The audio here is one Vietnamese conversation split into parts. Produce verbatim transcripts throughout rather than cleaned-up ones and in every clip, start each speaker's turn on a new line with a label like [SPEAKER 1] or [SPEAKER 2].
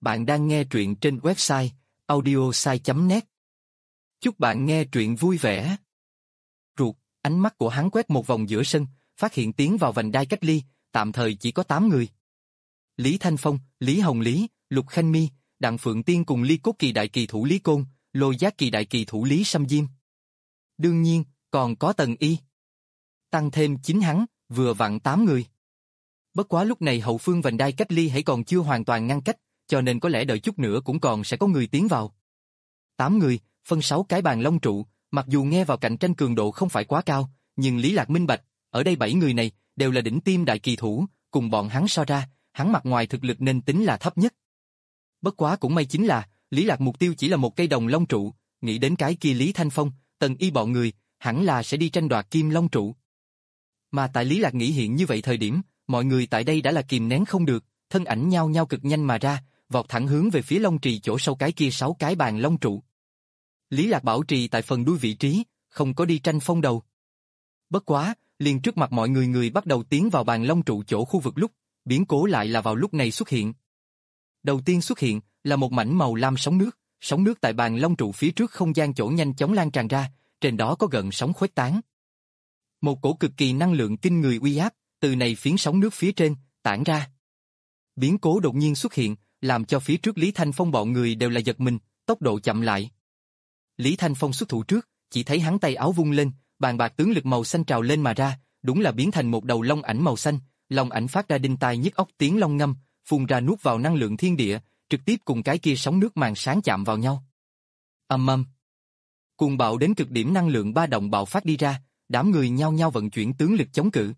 [SPEAKER 1] Bạn đang nghe truyện trên website audiosai chấm net. Chúc bạn nghe truyện vui vẻ. Ruột, ánh mắt của hắn quét một vòng giữa sân, phát hiện tiến vào vành đai cách ly, tạm thời chỉ có tám người. Lý Thanh Phong, Lý Hồng Lý, Lục Khanh Mi, Đặng Phượng Tiên cùng Ly Cốt Kỳ đại kỳ thủ Lý Côn, Lôi Giác Kỳ đại kỳ thủ Lý Sâm Diêm. Đương nhiên, còn có Tần Y. Tăng thêm chính hắn, vừa vặn tám người. Bất quá lúc này hậu phương vành đai cách ly hãy còn chưa hoàn toàn ngăn cách, cho nên có lẽ đợi chút nữa cũng còn sẽ có người tiến vào. Tám người, phân sáu cái bàn long trụ, mặc dù nghe vào cạnh tranh cường độ không phải quá cao, nhưng Lý Lạc minh bạch, ở đây bảy người này đều là đỉnh tiêm đại kỳ thủ, cùng bọn hắn so ra, hắn mặt ngoài thực lực nên tính là thấp nhất. Bất quá cũng may chính là, Lý Lạc mục tiêu chỉ là một cây đồng long trụ, nghĩ đến cái kia Lý Thanh Phong, Tần Y bọn người, hẳn là sẽ đi tranh đoạt kim long trụ. Mà tại Lý Lạc nghĩ hiện như vậy thời điểm, mọi người tại đây đã là kìm nén không được, thân ảnh nhao nhao cực nhanh mà ra, vọt thẳng hướng về phía long trì chỗ sâu cái kia sáu cái bàn long trụ. Lý Lạc bảo trì tại phần đuôi vị trí, không có đi tranh phong đầu. Bất quá, liền trước mặt mọi người người bắt đầu tiến vào bàn long trụ chỗ khu vực lúc, biến cố lại là vào lúc này xuất hiện. Đầu tiên xuất hiện là một mảnh màu lam sóng nước, sóng nước tại bàn long trụ phía trước không gian chỗ nhanh chóng lan tràn ra, trên đó có gần sóng khuếch tán. Một cổ cực kỳ năng lượng kinh người uy áp, từ này phiến sóng nước phía trên, tản ra. Biến cố đột nhiên xuất hiện, làm cho phía trước Lý Thanh Phong bọn người đều là giật mình, tốc độ chậm lại. Lý Thanh Phong xuất thủ trước, chỉ thấy hắn tay áo vung lên, bàn bạc tướng lực màu xanh trào lên mà ra, đúng là biến thành một đầu long ảnh màu xanh, long ảnh phát ra đinh tai nhức óc tiếng long ngâm, phun ra nuốt vào năng lượng thiên địa, trực tiếp cùng cái kia sóng nước màn sáng chạm vào nhau. Ầm ầm. Cuồng bạo đến cực điểm năng lượng ba động bạo phát đi ra, đám người nhao nhao vận chuyển tướng lực chống cự.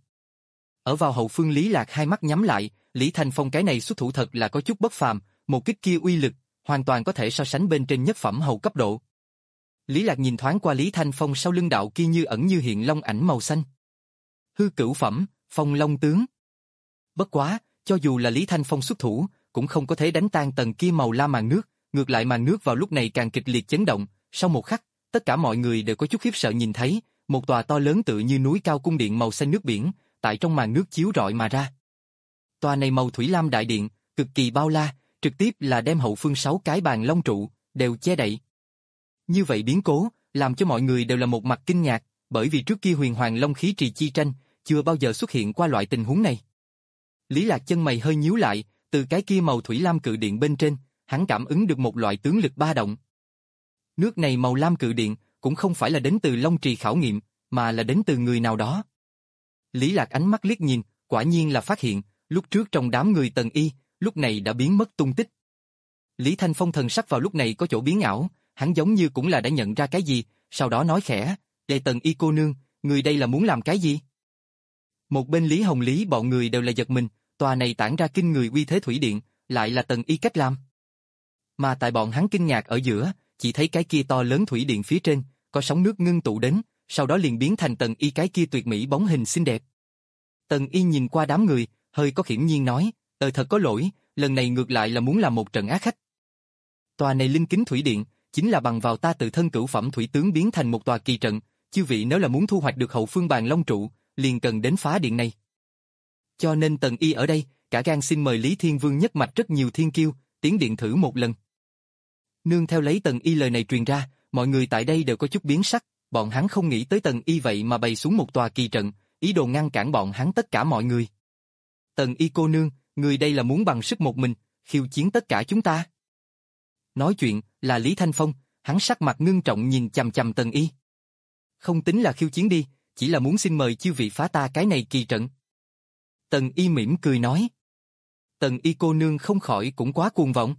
[SPEAKER 1] Ở vào hậu phương Lý Lạc hai mắt nhắm lại, Lý Thanh Phong cái này xuất thủ thật là có chút bất phàm, một kích kia uy lực, hoàn toàn có thể so sánh bên trên nhất phẩm hậu cấp độ. Lý Lạc nhìn thoáng qua Lý Thanh Phong sau lưng đạo kia như ẩn như hiện long ảnh màu xanh. Hư cửu phẩm, phong long tướng. Bất quá, cho dù là Lý Thanh Phong xuất thủ, cũng không có thể đánh tan tầng kia màu lam màn nước, ngược lại màn nước vào lúc này càng kịch liệt chấn động, sau một khắc, tất cả mọi người đều có chút khiếp sợ nhìn thấy, một tòa to lớn tựa như núi cao cung điện màu xanh nước biển, tại trong màn nước chiếu rọi mà ra. Tòa này màu thủy lam đại điện, cực kỳ bao la, trực tiếp là đem hậu phương sáu cái bàn long trụ, đều che đậy. Như vậy biến cố, làm cho mọi người đều là một mặt kinh ngạc, bởi vì trước kia huyền hoàng long khí trì chi tranh, chưa bao giờ xuất hiện qua loại tình huống này. Lý Lạc chân mày hơi nhíu lại, từ cái kia màu thủy lam cự điện bên trên, hắn cảm ứng được một loại tướng lực ba động. Nước này màu lam cự điện, cũng không phải là đến từ long trì khảo nghiệm, mà là đến từ người nào đó. Lý Lạc ánh mắt liếc nhìn, quả nhiên là phát hiện, lúc trước trong đám người Tần Y, lúc này đã biến mất tung tích. Lý Thanh Phong thần sắc vào lúc này có chỗ biến ảo, hắn giống như cũng là đã nhận ra cái gì, sau đó nói khẽ, "Đệ Tần Y cô nương, người đây là muốn làm cái gì?" Một bên Lý Hồng Lý bọn người đều là giật mình, tòa này tản ra kinh người uy thế thủy điện, lại là Tần Y cách làm. Mà tại bọn hắn kinh ngạc ở giữa, chỉ thấy cái kia to lớn thủy điện phía trên, có sóng nước ngưng tụ đến, sau đó liền biến thành Tần Y cái kia tuyệt mỹ bóng hình xinh đẹp. Tần Y nhìn qua đám người, hơi có khiểm nhiên nói, "Ờ thật có lỗi, lần này ngược lại là muốn làm một trận ác khách. Tòa này linh kính thủy điện, chính là bằng vào ta tự thân cửu phẩm thủy tướng biến thành một tòa kỳ trận, chư vị nếu là muốn thu hoạch được hậu phương bàn long trụ, liền cần đến phá điện này. Cho nên Tần Y ở đây, cả gan xin mời Lý Thiên Vương nhất mạch rất nhiều thiên kiêu, tiến điện thử một lần." Nương theo lấy Tần Y lời này truyền ra, mọi người tại đây đều có chút biến sắc, bọn hắn không nghĩ tới Tần Y vậy mà bày xuống một tòa kỳ trận, ý đồ ngăn cản bọn hắn tất cả mọi người. "Tần Y cô nương, người đây là muốn bằng sức một mình, khiêu chiến tất cả chúng ta." Nói chuyện là Lý Thanh Phong, hắn sắc mặt ngưng trọng nhìn chằm chằm Tần Y. "Không tính là khiêu chiến đi, chỉ là muốn xin mời chư vị phá ta cái này kỳ trận." Tần Y mỉm cười nói. "Tần Y cô nương không khỏi cũng quá cuồng vọng."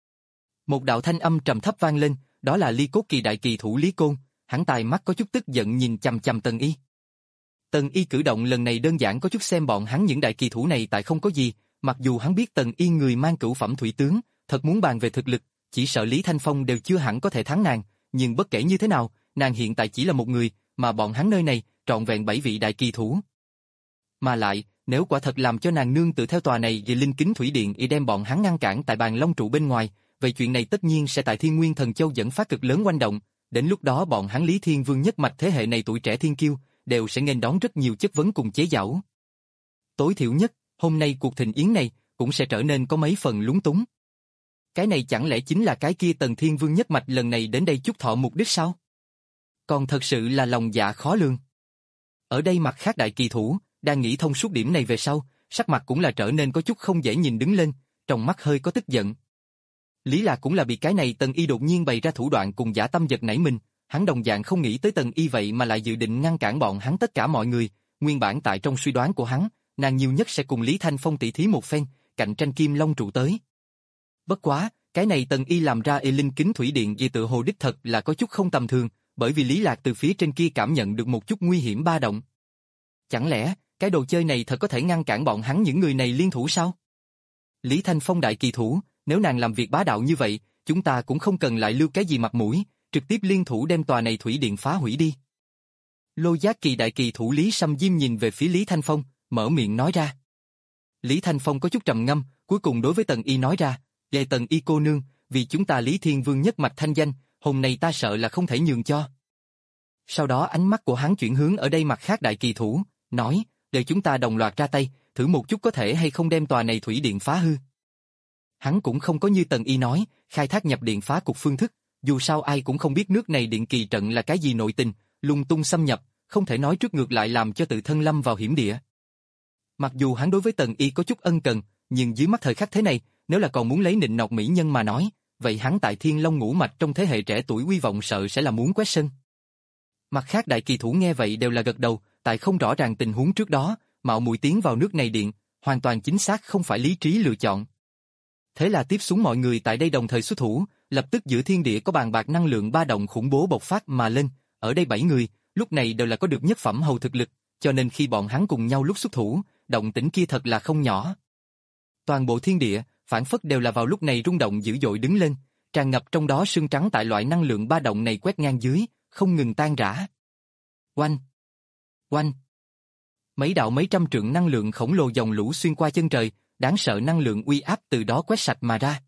[SPEAKER 1] Một đạo thanh âm trầm thấp vang lên, đó là Ly Cốt Kỳ đại kỳ thủ Lý Côn, hắn tài mắt có chút tức giận nhìn chằm chằm Tần Y. Tần Y cử động lần này đơn giản có chút xem bọn hắn những đại kỳ thủ này tại không có gì, mặc dù hắn biết Tần Y người mang cửu phẩm thủy tướng, thật muốn bàn về thực lực, chỉ sợ Lý Thanh Phong đều chưa hẳn có thể thắng nàng, nhưng bất kể như thế nào, nàng hiện tại chỉ là một người, mà bọn hắn nơi này, trọn vẹn bảy vị đại kỳ thủ. Mà lại, nếu quả thật làm cho nàng nương tự theo tòa này về linh kính thủy điện y đem bọn hắn ngăn cản tại bàn long trụ bên ngoài, vậy chuyện này tất nhiên sẽ tại Thiên Nguyên Thần Châu dẫn phát cực lớn oanh động, đến lúc đó bọn hắn Lý Thiên Vương nhất mạch thế hệ này tuổi trẻ thiên kiêu, đều sẽ nghênh đón rất nhiều chất vấn cùng chế giễu. Tối thiểu nhất, hôm nay cuộc thịnh yến này cũng sẽ trở nên có mấy phần lúng túng. Cái này chẳng lẽ chính là cái kia Tần Thiên Vương nhất mạch lần này đến đây chúc thọ mục đích sao? Còn thật sự là lòng dạ khó lường. Ở đây mặt khác đại kỳ thủ, đang nghĩ thông suốt điểm này về sau, sắc mặt cũng là trở nên có chút không dễ nhìn đứng lên, trong mắt hơi có tức giận. Lý Lạc cũng là bị cái này Tần Y đột nhiên bày ra thủ đoạn cùng dã tâm giật nảy mình, hắn đồng dạng không nghĩ tới Tần Y vậy mà lại dự định ngăn cản bọn hắn tất cả mọi người, nguyên bản tại trong suy đoán của hắn, nàng nhiều nhất sẽ cùng Lý Thanh Phong tỷ thí một phen, cạnh tranh Kim Long trụ tới. Bất quá, cái này Tần Y làm ra ê linh kính thủy điện vì tự hồ đích thật là có chút không tầm thường, bởi vì Lý Lạc từ phía trên kia cảm nhận được một chút nguy hiểm ba động. Chẳng lẽ, cái đồ chơi này thật có thể ngăn cản bọn hắn những người này liên thủ sao? Lý Thanh Phong đại kỳ thủ, nếu nàng làm việc bá đạo như vậy, chúng ta cũng không cần lại lưu cái gì mặt mũi, trực tiếp liên thủ đem tòa này thủy điện phá hủy đi. Lô Giác Kỳ đại kỳ thủ Lý Sâm Diêm nhìn về phía Lý Thanh Phong, mở miệng nói ra. Lý Thanh Phong có chút trầm ngâm, cuối cùng đối với Tần Y nói ra, về Tần Y cô nương, vì chúng ta Lý Thiên Vương nhất mạch thanh danh, hôm nay ta sợ là không thể nhường cho. Sau đó ánh mắt của hắn chuyển hướng ở đây mặt khác đại kỳ thủ, nói, để chúng ta đồng loạt ra tay, thử một chút có thể hay không đem tòa này thủy điện phá hư. Hắn cũng không có như Tần Y nói, khai thác nhập điện phá cục phương thức, dù sao ai cũng không biết nước này điện kỳ trận là cái gì nội tình, lung tung xâm nhập, không thể nói trước ngược lại làm cho tự thân lâm vào hiểm địa. Mặc dù hắn đối với Tần Y có chút ân cần, nhưng dưới mắt thời khắc thế này, nếu là còn muốn lấy nịnh nọt mỹ nhân mà nói, vậy hắn tại Thiên Long ngũ mạch trong thế hệ trẻ tuổi uy vọng sợ sẽ là muốn quét sân. Mặt khác đại kỳ thủ nghe vậy đều là gật đầu, tại không rõ ràng tình huống trước đó, mạo muội tiến vào nước này điện, hoàn toàn chính xác không phải lý trí lựa chọn. Thế là tiếp xuống mọi người tại đây đồng thời xuất thủ, lập tức giữa thiên địa có bàn bạc năng lượng ba động khủng bố bộc phát mà lên, ở đây bảy người, lúc này đều là có được nhất phẩm hầu thực lực, cho nên khi bọn hắn cùng nhau lúc xuất thủ, động tĩnh kia thật là không nhỏ. Toàn bộ thiên địa, phản phất đều là vào lúc này rung động dữ dội đứng lên, tràn ngập trong đó sương trắng tại loại năng lượng ba động này quét ngang dưới, không ngừng tan rã. Oanh! Oanh! Mấy đạo mấy trăm trượng năng lượng khổng lồ dòng lũ xuyên qua chân trời, đáng sợ năng lượng uy áp từ đó quét sạch mà ra.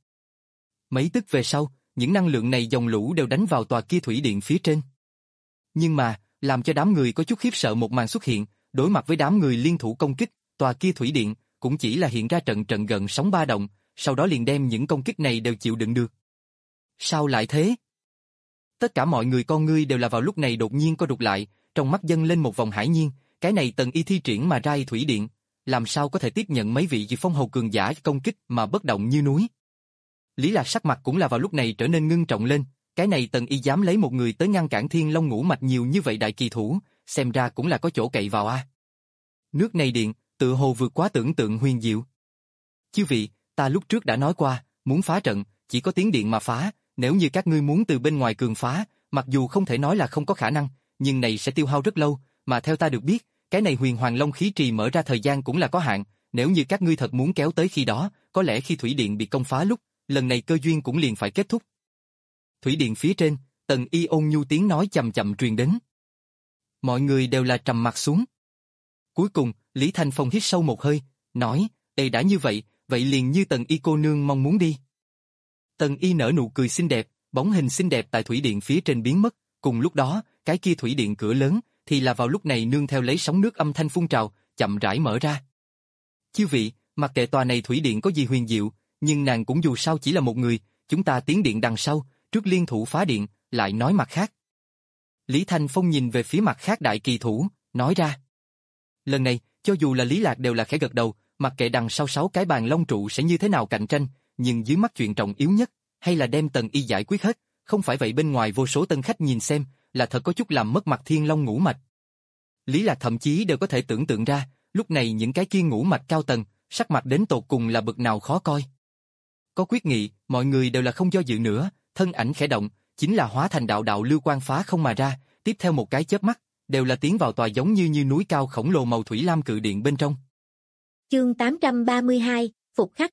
[SPEAKER 1] Mấy tức về sau, những năng lượng này dòng lũ đều đánh vào tòa kia thủy điện phía trên. Nhưng mà, làm cho đám người có chút khiếp sợ một màn xuất hiện, đối mặt với đám người liên thủ công kích, tòa kia thủy điện cũng chỉ là hiện ra trận trận gần sóng ba động, sau đó liền đem những công kích này đều chịu đựng được. Sao lại thế? Tất cả mọi người con ngươi đều là vào lúc này đột nhiên co rụt lại, trong mắt dâng lên một vòng hải nhiên, cái này Tần Y thi triển mà ra thủy điện, làm sao có thể tiếp nhận mấy vị dị phong hầu cường giả công kích mà bất động như núi. Lý Lạc sắc mặt cũng là vào lúc này trở nên ngưng trọng lên, cái này Tần Y dám lấy một người tới ngăn cản Thiên Long ngũ mạch nhiều như vậy đại kỳ thủ, xem ra cũng là có chỗ cậy vào a. Nước này điện, tự hồ vượt quá tưởng tượng huyền diệu. Chư vị, ta lúc trước đã nói qua, muốn phá trận, chỉ có tiếng điện mà phá, nếu như các ngươi muốn từ bên ngoài cường phá, mặc dù không thể nói là không có khả năng, nhưng này sẽ tiêu hao rất lâu, mà theo ta được biết, cái này Huyền Hoàng Long khí trì mở ra thời gian cũng là có hạn, nếu như các ngươi thật muốn kéo tới khi đó, có lẽ khi thủy điện bị công phá lúc, lần này cơ duyên cũng liền phải kết thúc. Thủy điện phía trên, Tần Y ôn nhu tiếng nói chậm chậm truyền đến. Mọi người đều là trầm mặt xuống. Cuối cùng, Lý Thanh Phong hít sâu một hơi, nói, "Ê đã như vậy, vậy liền như Tần Y cô nương mong muốn đi." Tần Y nở nụ cười xinh đẹp, bóng hình xinh đẹp tại thủy điện phía trên biến mất, cùng lúc đó, cái kia thủy điện cửa lớn thì là vào lúc này nương theo lấy sóng nước âm thanh phun trào, chậm rãi mở ra. Chư vị, mặc kệ tòa này thủy điện có gì huyền diệu, nhưng nàng cũng dù sao chỉ là một người, chúng ta tiến điện đằng sau, trước liên thủ phá điện, lại nói mặt khác. Lý Thanh Phong nhìn về phía mặt khác đại kỳ thủ, nói ra. Lần này, cho dù là Lý Lạc đều là khẽ gật đầu, mặc kệ đằng sau sáu cái bàn long trụ sẽ như thế nào cạnh tranh, nhưng dưới mắt chuyện trọng yếu nhất, hay là đem Tần Y giải quyết hết, không phải vậy bên ngoài vô số tân khách nhìn xem, là thật có chút làm mất mặt Thiên Long ngũ mạch. Lý Lạc thậm chí đều có thể tưởng tượng ra, lúc này những cái kia ngũ mạch cao tầng, sắc mặt đến tột cùng là bực nào khó coi. Có quyết nghị, mọi người đều là không do dự nữa, thân ảnh khẽ động, chính là hóa thành đạo đạo lưu quang phá không mà ra, tiếp theo một cái chớp mắt, đều là tiến vào tòa giống như như núi cao khổng lồ màu thủy lam cự điện bên trong.
[SPEAKER 2] Chương tám trăm ba mươi hai, Phục Khắc.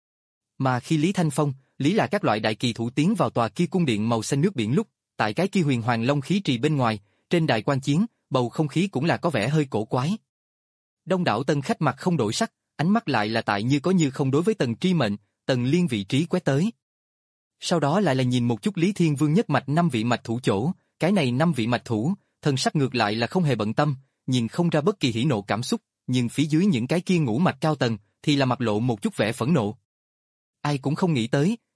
[SPEAKER 1] Mà khi Lý Thanh Phong, Lý là các loại đại kỳ thủ tiến vào tòa kia cung điện màu xanh nước biển lúc, tại cái kia Huyền Hoàng Long khí trì bên ngoài, trên đài quan chiến, bầu không khí cũng là có vẻ hơi cổ quái. Đông đảo tân khách mặt không đổi sắc, ánh mắt lại là tại như có như không đối với Tần Tri Mệnh, Tần Liên vị trí quét tới. Sau đó lại là nhìn một chút Lý Thiên Vương nhất mạch năm vị mạch thủ chỗ, cái này năm vị mạch thủ, thần sắc ngược lại là không hề bận tâm, nhìn không ra bất kỳ hỉ nộ cảm xúc, nhưng phía dưới những cái kia ngũ mạch cao tầng thì là mặt lộ một chút vẻ phẫn nộ. Ai cũng không nghĩ tới,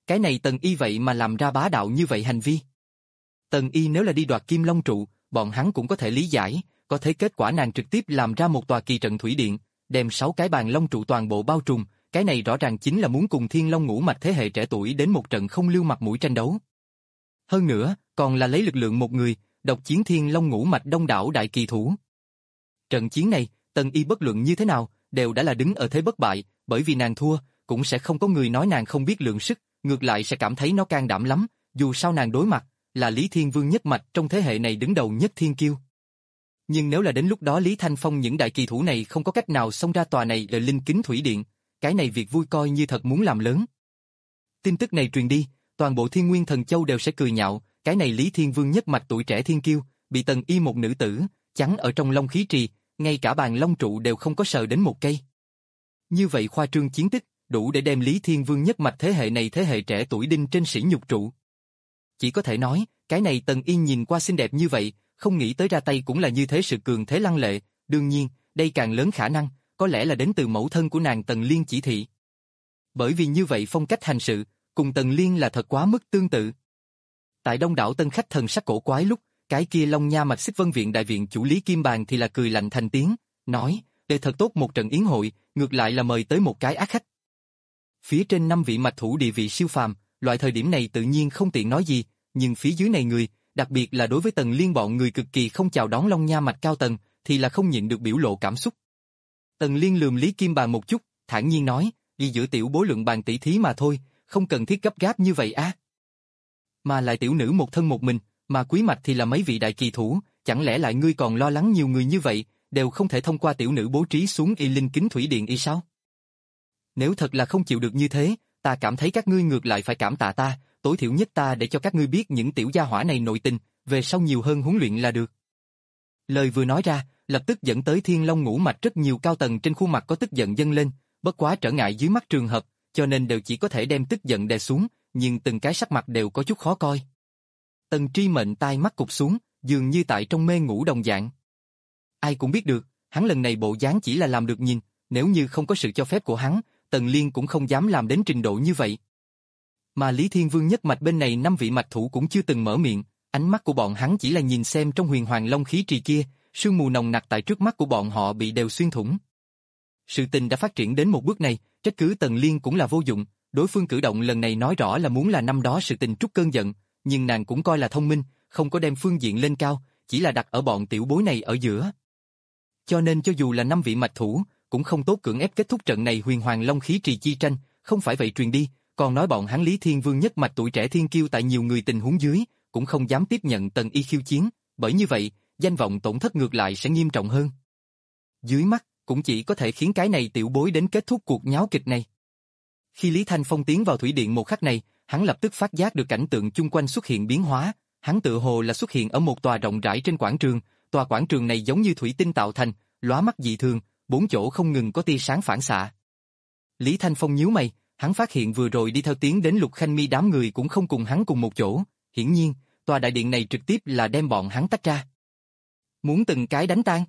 [SPEAKER 1] cái này Tần Y vậy mà làm ra bá đạo như vậy hành vi. Tần Y nếu là đi đoạt Kim Long trụ, bọn hắn cũng có thể lý giải, có thế kết quả nàng trực tiếp làm ra một tòa kỳ trận thủy điện, đem sáu cái bàn long trụ toàn bộ bao trùm, cái này rõ ràng chính là muốn cùng Thiên Long ngũ mạch thế hệ trẻ tuổi đến một trận không lưu mặt mũi tranh đấu. Hơn nữa, còn là lấy lực lượng một người, độc chiến Thiên Long ngũ mạch đông đảo đại kỳ thủ. Trận chiến này, Tần Y bất luận như thế nào, đều đã là đứng ở thế bất bại, bởi vì nàng thua, cũng sẽ không có người nói nàng không biết lượng sức, ngược lại sẽ cảm thấy nó can đảm lắm, dù sao nàng đối mặt, là Lý Thiên Vương nhất mạch trong thế hệ này đứng đầu nhất thiên kiêu. Nhưng nếu là đến lúc đó Lý Thanh Phong những đại kỳ thủ này không có cách nào xông ra tòa này là linh kính thủy điện, cái này việc vui coi như thật muốn làm lớn. Tin tức này truyền đi, toàn bộ Thiên Nguyên Thần Châu đều sẽ cười nhạo, cái này Lý Thiên Vương nhất mạch tuổi trẻ thiên kiêu, bị Tần Y một nữ tử, chắn ở trong Long khí trì, ngay cả bàn long trụ đều không có sờ đến một cây. Như vậy khoa trương chiến tích, đủ để đem Lý Thiên Vương nhất mạch thế hệ này thế hệ trẻ tuổi đinh trên sỉ nhục trụ. Chỉ có thể nói, cái này Tần Y nhìn qua xinh đẹp như vậy, không nghĩ tới ra tay cũng là như thế sự cường thế lăng lệ, đương nhiên, đây càng lớn khả năng, có lẽ là đến từ mẫu thân của nàng Tần Liên chỉ thị. Bởi vì như vậy phong cách hành sự, cùng Tần Liên là thật quá mức tương tự. Tại đông đảo tân khách thần sắc cổ quái lúc, cái kia Long Nha mạch Xích Vân viện đại viện chủ Lý Kim Bàn thì là cười lạnh thành tiếng, nói, để thật tốt một trận yến hội, ngược lại là mời tới một cái ác khách. Phía trên năm vị mạch thủ địa vị siêu phàm, loại thời điểm này tự nhiên không tiện nói gì, nhưng phía dưới này người, đặc biệt là đối với Tần Liên bọn người cực kỳ không chào đón Long Nha mạch cao tầng, thì là không nhịn được biểu lộ cảm xúc. Tần Liên lườm Lý Kim Bàn một chút, thản nhiên nói, đi giữa tiểu bối luận bàn tỷ thí mà thôi, không cần thiết gấp gáp như vậy á. Mà lại tiểu nữ một thân một mình, mà quý mạch thì là mấy vị đại kỳ thủ, chẳng lẽ lại ngươi còn lo lắng nhiều người như vậy, đều không thể thông qua tiểu nữ bố trí xuống y linh kính thủy điện y sao? Nếu thật là không chịu được như thế, ta cảm thấy các ngươi ngược lại phải cảm tạ ta, tối thiểu nhất ta để cho các ngươi biết những tiểu gia hỏa này nội tình, về sau nhiều hơn huấn luyện là được. Lời vừa nói ra, lập tức dẫn tới Thiên Long ngũ mạch rất nhiều cao tầng trên khuôn mặt có tức giận dâng lên, bất quá trở ngại dưới mắt trường hợp, cho nên đều chỉ có thể đem tức giận đè xuống, nhưng từng cái sắc mặt đều có chút khó coi. Tần Tri Mệnh tai mắt cụp xuống, dường như tại trong mê ngủ đồng dạng. Ai cũng biết được, hắn lần này bộ dáng chỉ là làm được nhìn, nếu như không có sự cho phép của hắn, Tần Liên cũng không dám làm đến trình độ như vậy. Mà Lý Thiên Vương nhất mạch bên này năm vị mạch thủ cũng chưa từng mở miệng, ánh mắt của bọn hắn chỉ là nhìn xem trong huyền hoàng long khí trì kia, sương mù nồng nặc tại trước mắt của bọn họ bị đều xuyên thủng. Sự tình đã phát triển đến một bước này, trách cứ Tần Liên cũng là vô dụng, đối phương cử động lần này nói rõ là muốn là năm đó sự tình trút cơn giận, nhưng nàng cũng coi là thông minh, không có đem phương diện lên cao, chỉ là đặt ở bọn tiểu bối này ở giữa. Cho nên cho dù là năm vị mạch thủ, cũng không tốt cưỡng ép kết thúc trận này huyền hoàng long khí trì chi tranh, không phải vậy truyền đi, còn nói bọn hắn Lý Thiên Vương nhất mạch tuổi trẻ thiên kiêu tại nhiều người tình huống dưới, cũng không dám tiếp nhận Tần Y khiêu chiến, bởi như vậy, danh vọng tổn thất ngược lại sẽ nghiêm trọng hơn. Dưới mắt, cũng chỉ có thể khiến cái này tiểu bối đến kết thúc cuộc nháo kịch này. Khi Lý Thanh Phong tiến vào thủy điện một khắc này, hắn lập tức phát giác được cảnh tượng chung quanh xuất hiện biến hóa, hắn tự hồ là xuất hiện ở một tòa rộng rãi trên quảng trường, tòa quảng trường này giống như thủy tinh tạo thành, lóa mắt dị thường, bốn chỗ không ngừng có tia sáng phản xạ. Lý Thanh Phong nhíu mày, hắn phát hiện vừa rồi đi theo tiến đến Lục Khanh Mi đám người cũng không cùng hắn cùng một chỗ, hiển nhiên, tòa đại điện này trực tiếp là đem bọn hắn tách ra. Muốn từng cái đánh tan.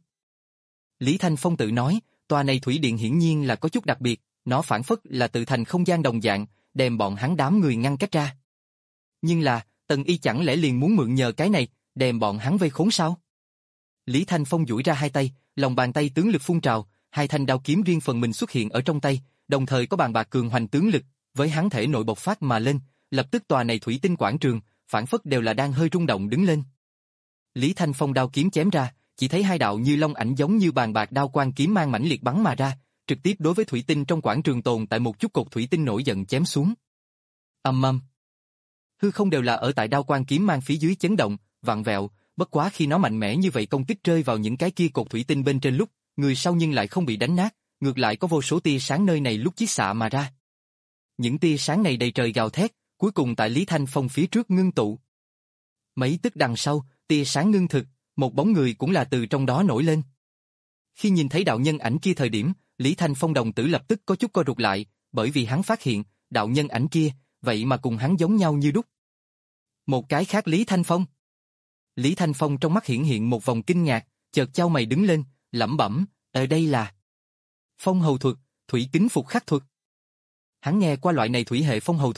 [SPEAKER 1] Lý Thanh Phong tự nói, tòa này thủy điện hiển nhiên là có chút đặc biệt, nó phản phất là tự thành không gian đồng dạng, đem bọn hắn đám người ngăn cách ra. Nhưng là, Tần Y chẳng lẽ liền muốn mượn nhờ cái này, đem bọn hắn vây khốn sao? Lý Thanh Phong duỗi ra hai tay, lòng bàn tay tướng lực phun trào, hai thanh đao kiếm riêng phần mình xuất hiện ở trong tay, đồng thời có bàn bạc cường hoành tướng lực, với hắn thể nội bộc phát mà lên, lập tức tòa này thủy tinh quảng trường, phản phất đều là đang hơi rung động đứng lên. Lý Thanh Phong đao kiếm chém ra, chỉ thấy hai đạo như long ảnh giống như bàn bạc đao quang kiếm mang mãnh liệt bắn mà ra, trực tiếp đối với thủy tinh trong quảng trường tồn tại một chút cột thủy tinh nổi giận chém xuống. Ầm ầm. Hư không đều là ở tại đao quang kiếm mang phía dưới chấn động, vặn vẹo, bất quá khi nó mạnh mẽ như vậy công kích rơi vào những cái kia cột thủy tinh bên trên lúc, người sau nhưng lại không bị đánh nát, ngược lại có vô số tia sáng nơi này lúc chiết xạ mà ra. Những tia sáng này đầy trời gào thét, cuối cùng tại Lý Thanh Phong phía trước ngưng tụ. Mấy tức đằng sau, tia sáng ngưng thực, một bóng người cũng là từ trong đó nổi lên. Khi nhìn thấy đạo nhân ảnh kia thời điểm, Lý Thanh Phong đồng tử lập tức có chút co rụt lại, bởi vì hắn phát hiện, đạo nhân ảnh kia, vậy mà cùng hắn giống nhau như đúc. Một cái khác Lý Thanh Phong. Lý Thanh Phong trong mắt hiển hiện một vòng kinh ngạc, chợt chau mày đứng lên, lẩm bẩm, ở đây là phong hầu thuật, thủy kính phục khắc thuật. Hắn nghe qua loại này thủy hệ phong hầu thuật, có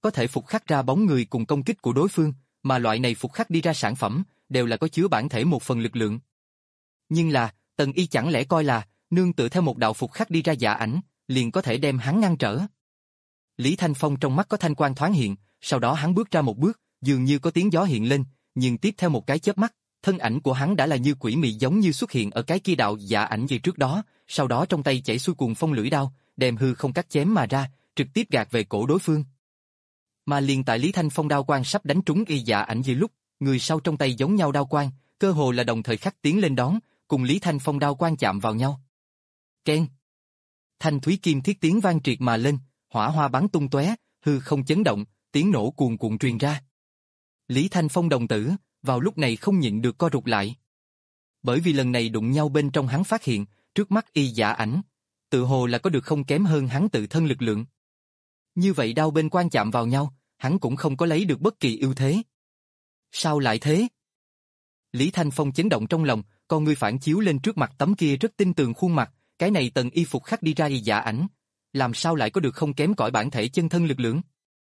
[SPEAKER 1] có thể phục khắc ra bóng người cùng công kích của đối phương, mà loại này phục khắc đi ra sản phẩm, đều là có chứa bản thể một phần lực lượng. Nhưng là, Tần Y chẳng lẽ coi là, nương tựa theo một đạo phục khắc đi ra dạ ảnh, liền có thể đem hắn ngăn trở. Lý Thanh Phong trong mắt có thanh quang thoáng hiện, sau đó hắn bước ra một bước, dường như có tiếng gió hiện lên, nhưng tiếp theo một cái chớp mắt, thân ảnh của hắn đã là như quỷ mị giống như xuất hiện ở cái kia đạo dạ ảnh về trước đó, sau đó trong tay chảy xuôi cuồng phong lưỡi đao, đem hư không cắt chém mà ra, trực tiếp gạt về cổ đối phương. Mà liền tại Lý Thanh Phong đao quang sắp đánh trúng y dạ ảnh về lúc, người sau trong tay giống nhau đao quang, cơ hồ là đồng thời khắc tiến lên đón, cùng Lý Thanh Phong đao quang chạm vào nhau. Keng! Thanh thúy kim thiết tiếng vang triệt mà lên, hỏa hoa bắn tung tóe, hư không chấn động, tiếng nổ cuồn cuộn truyền ra. Lý Thanh Phong đồng tử, vào lúc này không nhịn được co rụt lại. Bởi vì lần này đụng nhau bên trong hắn phát hiện, trước mắt y dạ ảnh, tự hồ là có được không kém hơn hắn tự thân lực lượng. Như vậy đao bên quan chạm vào nhau, hắn cũng không có lấy được bất kỳ ưu thế. Sao lại thế? Lý Thanh Phong chấn động trong lòng, con ngươi phản chiếu lên trước mặt tấm kia rất tinh tường khuôn mặt, cái này Tần Y phục khắc đi ra y dạ ảnh, làm sao lại có được không kém cỏi bản thể chân thân lực lượng?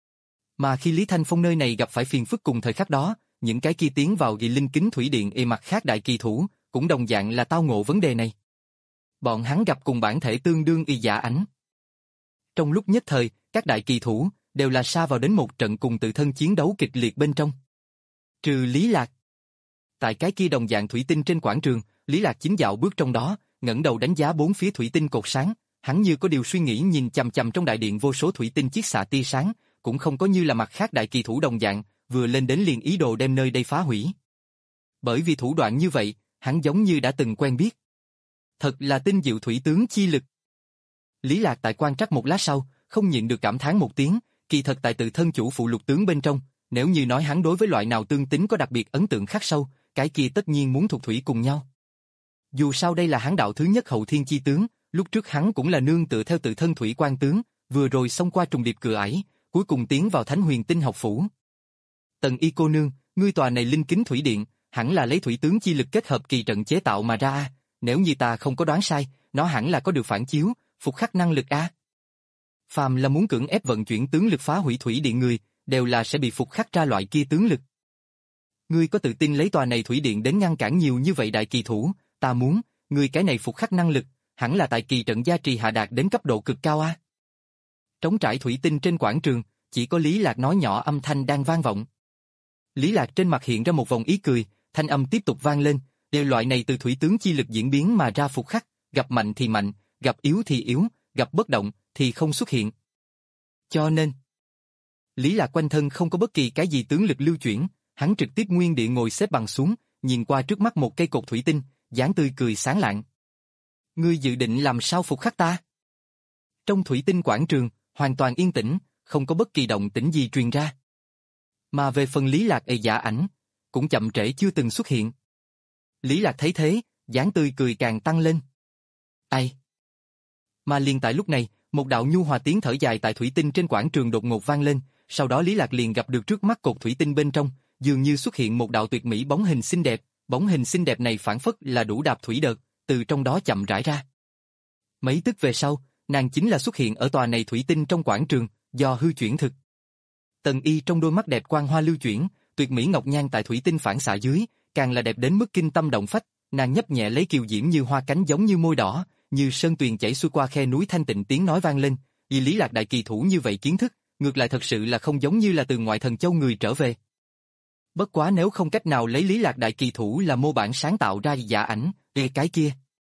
[SPEAKER 1] Mà khi Lý Thanh Phong nơi này gặp phải phiền phức cùng thời khắc đó, những cái kia tiến vào ghi linh kính thủy điện y mặt khác đại kỳ thủ, cũng đồng dạng là tao ngộ vấn đề này. Bọn hắn gặp cùng bản thể tương đương y dạ ảnh. Trong lúc nhất thời, các đại kỳ thủ đều là sa vào đến một trận cùng tự thân chiến đấu kịch liệt bên trong. Trừ Lý Lạc. Tại cái kia đồng dạng thủy tinh trên quảng trường, Lý Lạc chính dạo bước trong đó, ngẩng đầu đánh giá bốn phía thủy tinh cột sáng, hắn như có điều suy nghĩ nhìn chằm chằm trong đại điện vô số thủy tinh chiết xạ tia sáng, cũng không có như là mặt khác đại kỳ thủ đồng dạng, vừa lên đến liền ý đồ đem nơi đây phá hủy. Bởi vì thủ đoạn như vậy, hắn giống như đã từng quen biết. Thật là tinh diệu thủy tướng chi lực. Lý Lạc tại quan trắc một lát sau, không nhịn được cảm thán một tiếng, kỳ thật tại tự thân chủ phụ lục tướng bên trong, nếu như nói hắn đối với loại nào tương tính có đặc biệt ấn tượng khắc sâu, cái kia tất nhiên muốn thuộc thủy cùng nhau. Dù sao đây là hắn đạo thứ nhất hậu thiên chi tướng, lúc trước hắn cũng là nương tựa theo tự thân thủy quan tướng, vừa rồi xông qua trùng điệp cửa ải, cuối cùng tiến vào Thánh Huyền Tinh học phủ. Tần Y cô nương, ngươi tòa này linh kính thủy điện, hẳn là lấy thủy tướng chi lực kết hợp kỳ trận chế tạo mà ra a, nếu như ta không có đoán sai, nó hẳn là có được phản chiếu, phục khắc năng lực a. Phàm là muốn cưỡng ép vận chuyển tướng lực phá hủy thủy điện người, đều là sẽ bị phục khắc ra loại kia tướng lực. Ngươi có tự tin lấy tòa này thủy điện đến ngăn cản nhiều như vậy đại kỳ thủ, ta muốn, ngươi cái này phục khắc năng lực, hẳn là tại kỳ trận gia trì hạ đạt đến cấp độ cực cao a. Trống trải thủy tinh trên quảng trường, chỉ có Lý Lạc nói nhỏ âm thanh đang vang vọng. Lý Lạc trên mặt hiện ra một vòng ý cười, thanh âm tiếp tục vang lên, đều loại này từ thủy tướng chi lực diễn biến mà ra phục khắc, gặp mạnh thì mạnh, gặp yếu thì yếu, gặp bất động thì không xuất hiện. Cho nên, Lý Lạc quanh thân không có bất kỳ cái gì tướng lực lưu chuyển, hắn trực tiếp nguyên địa ngồi xếp bằng xuống, nhìn qua trước mắt một cây cột thủy tinh, dáng tươi cười sáng lạng. Ngươi dự định làm sao phục khắc ta? Trong thủy tinh quảng trường, hoàn toàn yên tĩnh, không có bất kỳ động tĩnh gì truyền ra. Mà về phần Lý Lạc ề dạ ảnh, cũng chậm trễ chưa từng xuất hiện. Lý Lạc thấy thế, dáng tươi cười càng tăng lên. Ai? Mà liền tại lúc này, một đạo nhu hòa tiếng thở dài tại thủy tinh trên quảng trường đột ngột vang lên, sau đó Lý Lạc liền gặp được trước mắt cột thủy tinh bên trong, dường như xuất hiện một đạo tuyệt mỹ bóng hình xinh đẹp, bóng hình xinh đẹp này phản phất là đủ đạp thủy đợt, từ trong đó chậm rãi ra. Mấy tức về sau, nàng chính là xuất hiện ở tòa này thủy tinh trong quảng trường, do hư chuyển thực. Tần Y trong đôi mắt đẹp quang hoa lưu chuyển, tuyệt mỹ ngọc nhan tại thủy tinh phản xạ dưới, càng là đẹp đến mức kinh tâm động phách, nàng nhấp nhẹ lấy kiều diễm như hoa cánh giống như môi đỏ, như sơn tuyền chảy xuôi qua khe núi thanh tịnh tiếng nói vang lên, vì Lý Lạc đại kỳ thủ như vậy kiến thức, ngược lại thật sự là không giống như là từ ngoại thần châu người trở về. Bất quá nếu không cách nào lấy Lý Lạc đại kỳ thủ là mô bản sáng tạo ra dạ ảnh, ê cái kia.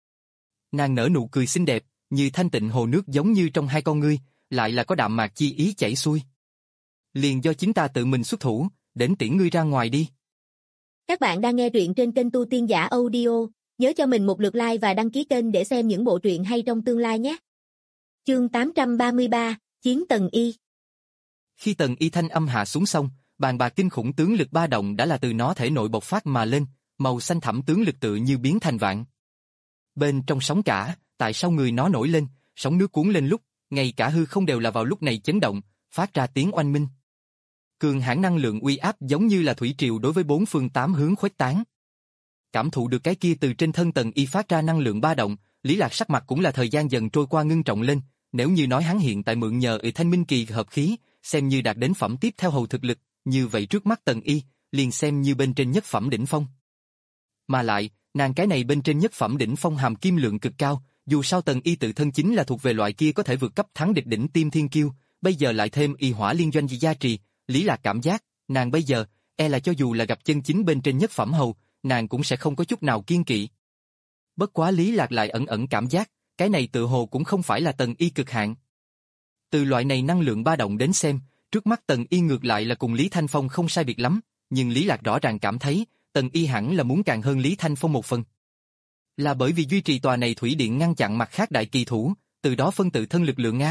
[SPEAKER 1] Nàng nở nụ cười xinh đẹp, như thanh tịnh hồ nước giống như trong hai con ngươi, lại là có đạm mạc chi ý chảy xuôi. Liền do chính ta tự mình xuất thủ, đến tiễn ngươi ra ngoài đi.
[SPEAKER 2] Các bạn đang nghe truyện trên kênh Tu Tiên Giả Audio, nhớ cho mình một lượt like và đăng ký kênh để xem những bộ truyện hay trong tương lai nhé. Chương tám trăm ba mươi ba, Chiến Tần Y.
[SPEAKER 1] Khi Tần Y thanh âm hạ xuống xong, bàn bạc kinh khủng tướng lực ba động đã là từ nó thể nội bộc phát mà lên, màu xanh thẳm tướng lực tự như biến thành vạn. Bên trong sóng cả, tại sao người nó nổi lên, sóng nước cuốn lên lúc, ngay cả hư không đều là vào lúc này chấn động, phát ra tiếng oanh minh. Cường hãn năng lượng uy áp giống như là thủy triều đối với bốn phương tám hướng khuếch tán. Cảm thụ được cái kia từ trên thân Tần Y phát ra năng lượng ba động, Lý Lạc sắc mặt cũng là thời gian dần trôi qua ngưng trọng lên, nếu như nói hắn hiện tại mượn nhờ ở thanh minh kỳ hợp khí, xem như đạt đến phẩm tiếp theo hầu thực lực, như vậy trước mắt Tần Y, liền xem như bên trên nhất phẩm đỉnh phong. Mà lại, nàng cái này bên trên nhất phẩm đỉnh phong hàm kim lượng cực cao, dù sao Tần Y tự thân chính là thuộc về loại kia có thể vượt cấp thắng địch đỉnh tiêm thiên kiêu, bây giờ lại thêm y hỏa liên doanh gia trì, Lý Lạc cảm giác, nàng bây giờ, e là cho dù là gặp chân chính bên trên nhất phẩm hầu, nàng cũng sẽ không có chút nào kiên kỵ. Bất quá Lý Lạc lại ẩn ẩn cảm giác, cái này tự hồ cũng không phải là Tần Y cực hạn. Từ loại này năng lượng ba động đến xem, trước mắt Tần Y ngược lại là cùng Lý Thanh Phong không sai biệt lắm, nhưng Lý Lạc rõ ràng cảm thấy, Tần Y hẳn là muốn càng hơn Lý Thanh Phong một phần. Là bởi vì duy trì tòa này thủy điện ngăn chặn mặt khác đại kỳ thủ, từ đó phân tự thân lực lượng Nga.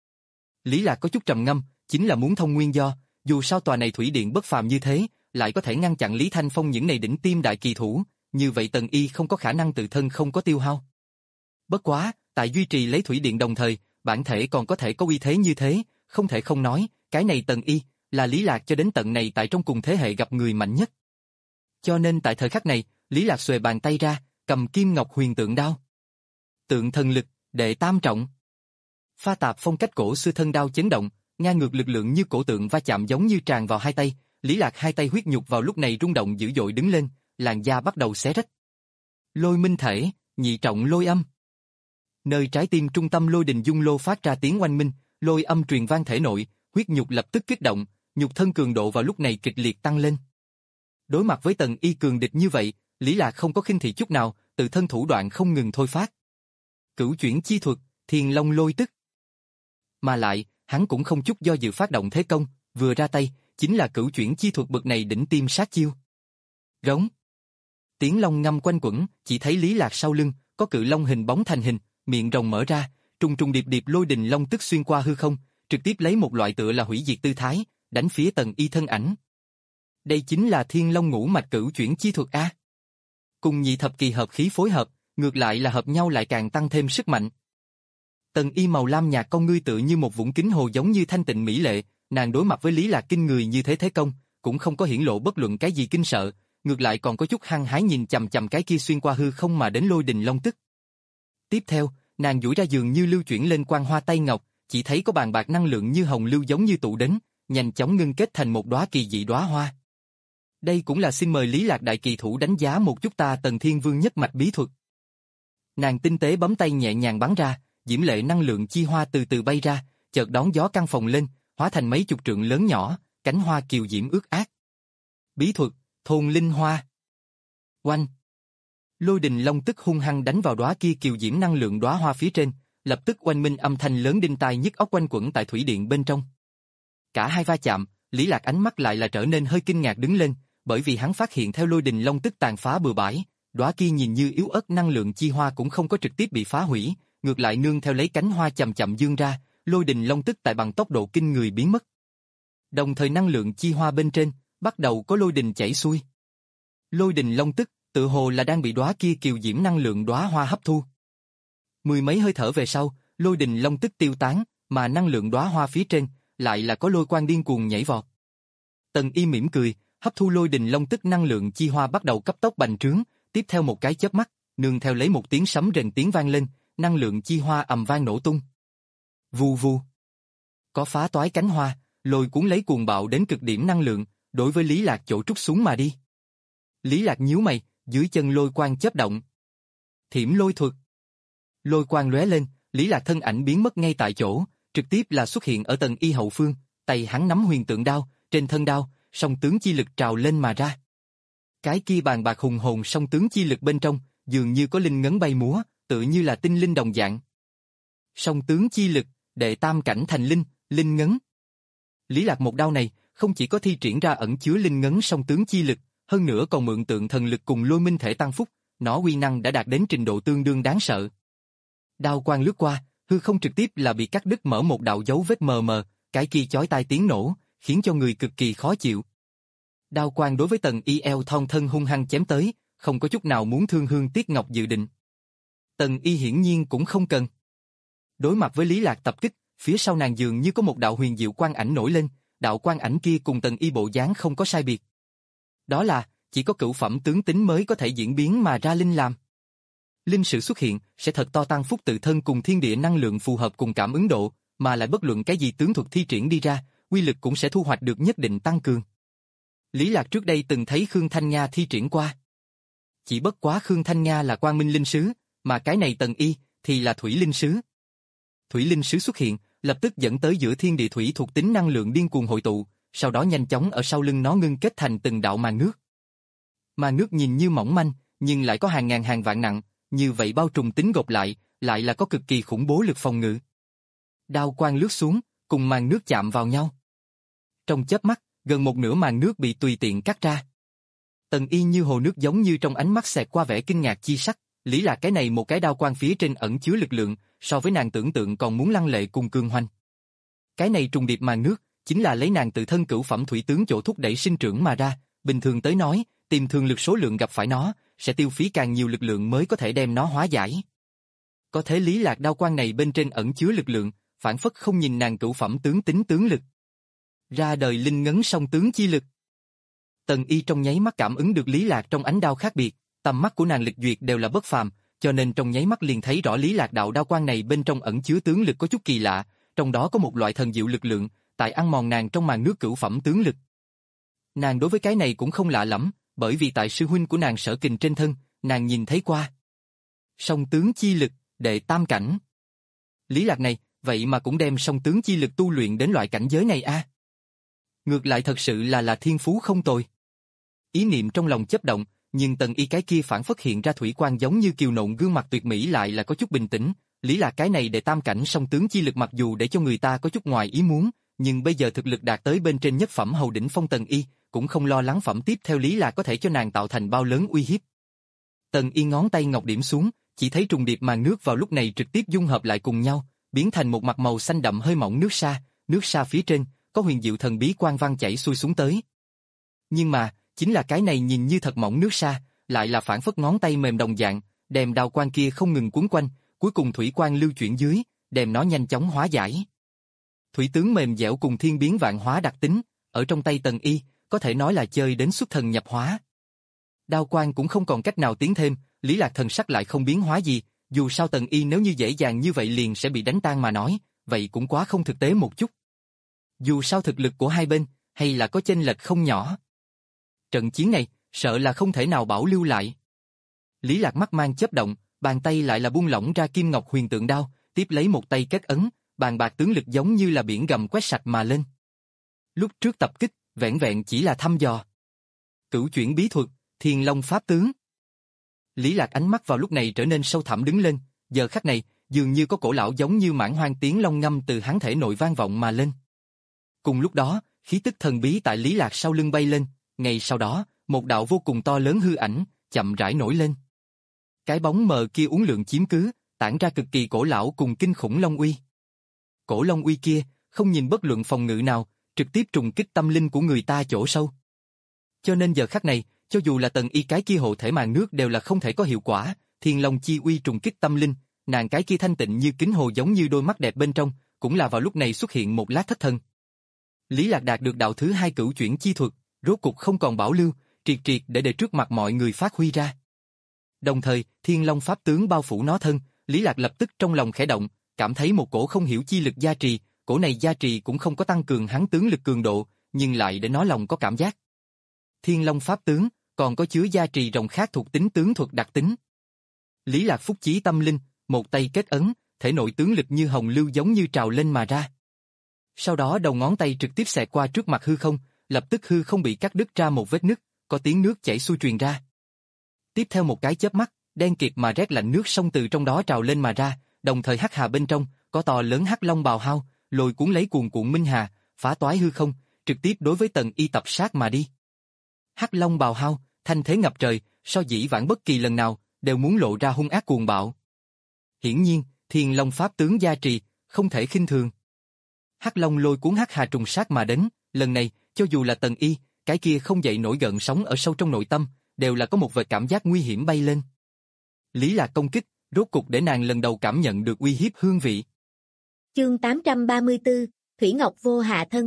[SPEAKER 1] Lý Lạc có chút trầm ngâm, chính là muốn thông nguyên do, dù sao tòa này thủy điện bất phàm như thế, lại có thể ngăn chặn Lý Thanh Phong những này đỉnh tiêm đại kỳ thủ, như vậy Tần Y không có khả năng tự thân không có tiêu hao. Bất quá, tại duy trì lấy thủy điện đồng thời, bản thể còn có thể có uy thế như thế, không thể không nói, cái này Tần Y, là Lý Lạc cho đến tận này tại trong cùng thế hệ gặp người mạnh nhất. Cho nên tại thời khắc này, Lý Lạc xuề bàn tay ra, cầm kim ngọc huyền tượng đao. Tượng thần lực, đệ tam trọng. Pha tạp phong cách cổ xưa thân đao chấn động, ngang ngược lực lượng như cổ tượng va chạm giống như tràn vào hai tay, Lý Lạc hai tay huyết nhục vào lúc này rung động dữ dội đứng lên, làn da bắt đầu xé rách. Lôi minh thể, nhị trọng lôi âm. Nơi trái tim trung tâm lôi đình dung lô phát ra tiếng oanh minh, lôi âm truyền vang thể nội, huyết nhục lập tức kích động, nhục thân cường độ vào lúc này kịch liệt tăng lên. Đối mặt với Tần Y cường địch như vậy, Lý Lạc không có khinh thị chút nào, tự thân thủ đoạn không ngừng thôi phát. Cửu chuyển chi thuật, Thiên Long lôi tức. Mà lại, hắn cũng không chút do dự phát động thế công, vừa ra tay, chính là cửu chuyển chi thuật bậc này đỉnh tiêm sát chiêu. Rống. Tiếng long ngâm quanh quẩn, chỉ thấy Lý Lạc sau lưng, có cự long hình bóng thành hình, miệng rồng mở ra, trùng trùng điệp điệp lôi đình long tức xuyên qua hư không, trực tiếp lấy một loại tựa là hủy diệt tư thái, đánh phía Tần Y thân ảnh. Đây chính là Thiên Long ngũ mạch cửu chuyển chi thuật a. Cùng nhị thập kỳ hợp khí phối hợp, ngược lại là hợp nhau lại càng tăng thêm sức mạnh. Tần Y màu lam nhạt con ngươi tựa như một vũng kính hồ giống như thanh tịnh mỹ lệ, nàng đối mặt với Lý Lạc kinh người như thế thế công, cũng không có hiển lộ bất luận cái gì kinh sợ, ngược lại còn có chút hăng hái nhìn chằm chằm cái kia xuyên qua hư không mà đến lôi đình long tức. Tiếp theo, nàng duỗi ra dường như lưu chuyển lên quang hoa tay ngọc, chỉ thấy có bàn bạc năng lượng như hồng lưu giống như tụ đến, nhanh chóng ngưng kết thành một đóa kỳ dị đóa hoa. Đây cũng là xin mời Lý Lạc đại kỳ thủ đánh giá một chút ta Tần Thiên Vương nhất mạch bí thuật. Nàng tinh tế bấm tay nhẹ nhàng bắn ra, diễm lệ năng lượng chi hoa từ từ bay ra, chợt đón gió căn phòng lên, hóa thành mấy chục trượng lớn nhỏ, cánh hoa kiều diễm ướt át. Bí thuật, thôn linh hoa. Oanh. Lôi đình long tức hung hăng đánh vào đóa kia kiều diễm năng lượng đóa hoa phía trên, lập tức oanh minh âm thanh lớn đinh tai nhức óc quanh quẩn tại thủy điện bên trong. Cả hai va chạm, Lý Lạc ánh mắt lại là trở nên hơi kinh ngạc đứng lên, bởi vì hắn phát hiện theo lôi đình long tức tàn phá bừa bãi, đóa kia nhìn như yếu ớt năng lượng chi hoa cũng không có trực tiếp bị phá hủy, ngược lại nương theo lấy cánh hoa chậm chậm dương ra, lôi đình long tức tại bằng tốc độ kinh người biến mất. Đồng thời năng lượng chi hoa bên trên, bắt đầu có lôi đình chảy xuôi. Lôi đình long tức, tự hồ là đang bị đóa kia kiều diễm năng lượng đóa hoa hấp thu. Mười mấy hơi thở về sau, lôi đình long tức tiêu tán, mà năng lượng đóa hoa phía trên, lại là có lôi quang điên cuồng nhảy vọt. Tần Y mỉm cười, hấp thu lôi đình long tức năng lượng chi hoa bắt đầu cấp tốc bành trướng, tiếp theo một cái chớp mắt, nương theo lấy một tiếng sấm rền tiếng vang lên, năng lượng chi hoa ầm vang nổ tung. Vù vù. Có phá toái cánh hoa, lôi cuốn lấy cuồng bạo đến cực điểm năng lượng, đối với Lý Lạc chỗ trút xuống mà đi. Lý Lạc nhíu mày, dưới chân lôi quang chớp động. Thiểm lôi thuật. Lôi quang lóe lên, Lý Lạc thân ảnh biến mất ngay tại chỗ, trực tiếp là xuất hiện ở Tần Y hậu phương, tay hắn nắm huyền tượng đao, trên thân đao, song tướng chi lực trào lên mà ra. Cái kia bàn bạc hùng hồn song tướng chi lực bên trong, dường như có linh ngấn bay múa, tự như là tinh linh đồng dạng. Song tướng chi lực, đệ tam cảnh thành linh, linh ngấn. Lý Lạc một đao này, không chỉ có thi triển ra ẩn chứa linh ngấn song tướng chi lực, hơn nữa còn mượn tượng thần lực cùng lôi minh thể tăng phúc, nó uy năng đã đạt đến trình độ tương đương đáng sợ. Đao quang lướt qua, hư không trực tiếp là bị cắt đứt mở một đạo dấu vết mờ mờ, cái kia chói tai tiếng nổ, khiến cho người cực kỳ khó chịu. Đao quang đối với Tần Y eo thon thân hung hăng chém tới, không có chút nào muốn thương hương tiếc ngọc dự định. Tần Y hiển nhiên cũng không cần. Đối mặt với Lý Lạc tập kích, phía sau nàng dường như có một đạo huyền diệu quang ảnh nổi lên, đạo quang ảnh kia cùng Tần Y bộ dáng không có sai biệt. Đó là, chỉ có cửu phẩm tướng tính mới có thể diễn biến mà ra linh làm. Linh sự xuất hiện, sẽ thật to tăng phúc tự thân cùng thiên địa năng lượng phù hợp cùng cảm ứng độ, mà lại bất luận cái gì tướng thuật thi triển đi ra, quy lực cũng sẽ thu hoạch được nhất định tăng cường. Lý Lạc trước đây từng thấy Khương Thanh Nga thi triển qua. Chỉ bất quá Khương Thanh Nga là Quang Minh Linh Sứ, mà cái này Tần Y thì là Thủy Linh Sứ. Thủy Linh Sứ xuất hiện, lập tức dẫn tới giữa thiên địa thủy thuộc tính năng lượng điên cuồng hội tụ, sau đó nhanh chóng ở sau lưng nó ngưng kết thành từng đạo màn nước. Màn nước nhìn như mỏng manh, nhưng lại có hàng ngàn hàng vạn nặng, như vậy bao trùm tính gộp lại, lại là có cực kỳ khủng bố lực phòng ngự. Đao quang lướt xuống, cùng màn nước chạm vào nhau. Trong chớp mắt, gần một nửa màn nước bị tùy tiện cắt ra. Tần Y như hồ nước giống như trong ánh mắt xẹt qua vẻ kinh ngạc chi sắc, Lý Lạc cái này một cái đao quang phía trên ẩn chứa lực lượng, so với nàng tưởng tượng còn muốn lăng lệ cùng cường hoành. Cái này trùng điệp màn nước, chính là lấy nàng tự thân cửu phẩm thủy tướng chỗ thúc đẩy sinh trưởng mà ra, bình thường tới nói, tìm thường lực số lượng gặp phải nó, sẽ tiêu phí càng nhiều lực lượng mới có thể đem nó hóa giải. Có thể Lý Lạc đao quang này bên trên ẩn chứa lực lượng, phản phất không nhìn nàng cửu phẩm tướng tính tướng lực. Ra đời linh ngấn song tướng chi lực. Tần Y trong nháy mắt cảm ứng được Lý Lạc trong ánh đao khác biệt, tầm mắt của nàng lịch duyệt đều là bất phàm, cho nên trong nháy mắt liền thấy rõ Lý Lạc đạo đao quang này bên trong ẩn chứa tướng lực có chút kỳ lạ, trong đó có một loại thần diệu lực lượng, tại ăn mòn nàng trong màn nước cửu phẩm tướng lực. Nàng đối với cái này cũng không lạ lắm, bởi vì tại sư huynh của nàng Sở Kình trên thân, nàng nhìn thấy qua. Song tướng chi lực, đệ tam cảnh. Lý Lạc này, vậy mà cũng đem song tướng chi lực tu luyện đến loại cảnh giới này a. À? Ngược lại thật sự là là thiên phú không tồi. Ý niệm trong lòng chấp động, nhưng Tần Y cái kia phản phất hiện ra thủy quang giống như kiều nộn gương mặt tuyệt mỹ lại là có chút bình tĩnh. Lý Lạc cái này đệ tam cảnh song tướng chi lực mặc dù để cho người ta có chút ngoài ý muốn, nhưng bây giờ thực lực đạt tới bên trên nhất phẩm hầu đỉnh phong Tần Y, cũng không lo lắng phẩm tiếp theo Lý Lạc có thể cho nàng tạo thành bao lớn uy hiếp. Tần Y ngón tay ngọc điểm xuống, chỉ thấy trùng điệp màn nước vào lúc này trực tiếp dung hợp lại cùng nhau, biến thành một mặt màu xanh đậm hơi mỏng nước sa, nước sa phía trên có huyền diệu thần bí quang văn chảy xuôi xuống tới. Nhưng mà, chính là cái này nhìn như thật mỏng nước sa, lại là phản phất ngón tay mềm đồng dạng, đem đao quang kia không ngừng cuốn quanh, cuối cùng thủy quang lưu chuyển dưới, đem nó nhanh chóng hóa giải. Thủy tướng mềm dẻo cùng thiên biến vạn hóa đặc tính, ở trong tay Tần Y, có thể nói là chơi đến xuất thần nhập hóa. Đao quang cũng không còn cách nào tiến thêm, Lý Lạc thần sắc lại không biến hóa gì, dù sao Tần Y nếu như dễ dàng như vậy liền sẽ bị đánh tan mà nói, vậy cũng quá không thực tế một chút. Dù sao thực lực của hai bên, hay là có chênh lệch không nhỏ. Trận chiến này, sợ là không thể nào bảo lưu lại. Lý Lạc mắt mang chớp động, bàn tay lại là buông lỏng ra kim ngọc huyền tượng đao, tiếp lấy một tay kết ấn, bàn bạc tướng lực giống như là biển gầm quét sạch mà lên. Lúc trước tập kích, vẹn vẹn chỉ là thăm dò. Cửu chuyển bí thuật, Thiên Long pháp tướng. Lý Lạc ánh mắt vào lúc này trở nên sâu thẳm đứng lên, giờ khắc này, dường như có cổ lão giống như mãng hoang tiếng long ngâm từ hắn thể nội vang vọng mà lên. Cùng lúc đó, khí tức thần bí tại Lý Lạc sau lưng bay lên, ngay sau đó, một đạo vô cùng to lớn hư ảnh, chậm rãi nổi lên. Cái bóng mờ kia uốn lượn chiếm cứ, tản ra cực kỳ cổ lão cùng kinh khủng long uy. Cổ long uy kia, không nhìn bất luận phòng ngự nào, trực tiếp trùng kích tâm linh của người ta chỗ sâu. Cho nên giờ khắc này, cho dù là Tần Y cái kia hộ thể màn nước đều là không thể có hiệu quả, Thiên Long chi uy trùng kích tâm linh, nàng cái kia thanh tịnh như kính hồ giống như đôi mắt đẹp bên trong, cũng là vào lúc này xuất hiện một lát thất thần. Lý Lạc đạt được đạo thứ hai cửu chuyển chi thuật, rốt cục không còn bảo lưu, triệt triệt để để trước mặt mọi người phát huy ra. Đồng thời, Thiên Long pháp tướng bao phủ nó thân, Lý Lạc lập tức trong lòng khẽ động, cảm thấy một cổ không hiểu chi lực gia trì, cổ này gia trì cũng không có tăng cường hắn tướng lực cường độ, nhưng lại để nó lòng có cảm giác. Thiên Long pháp tướng còn có chứa gia trì rộng khác thuộc tính tướng thuật đặc tính. Lý Lạc phúc chí tâm linh, một tay kết ấn, thể nội tướng lực như hồng lưu giống như trào lên mà ra. Sau đó đầu ngón tay trực tiếp xẹt qua trước mặt hư không, lập tức hư không bị cắt đứt ra một vết nứt, có tiếng nước chảy xuôi truyền ra. Tiếp theo một cái chớp mắt, đen kịt mà rét lạnh nước sông từ trong đó trào lên mà ra, đồng thời hắc hà bên trong có to lớn hắc long bào hao, lôi cuốn lấy cuồn cuộn minh hà, phá toái hư không, trực tiếp đối với Tần Y tập sát mà đi. Hắc long bào hao, thanh thế ngập trời, so dĩ vãng bất kỳ lần nào đều muốn lộ ra hung ác cuồng bạo. Hiển nhiên, Thiên Long pháp tướng gia trì, không thể khinh thường. Hắc long lôi cuốn hắc hà trùng sát mà đến, lần này, cho dù là Tần Y, cái kia không dậy nổi gợn sóng ở sâu trong nội tâm, đều là có một vệt cảm giác nguy hiểm bay lên. Lý Lạc công kích, rốt cục để nàng lần đầu cảm nhận được uy hiếp hương vị.
[SPEAKER 2] Chương tám trăm ba mươi tư, Thủy Ngọc vô hạ thân.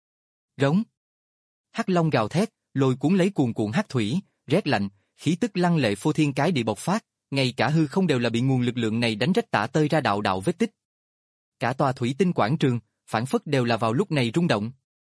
[SPEAKER 1] Rống. Hắc long gào thét, lôi cuốn lấy cuồn cuộn hắc thủy, rét lạnh, khí tức lăng lệ phô thiên cái địa bộc phát, ngay cả hư không đều là bị nguồn lực lượng này đánh rách tả tơi ra đạo đạo vết tích. Cả tòa thủy tinh quảng trường, phản phất đều là vào lúc này rung động.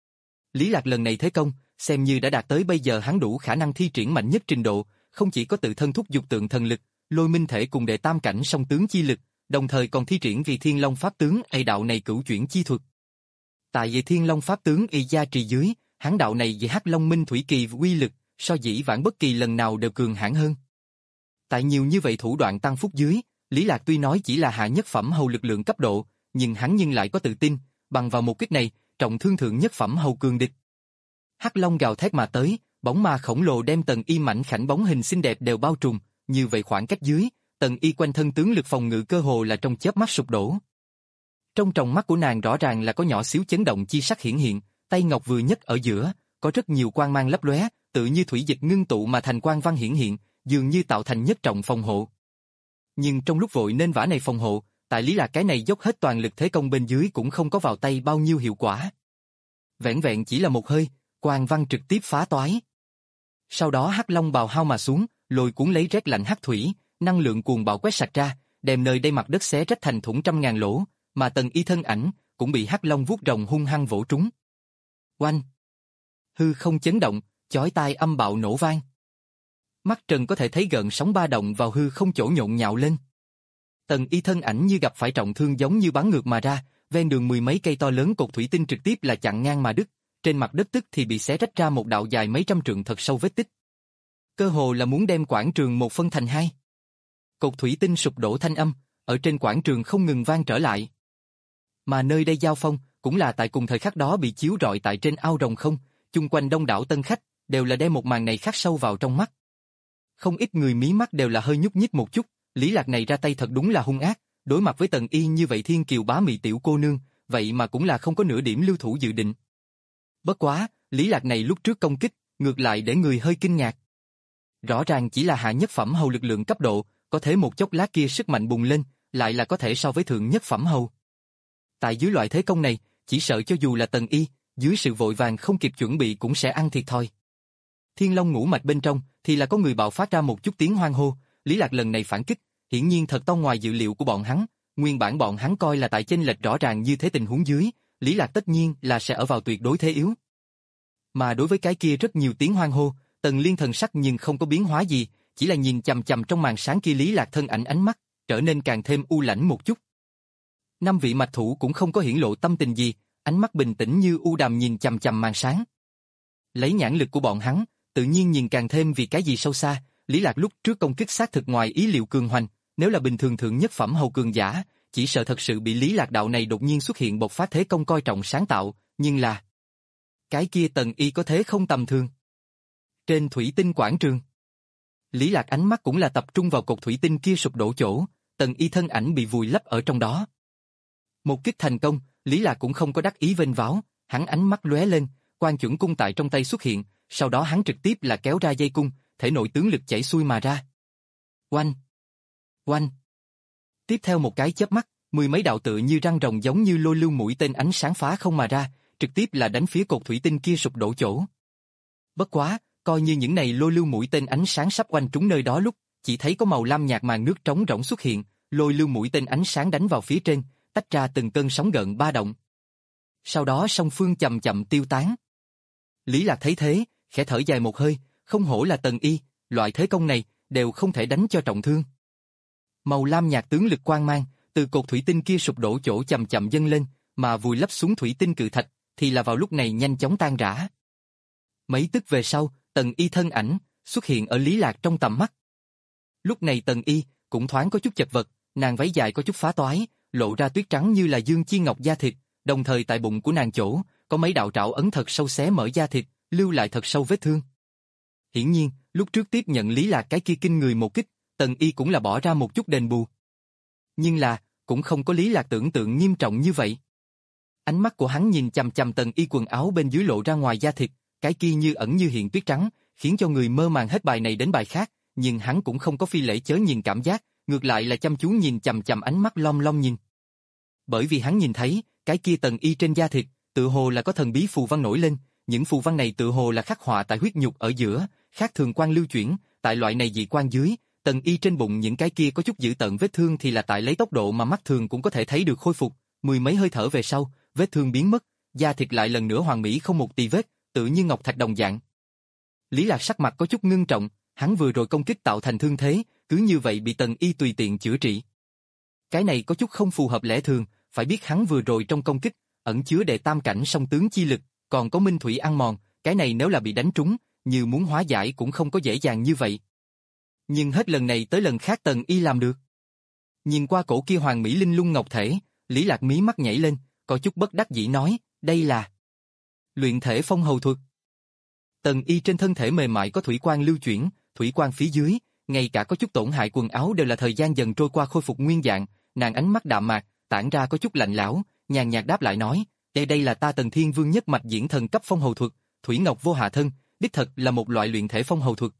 [SPEAKER 1] Lý Lạc lần này thế công, xem như đã đạt tới bây giờ hắn đủ khả năng thi triển mạnh nhất trình độ, không chỉ có tự thân thúc giục tượng thần lực, lôi minh thể cùng đệ tam cảnh song tướng chi lực, đồng thời còn thi triển vì Thiên Long pháp tướng ấy đạo này cửu chuyển chi thuật. Tại vì Thiên Long pháp tướng y gia trì dưới, hắn đạo này vì Hắc Long Minh Thủy Kỳ uy lực, so dĩ vãng bất kỳ lần nào đều cường hãn hơn. Tại nhiều như vậy thủ đoạn tăng phúc dưới, Lý Lạc tuy nói chỉ là hạ nhất phẩm hầu lực lượng cấp độ, nhưng hắn nhưng lại có tự tin, bằng vào một kích này, trọng thương thượng nhất phẩm hầu cường địch. Hắc Long gào thét mà tới, bóng ma khổng lồ đem Tần Y mảnh khảnh bóng hình xinh đẹp đều bao trùm, như vậy khoảng cách dưới, Tần Y quanh thân tướng lực phòng ngự cơ hồ là trong chớp mắt sụp đổ. Trong tròng mắt của nàng rõ ràng là có nhỏ xíu chấn động chi sắc hiển hiện, tay ngọc vừa nhất ở giữa, có rất nhiều quang mang lấp lóe, tự như thủy dịch ngưng tụ mà thành quang văn hiển hiện, dường như tạo thành nhất trọng phòng hộ. Nhưng trong lúc vội nên vã này phòng hộ, tại Lý Lạc cái này dốc hết toàn lực thế công bên dưới cũng không có vào tay bao nhiêu hiệu quả. Vẻn vẹn chỉ là một hơi, quang văn trực tiếp phá toái. Sau đó Hắc Long bào hao mà xuống, lôi cuốn lấy rét lạnh hắc thủy, năng lượng cuồng bạo quét sạch ra, đem nơi đây mặt đất xé rách thành thủng trăm ngàn lỗ, mà Tần Y thân ảnh cũng bị Hắc Long vuốt rồng hung hăng vỗ trúng. Oanh! Hư không chấn động, chói tai âm bạo nổ vang. Mắt Trần có thể thấy gợn sóng ba động vào hư không chỗ nhộn nhạo lên. Tần Y thân ảnh như gặp phải trọng thương giống như bắn ngược mà ra, ven đường mười mấy cây to lớn cột thủy tinh trực tiếp là chặn ngang mà đứt, trên mặt đất tức thì bị xé rách ra một đạo dài mấy trăm trượng thật sâu vết tích. Cơ hồ là muốn đem quảng trường một phân thành hai. Cột thủy tinh sụp đổ thanh âm, ở trên quảng trường không ngừng vang trở lại. Mà nơi đây giao phong, cũng là tại cùng thời khắc đó bị chiếu rọi tại trên ao rồng không, chung quanh đông đảo tân khách, đều là đem một màn này khắc sâu vào trong mắt. Không ít người mí mắt đều là hơi nhúc nhích một chút, Lý Lạc này ra tay thật đúng là hung ác, đối mặt với Tần Y như vậy thiên kiều bá mị tiểu cô nương, vậy mà cũng là không có nửa điểm lưu thủ dự định. Bất quá, Lý Lạc này lúc trước công kích, ngược lại để người hơi kinh ngạc. Rõ ràng chỉ là hạ nhất phẩm hầu lực lượng cấp độ, có thể một chốc lát kia sức mạnh bùng lên, lại là có thể so với thượng nhất phẩm hầu. Tại dưới loại thế công này, chỉ sợ cho dù là Tần Y, dưới sự vội vàng không kịp chuẩn bị cũng sẽ ăn thiệt thòi. Thiên Long ngũ mạch bên trong, thì là có người bạo phát ra một chút tiếng hoang hô, Lý Lạc lần này phản kích, hiển nhiên thật to ngoài dự liệu của bọn hắn, nguyên bản bọn hắn coi là tại chênh lệch rõ ràng như thế tình huống dưới, Lý Lạc tất nhiên là sẽ ở vào tuyệt đối thế yếu. Mà đối với cái kia rất nhiều tiếng hoang hô, Tần Liên thần sắc nhưng không có biến hóa gì, chỉ là nhìn chằm chằm trong màn sáng kia Lý Lạc thân ảnh ánh mắt, trở nên càng thêm u lãnh một chút. Năm vị mạch thủ cũng không có hiển lộ tâm tình gì, ánh mắt bình tĩnh như u đàm nhìn chằm chằm màn sáng. Lấy nhãn lực của bọn hắn, tự nhiên nhìn càng thêm vì cái gì sâu xa, Lý Lạc lúc trước công kích xác thực ngoài ý liệu cường hoành, nếu là bình thường thượng nhất phẩm hầu cường giả, chỉ sợ thật sự bị Lý Lạc đạo này đột nhiên xuất hiện bộc phát thế công coi trọng sáng tạo, nhưng là cái kia Tần Y có thế không tầm thường. Trên thủy tinh quảng trường, Lý Lạc ánh mắt cũng là tập trung vào cột thủy tinh kia sụp đổ chỗ, Tần Y thân ảnh bị vùi lấp ở trong đó. Một kích thành công, Lý Lạc cũng không có đắc ý vênh váo, hắn ánh mắt lóe lên, quan chuẩn cung tại trong tay xuất hiện, sau đó hắn trực tiếp là kéo ra dây cung, thể nội tướng lực chảy xuôi mà ra. Oanh! Oanh! Tiếp theo một cái chớp mắt, mười mấy đạo tự như răng rồng giống như lôi lưu mũi tên ánh sáng phá không mà ra, trực tiếp là đánh phía cột thủy tinh kia sụp đổ chỗ. Bất quá, coi như những này lôi lưu mũi tên ánh sáng sắp oanh trúng nơi đó lúc, chỉ thấy có màu lam nhạt màn nước trống rỗng xuất hiện, lôi lưu mũi tên ánh sáng đánh vào phía trên, tách ra từng cơn sóng gợn ba động. Sau đó song phương chậm chậm tiêu tán. Lý Lạc thấy thế, khẽ thở dài một hơi, không hổ là Tần Y, loại thế công này đều không thể đánh cho trọng thương. Màu lam nhạt tướng lực quang mang, từ cột thủy tinh kia sụp đổ chỗ chậm chậm dâng lên, mà vùi lấp xuống thủy tinh cự thạch, thì là vào lúc này nhanh chóng tan rã. Mấy tức về sau, Tần Y thân ảnh xuất hiện ở Lý Lạc trong tầm mắt. Lúc này Tần Y cũng thoáng có chút chật vật, nàng váy dài có chút phá toái, lộ ra tuyết trắng như là dương chi ngọc da thịt, đồng thời tại bụng của nàng chỗ có mấy đạo trảo ấn thật sâu xé mở da thịt, lưu lại thật sâu vết thương. Hiển nhiên, lúc trước tiếp nhận Lý Lạc cái kia kinh người một kích, Tần Y cũng là bỏ ra một chút đền bù. Nhưng là, cũng không có Lý Lạc tưởng tượng nghiêm trọng như vậy. Ánh mắt của hắn nhìn chằm chằm Tần Y quần áo bên dưới lộ ra ngoài da thịt, cái kia như ẩn như hiện tuyết trắng, khiến cho người mơ màng hết bài này đến bài khác, nhưng hắn cũng không có phi lễ chớ nhìn cảm giác, ngược lại là chăm chú nhìn chằm chằm ánh mắt long long nhìn. Bởi vì hắn nhìn thấy, cái kia Tần Y trên da thịt, tự hồ là có thần bí phù văn nổi lên, những phù văn này tự hồ là khắc họa tại huyết nhục ở giữa, khác thường quan lưu chuyển, tại loại này dị quan dưới, Tần Y trên bụng những cái kia có chút dữ tợn vết thương thì là tại lấy tốc độ mà mắt thường cũng có thể thấy được khôi phục, mười mấy hơi thở về sau, vết thương biến mất, da thịt lại lần nữa hoàn mỹ không một tì vết, tự như ngọc thạch đồng dạng. Lý Lạc sắc mặt có chút ngưng trọng, hắn vừa rồi công kích tạo thành thương thế, cứ như vậy bị Tần Y tùy tiện chữa trị. Cái này có chút không phù hợp lẽ thường, phải biết hắn vừa rồi trong công kích, ẩn chứa đệ tam cảnh song tướng chi lực, còn có minh thủy ăn mòn, cái này nếu là bị đánh trúng, như muốn hóa giải cũng không có dễ dàng như vậy. Nhưng hết lần này tới lần khác Tần Y làm được. Nhìn qua cổ kia hoàng mỹ linh lung ngọc thể, Lý Lạc mí mắt nhảy lên, có chút bất đắc dĩ nói, đây là luyện thể phong hầu thuật. Tần Y trên thân thể mềm mại có thủy quang lưu chuyển, thủy quang phía dưới, ngay cả có chút tổn hại quần áo đều là thời gian dần trôi qua khôi phục nguyên dạng, nàng ánh mắt đạm mạc, tản ra có chút lạnh lẽo, nhàn nhạt đáp lại nói, đây đây là ta Tần Thiên Vương nhất mạch diễn thần cấp phong hầu thuật, thủy ngọc vô hạ thân, đích thật là một loại luyện thể phong hầu thuật.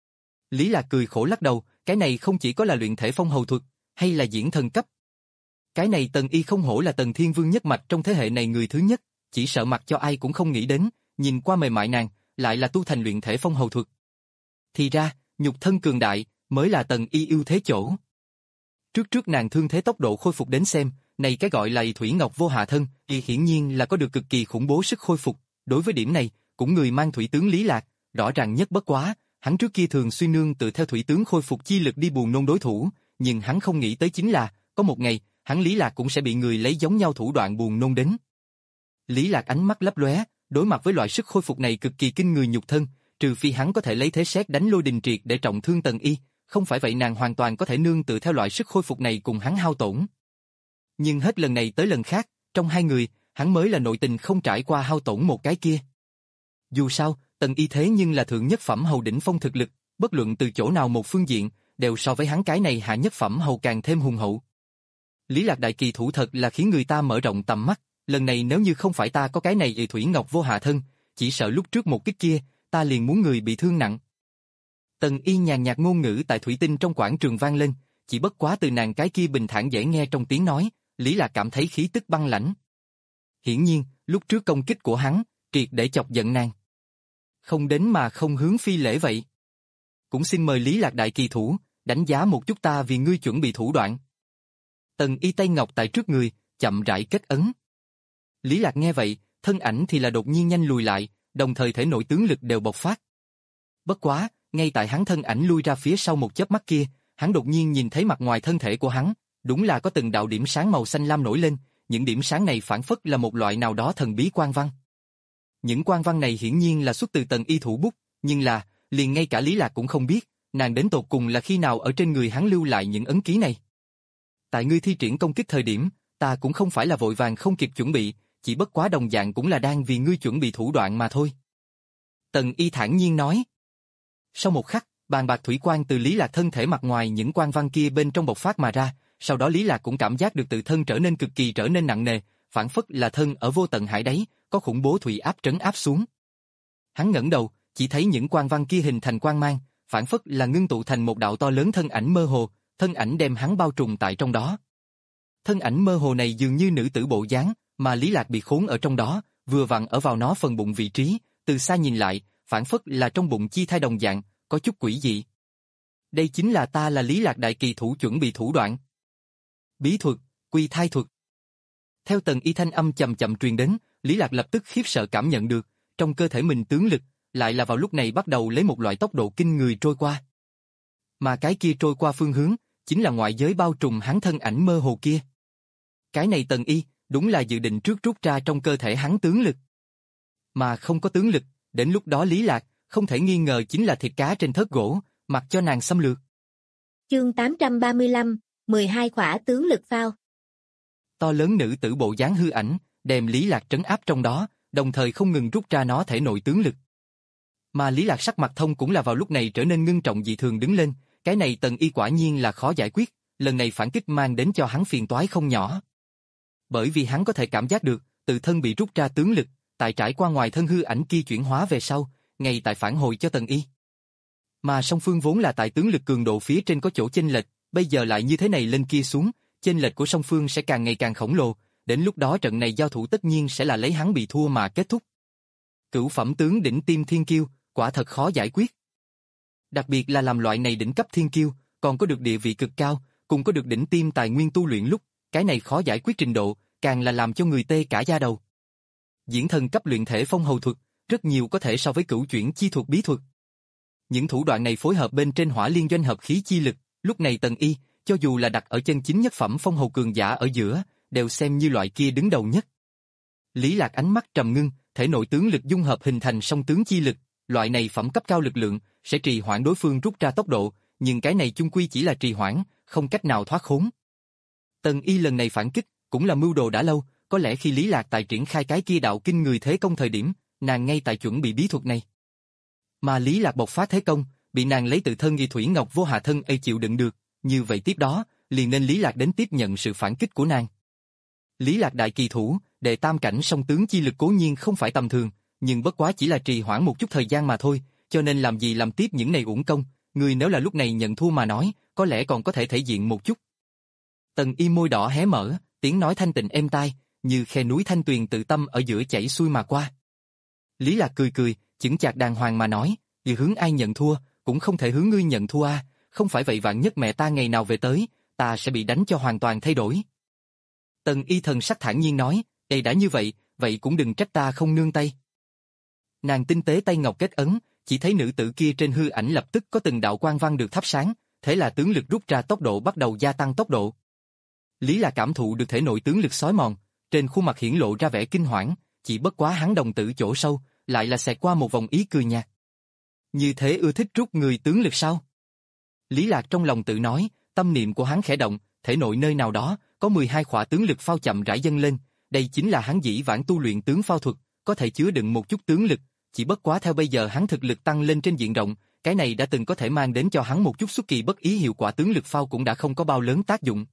[SPEAKER 1] Lý Lạc cười khổ lắc đầu, cái này không chỉ có là luyện thể phong hầu thuật, hay là diễn thần cấp. Cái này Tần Y không hổ là Tần Thiên Vương nhất mạch trong thế hệ này người thứ nhất, chỉ sợ mặc cho ai cũng không nghĩ đến, nhìn qua mềm mại nàng, lại là tu thành luyện thể phong hầu thuật. Thì ra, nhục thân cường đại, mới là Tần Y ưu thế chỗ. Trước trước nàng thương thế tốc độ khôi phục đến xem, này cái gọi là thủy ngọc vô hạ thân, y hiển nhiên là có được cực kỳ khủng bố sức khôi phục, đối với điểm này, cũng người mang thủy tướng Lý Lạc, rõ ràng nhất bất quá, hắn trước kia thường xuyên nương tự theo thủy tướng khôi phục chi lực đi buồn nôn đối thủ, nhưng hắn không nghĩ tới chính là, có một ngày, hắn Lý Lạc cũng sẽ bị người lấy giống nhau thủ đoạn buồn nôn đến. Lý Lạc ánh mắt lấp lóe, đối mặt với loại sức khôi phục này cực kỳ kinh người nhục thân, trừ phi hắn có thể lấy thế sét đánh lôi đình triệt để trọng thương Tần Y, không phải vậy nàng hoàn toàn có thể nương tự theo loại sức khôi phục này cùng hắn hao tổn. Nhưng hết lần này tới lần khác, trong hai người, hắn mới là nội tình không trải qua hao tổn một cái kia. Dù sao, Tần Y thế nhưng là thượng nhất phẩm hầu đỉnh phong thực lực, bất luận từ chỗ nào một phương diện, đều so với hắn cái này hạ nhất phẩm hầu càng thêm hùng hậu. Lý Lạc đại kỳ thủ thật là khiến người ta mở rộng tầm mắt, lần này nếu như không phải ta có cái này y thủy ngọc vô hạ thân, chỉ sợ lúc trước một kích kia, ta liền muốn người bị thương nặng. Tần Y nhàn nhạt ngôn ngữ tại thủy tinh trong quảng trường vang lên, chỉ bất quá từ nàng cái kia bình thản dễ nghe trong tiếng nói, Lý Lạc cảm thấy khí tức băng lãnh. Hiển nhiên, lúc trước công kích của hắn, triệt để chọc giận nàng. Không đến mà không hướng phi lễ vậy. Cũng xin mời Lý Lạc đại kỳ thủ, đánh giá một chút ta vì ngươi chuẩn bị thủ đoạn. Tần Y tay ngọc tại trước người, chậm rãi kết ấn. Lý Lạc nghe vậy, thân ảnh thì là đột nhiên nhanh lùi lại, đồng thời thể nội tướng lực đều bộc phát. Bất quá, ngay tại hắn thân ảnh lui ra phía sau một chớp mắt kia, hắn đột nhiên nhìn thấy mặt ngoài thân thể của hắn, đúng là có từng đạo điểm sáng màu xanh lam nổi lên, những điểm sáng này phản phất là một loại nào đó thần bí quang văn. Những quang văn này hiển nhiên là xuất từ Tần Y thủ bút, nhưng là, liền ngay cả Lý Lạc cũng không biết, nàng đến tột cùng là khi nào ở trên người hắn lưu lại những ấn ký này. Tại ngươi thi triển công kích thời điểm, ta cũng không phải là vội vàng không kịp chuẩn bị, chỉ bất quá đồng dạng cũng là đang vì ngươi chuẩn bị thủ đoạn mà thôi. Tần Y thản nhiên nói. Sau một khắc, bàn bạc thủy quang từ Lý Lạc thân thể mặt ngoài những quang văn kia bên trong bộc phát mà ra, sau đó Lý Lạc cũng cảm giác được tự thân trở nên cực kỳ trở nên nặng nề, phản phất là thân ở vô tận hải đáy, có khủng bố thủy áp trấn áp xuống. Hắn ngẩng đầu, chỉ thấy những quang văn kia hình thành quang mang, phản phất là ngưng tụ thành một đạo to lớn thân ảnh mơ hồ, thân ảnh đem hắn bao trùm tại trong đó. Thân ảnh mơ hồ này dường như nữ tử bộ dáng, mà Lý Lạc bị khốn ở trong đó, vừa vặn ở vào nó phần bụng vị trí, từ xa nhìn lại, phản phất là trong bụng chi thai đồng dạng, có chút quỷ dị. Đây chính là ta là Lý Lạc đại kỳ thủ chuẩn bị thủ đoạn. Bí thuật, quy thai thuật. Theo Tần Y thanh âm chậm chậm truyền đến, Lý Lạc lập tức khiếp sợ cảm nhận được, trong cơ thể mình tướng lực, lại là vào lúc này bắt đầu lấy một loại tốc độ kinh người trôi qua. Mà cái kia trôi qua phương hướng, chính là ngoại giới bao trùm hắn thân ảnh mơ hồ kia. Cái này Tần Y, đúng là dự định trước rút ra trong cơ thể hắn tướng lực. Mà không có tướng lực, đến lúc đó Lý Lạc, không thể nghi ngờ chính là thịt cá trên thớt gỗ, mặc cho nàng xâm lược.
[SPEAKER 2] Chương tám trăm ba mươi lăm, mười hai khỏa tướng lực phao.
[SPEAKER 1] To lớn nữ tử bộ dáng hư ảnh, đem Lý Lạc trấn áp trong đó, đồng thời không ngừng rút ra nó thể nội tướng lực. Mà Lý Lạc sắc mặt thông cũng là vào lúc này trở nên ngưng trọng dị thường đứng lên, cái này Tần Y quả nhiên là khó giải quyết, lần này phản kích mang đến cho hắn phiền toái không nhỏ. Bởi vì hắn có thể cảm giác được, tự thân bị rút ra tướng lực, tại trải qua ngoài thân hư ảnh kia chuyển hóa về sau, ngay tại phản hồi cho Tần Y. Mà song phương vốn là tại tướng lực cường độ phía trên có chỗ chênh lệch, bây giờ lại như thế này lên kia xuống, chênh lệch của song phương sẽ càng ngày càng khổng lồ, đến lúc đó trận này giao thủ tất nhiên sẽ là lấy hắn bị thua mà kết thúc. Cửu phẩm tướng đỉnh tim thiên kiêu, quả thật khó giải quyết. Đặc biệt là làm loại này đỉnh cấp thiên kiêu, còn có được địa vị cực cao, cùng có được đỉnh tim tài nguyên tu luyện lúc, cái này khó giải quyết trình độ, càng là làm cho người tê cả da đầu. diễn thần cấp luyện thể phong hầu thuật, rất nhiều có thể so với cửu chuyển chi thuật bí thuật. Những thủ đoạn này phối hợp bên trên hỏa liên doanh hợp khí chi lực, lúc này Tần Y, cho dù là đặt ở chân chính nhất phẩm phong hầu cường giả ở giữa, đều xem như loại kia đứng đầu nhất. Lý Lạc ánh mắt trầm ngưng, thể nội tướng lực dung hợp hình thành song tướng chi lực, loại này phẩm cấp cao lực lượng sẽ trì hoãn đối phương rút ra tốc độ, nhưng cái này chung quy chỉ là trì hoãn, không cách nào thoát khốn. Tần Y lần này phản kích, cũng là mưu đồ đã lâu, có lẽ khi Lý Lạc tại triển khai cái kia đạo kinh người thế công thời điểm, nàng ngay tại chuẩn bị bí thuật này. Mà Lý Lạc bộc phát thế công, bị nàng lấy tự thân nghi thủy ngọc vô hạ thân ấy chịu đựng được, như vậy tiếp đó, liền nên Lý Lạc đến tiếp nhận sự phản kích của nàng. Lý Lạc đại kỳ thủ, đệ tam cảnh song tướng chi lực cố nhiên không phải tầm thường, nhưng bất quá chỉ là trì hoãn một chút thời gian mà thôi, cho nên làm gì làm tiếp những này uổng công, người nếu là lúc này nhận thua mà nói, có lẽ còn có thể thể diện một chút. Tần Y môi đỏ hé mở, tiếng nói thanh tịnh êm tai, như khe núi thanh tuyền tự tâm ở giữa chảy xuôi mà qua. Lý Lạc cười cười, chững chạc đàng hoàng mà nói, vì hướng ai nhận thua, cũng không thể hướng ngươi nhận thua a, không phải vậy vạn nhất mẹ ta ngày nào về tới, ta sẽ bị đánh cho hoàn toàn thay đổi. Tần Y thần sắc thản nhiên nói, "Ê đã như vậy, vậy cũng đừng trách ta không nương tay." Nàng tinh tế tay ngọc kết ấn, chỉ thấy nữ tử kia trên hư ảnh lập tức có từng đạo quang văn được thắp sáng, thế là tướng lực rút ra tốc độ bắt đầu gia tăng tốc độ. Lý là cảm thụ được thể nội tướng lực xói mòn, trên khuôn mặt hiển lộ ra vẻ kinh hoảng, chỉ bất quá hắn đồng tử chỗ sâu, lại là xẹt qua một vòng ý cười nhạt. Như thế ưa thích rút người tướng lực sao? Lý Lạc trong lòng tự nói, tâm niệm của hắn khẽ động, thể nội nơi nào đó có mười hai khỏa tướng lực phao chậm rãi dâng lên, đây chính là hắn dĩ vãng tu luyện tướng phao thuật, có thể chứa đựng một chút tướng lực, chỉ bất quá theo bây giờ hắn thực lực tăng lên trên diện rộng, cái này đã từng có thể mang đến cho hắn một chút xuất kỳ bất ý hiệu quả tướng lực phao cũng đã không có bao lớn tác dụng.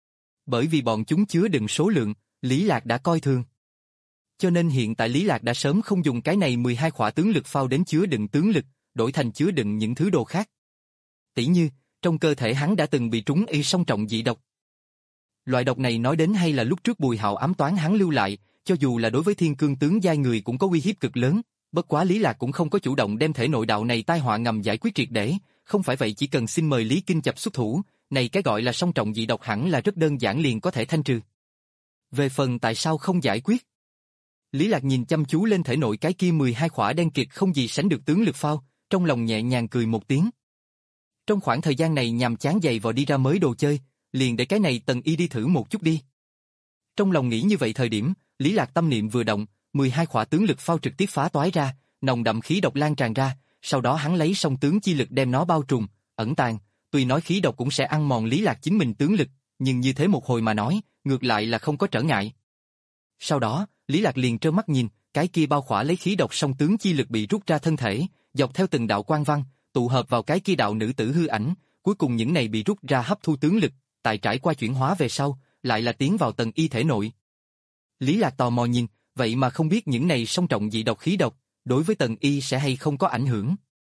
[SPEAKER 1] Bởi vì bọn chúng chứa đựng số lượng, Lý Lạc đã coi thường. Cho nên hiện tại Lý Lạc đã sớm không dùng cái này mười hai khỏa tướng lực phao đến chứa đựng tướng lực, đổi thành chứa đựng những thứ đồ khác. Tỷ như, trong cơ thể hắn đã từng bị trúng y song trọng dị độc. Loại độc này nói đến hay là lúc trước Bùi Hạo ám toán hắn lưu lại, cho dù là đối với thiên cương tướng giai người cũng có uy hiếp cực lớn, bất quá Lý Lạc cũng không có chủ động đem thể nội đạo này tai họa ngầm giải quyết triệt để, không phải vậy chỉ cần xin mời Lý Kinh Chập xuất thủ, này cái gọi là song trọng dị độc hẳn là rất đơn giản liền có thể thanh trừ. Về phần tại sao không giải quyết? Lý Lạc nhìn chăm chú lên thể nội cái kia mười hai khỏa đen kịt không gì sánh được tướng lực phao, trong lòng nhẹ nhàng cười một tiếng. Trong khoảng thời gian này nhàm chán dày vò đi ra mới đồ chơi, liền để cái này Tần Y đi thử một chút đi. Trong lòng nghĩ như vậy thời điểm, Lý Lạc tâm niệm vừa động, mười hai khỏa tướng lực phao trực tiếp phá toái ra, nồng đậm khí độc lan tràn ra, sau đó hắn lấy song tướng chi lực đem nó bao trùm, ẩn tàng, tuy nói khí độc cũng sẽ ăn mòn Lý Lạc chính mình tướng lực, nhưng như thế một hồi mà nói, ngược lại là không có trở ngại. Sau đó, Lý Lạc liền trơ mắt nhìn, cái kia bao khỏa lấy khí độc song tướng chi lực bị rút ra thân thể, dọc theo từng đạo quang văn, tụ hợp vào cái kia đạo nữ tử hư ảnh, cuối cùng những này bị rút ra hấp thu tướng lực, tại trải qua chuyển hóa về sau, lại là tiến vào Tần Y thể nội. Lý Lạc tò mò nhìn, vậy mà không biết những này song trọng dị độc khí độc, đối với Tần Y sẽ hay không có ảnh hưởng.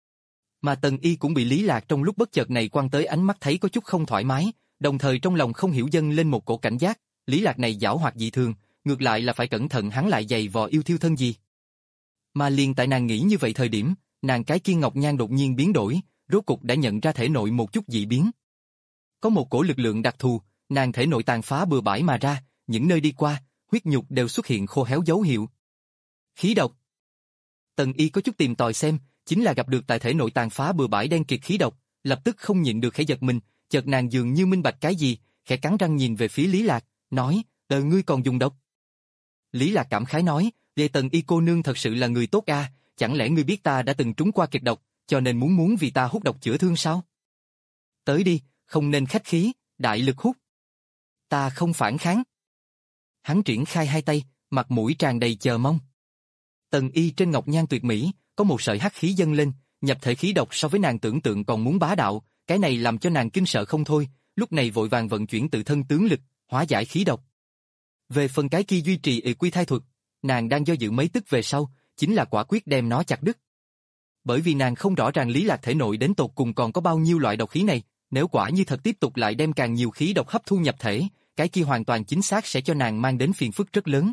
[SPEAKER 1] Mà Tần Y cũng bị Lý Lạc trong lúc bất chợt này quan tới ánh mắt thấy có chút không thoải mái, đồng thời trong lòng không hiểu dâng lên một cổ cảnh giác, Lý Lạc này giảo hoạt dị thường, ngược lại là phải cẩn thận hắn lại giày vò yêu thiêu thân gì. Mà liền tại nàng nghĩ như vậy thời điểm, nàng cái kia ngọc nhan đột nhiên biến đổi, rốt cục đã nhận ra thể nội một chút dị biến. Có một cổ lực lượng đặc thù, nàng thể nội tàn phá bừa bãi mà ra, những nơi đi qua, huyết nhục đều xuất hiện khô héo dấu hiệu. Khí độc. Tần Y có chút tìm tòi xem, chính là gặp được tại thể nội tàn phá bừa bãi đen kịt khí độc, lập tức không nhịn được khẽ giật mình, chợt nàng dường như minh bạch cái gì, khẽ cắn răng nhìn về phía Lý Lạc, nói, "Ờ ngươi còn dùng độc?" Lý Lạc cảm khái nói, "Lê Tần Y cô nương thật sự là người tốt a, chẳng lẽ ngươi biết ta đã từng trúng qua kịch độc, cho nên muốn muốn vì ta hút độc chữa thương sao? Tới đi, không nên khách khí, đại lực hút." Ta không phản kháng. Hắn triển khai hai tay, mặt mũi tràn đầy chờ mong. Tần Y trên ngọc nhan tuyệt mỹ, có một sợi hắc khí dâng lên, nhập thể khí độc so với nàng tưởng tượng còn muốn bá đạo, cái này làm cho nàng kinh sợ không thôi, lúc này vội vàng vận chuyển tự thân tướng lực, hóa giải khí độc. Về phần cái kia duy trì ỷ quy thai thuật, nàng đang do dự mấy tức về sau, chính là quả quyết đem nó chặt đứt. Bởi vì nàng không rõ ràng Lý Lạc thể nội đến tột cùng còn có bao nhiêu loại độc khí này, nếu quả như thật tiếp tục lại đem càng nhiều khí độc hấp thu nhập thể, cái kia hoàn toàn chính xác sẽ cho nàng mang đến phiền phức rất lớn.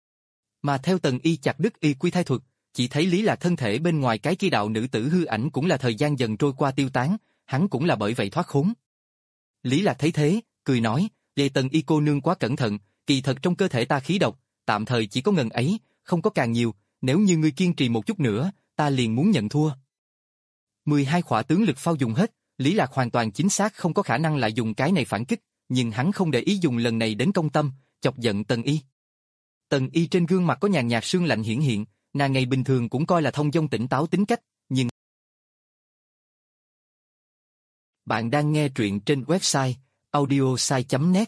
[SPEAKER 1] Mà theo Tần Y chặt đứt y quy thai thuật, chỉ thấy Lý Lạc thân thể bên ngoài cái kia đạo nữ tử hư ảnh cũng là thời gian dần trôi qua tiêu tán, hắn cũng là bởi vậy thoát khốn. Lý Lạc thấy thế, cười nói, "Lê Tần Y cô nương quá cẩn thận, kỳ thật trong cơ thể ta khí độc, tạm thời chỉ có ngần ấy, không có càng nhiều, nếu như ngươi kiên trì một chút nữa, ta liền muốn nhận thua. mười hai khỏa tướng lực phao dùng hết, Lý Lạc hoàn toàn chính xác không có khả năng lại dùng cái này phản kích, nhưng hắn không để ý dùng lần này đến công tâm, chọc giận Tần Y. Tần Y trên gương mặt có nhàn nhạt sương lạnh hiển hiện, nàng ngày bình thường cũng coi là thông dong tỉnh táo tính cách, nhưng... Bạn đang nghe truyện trên website audiosai chấm net.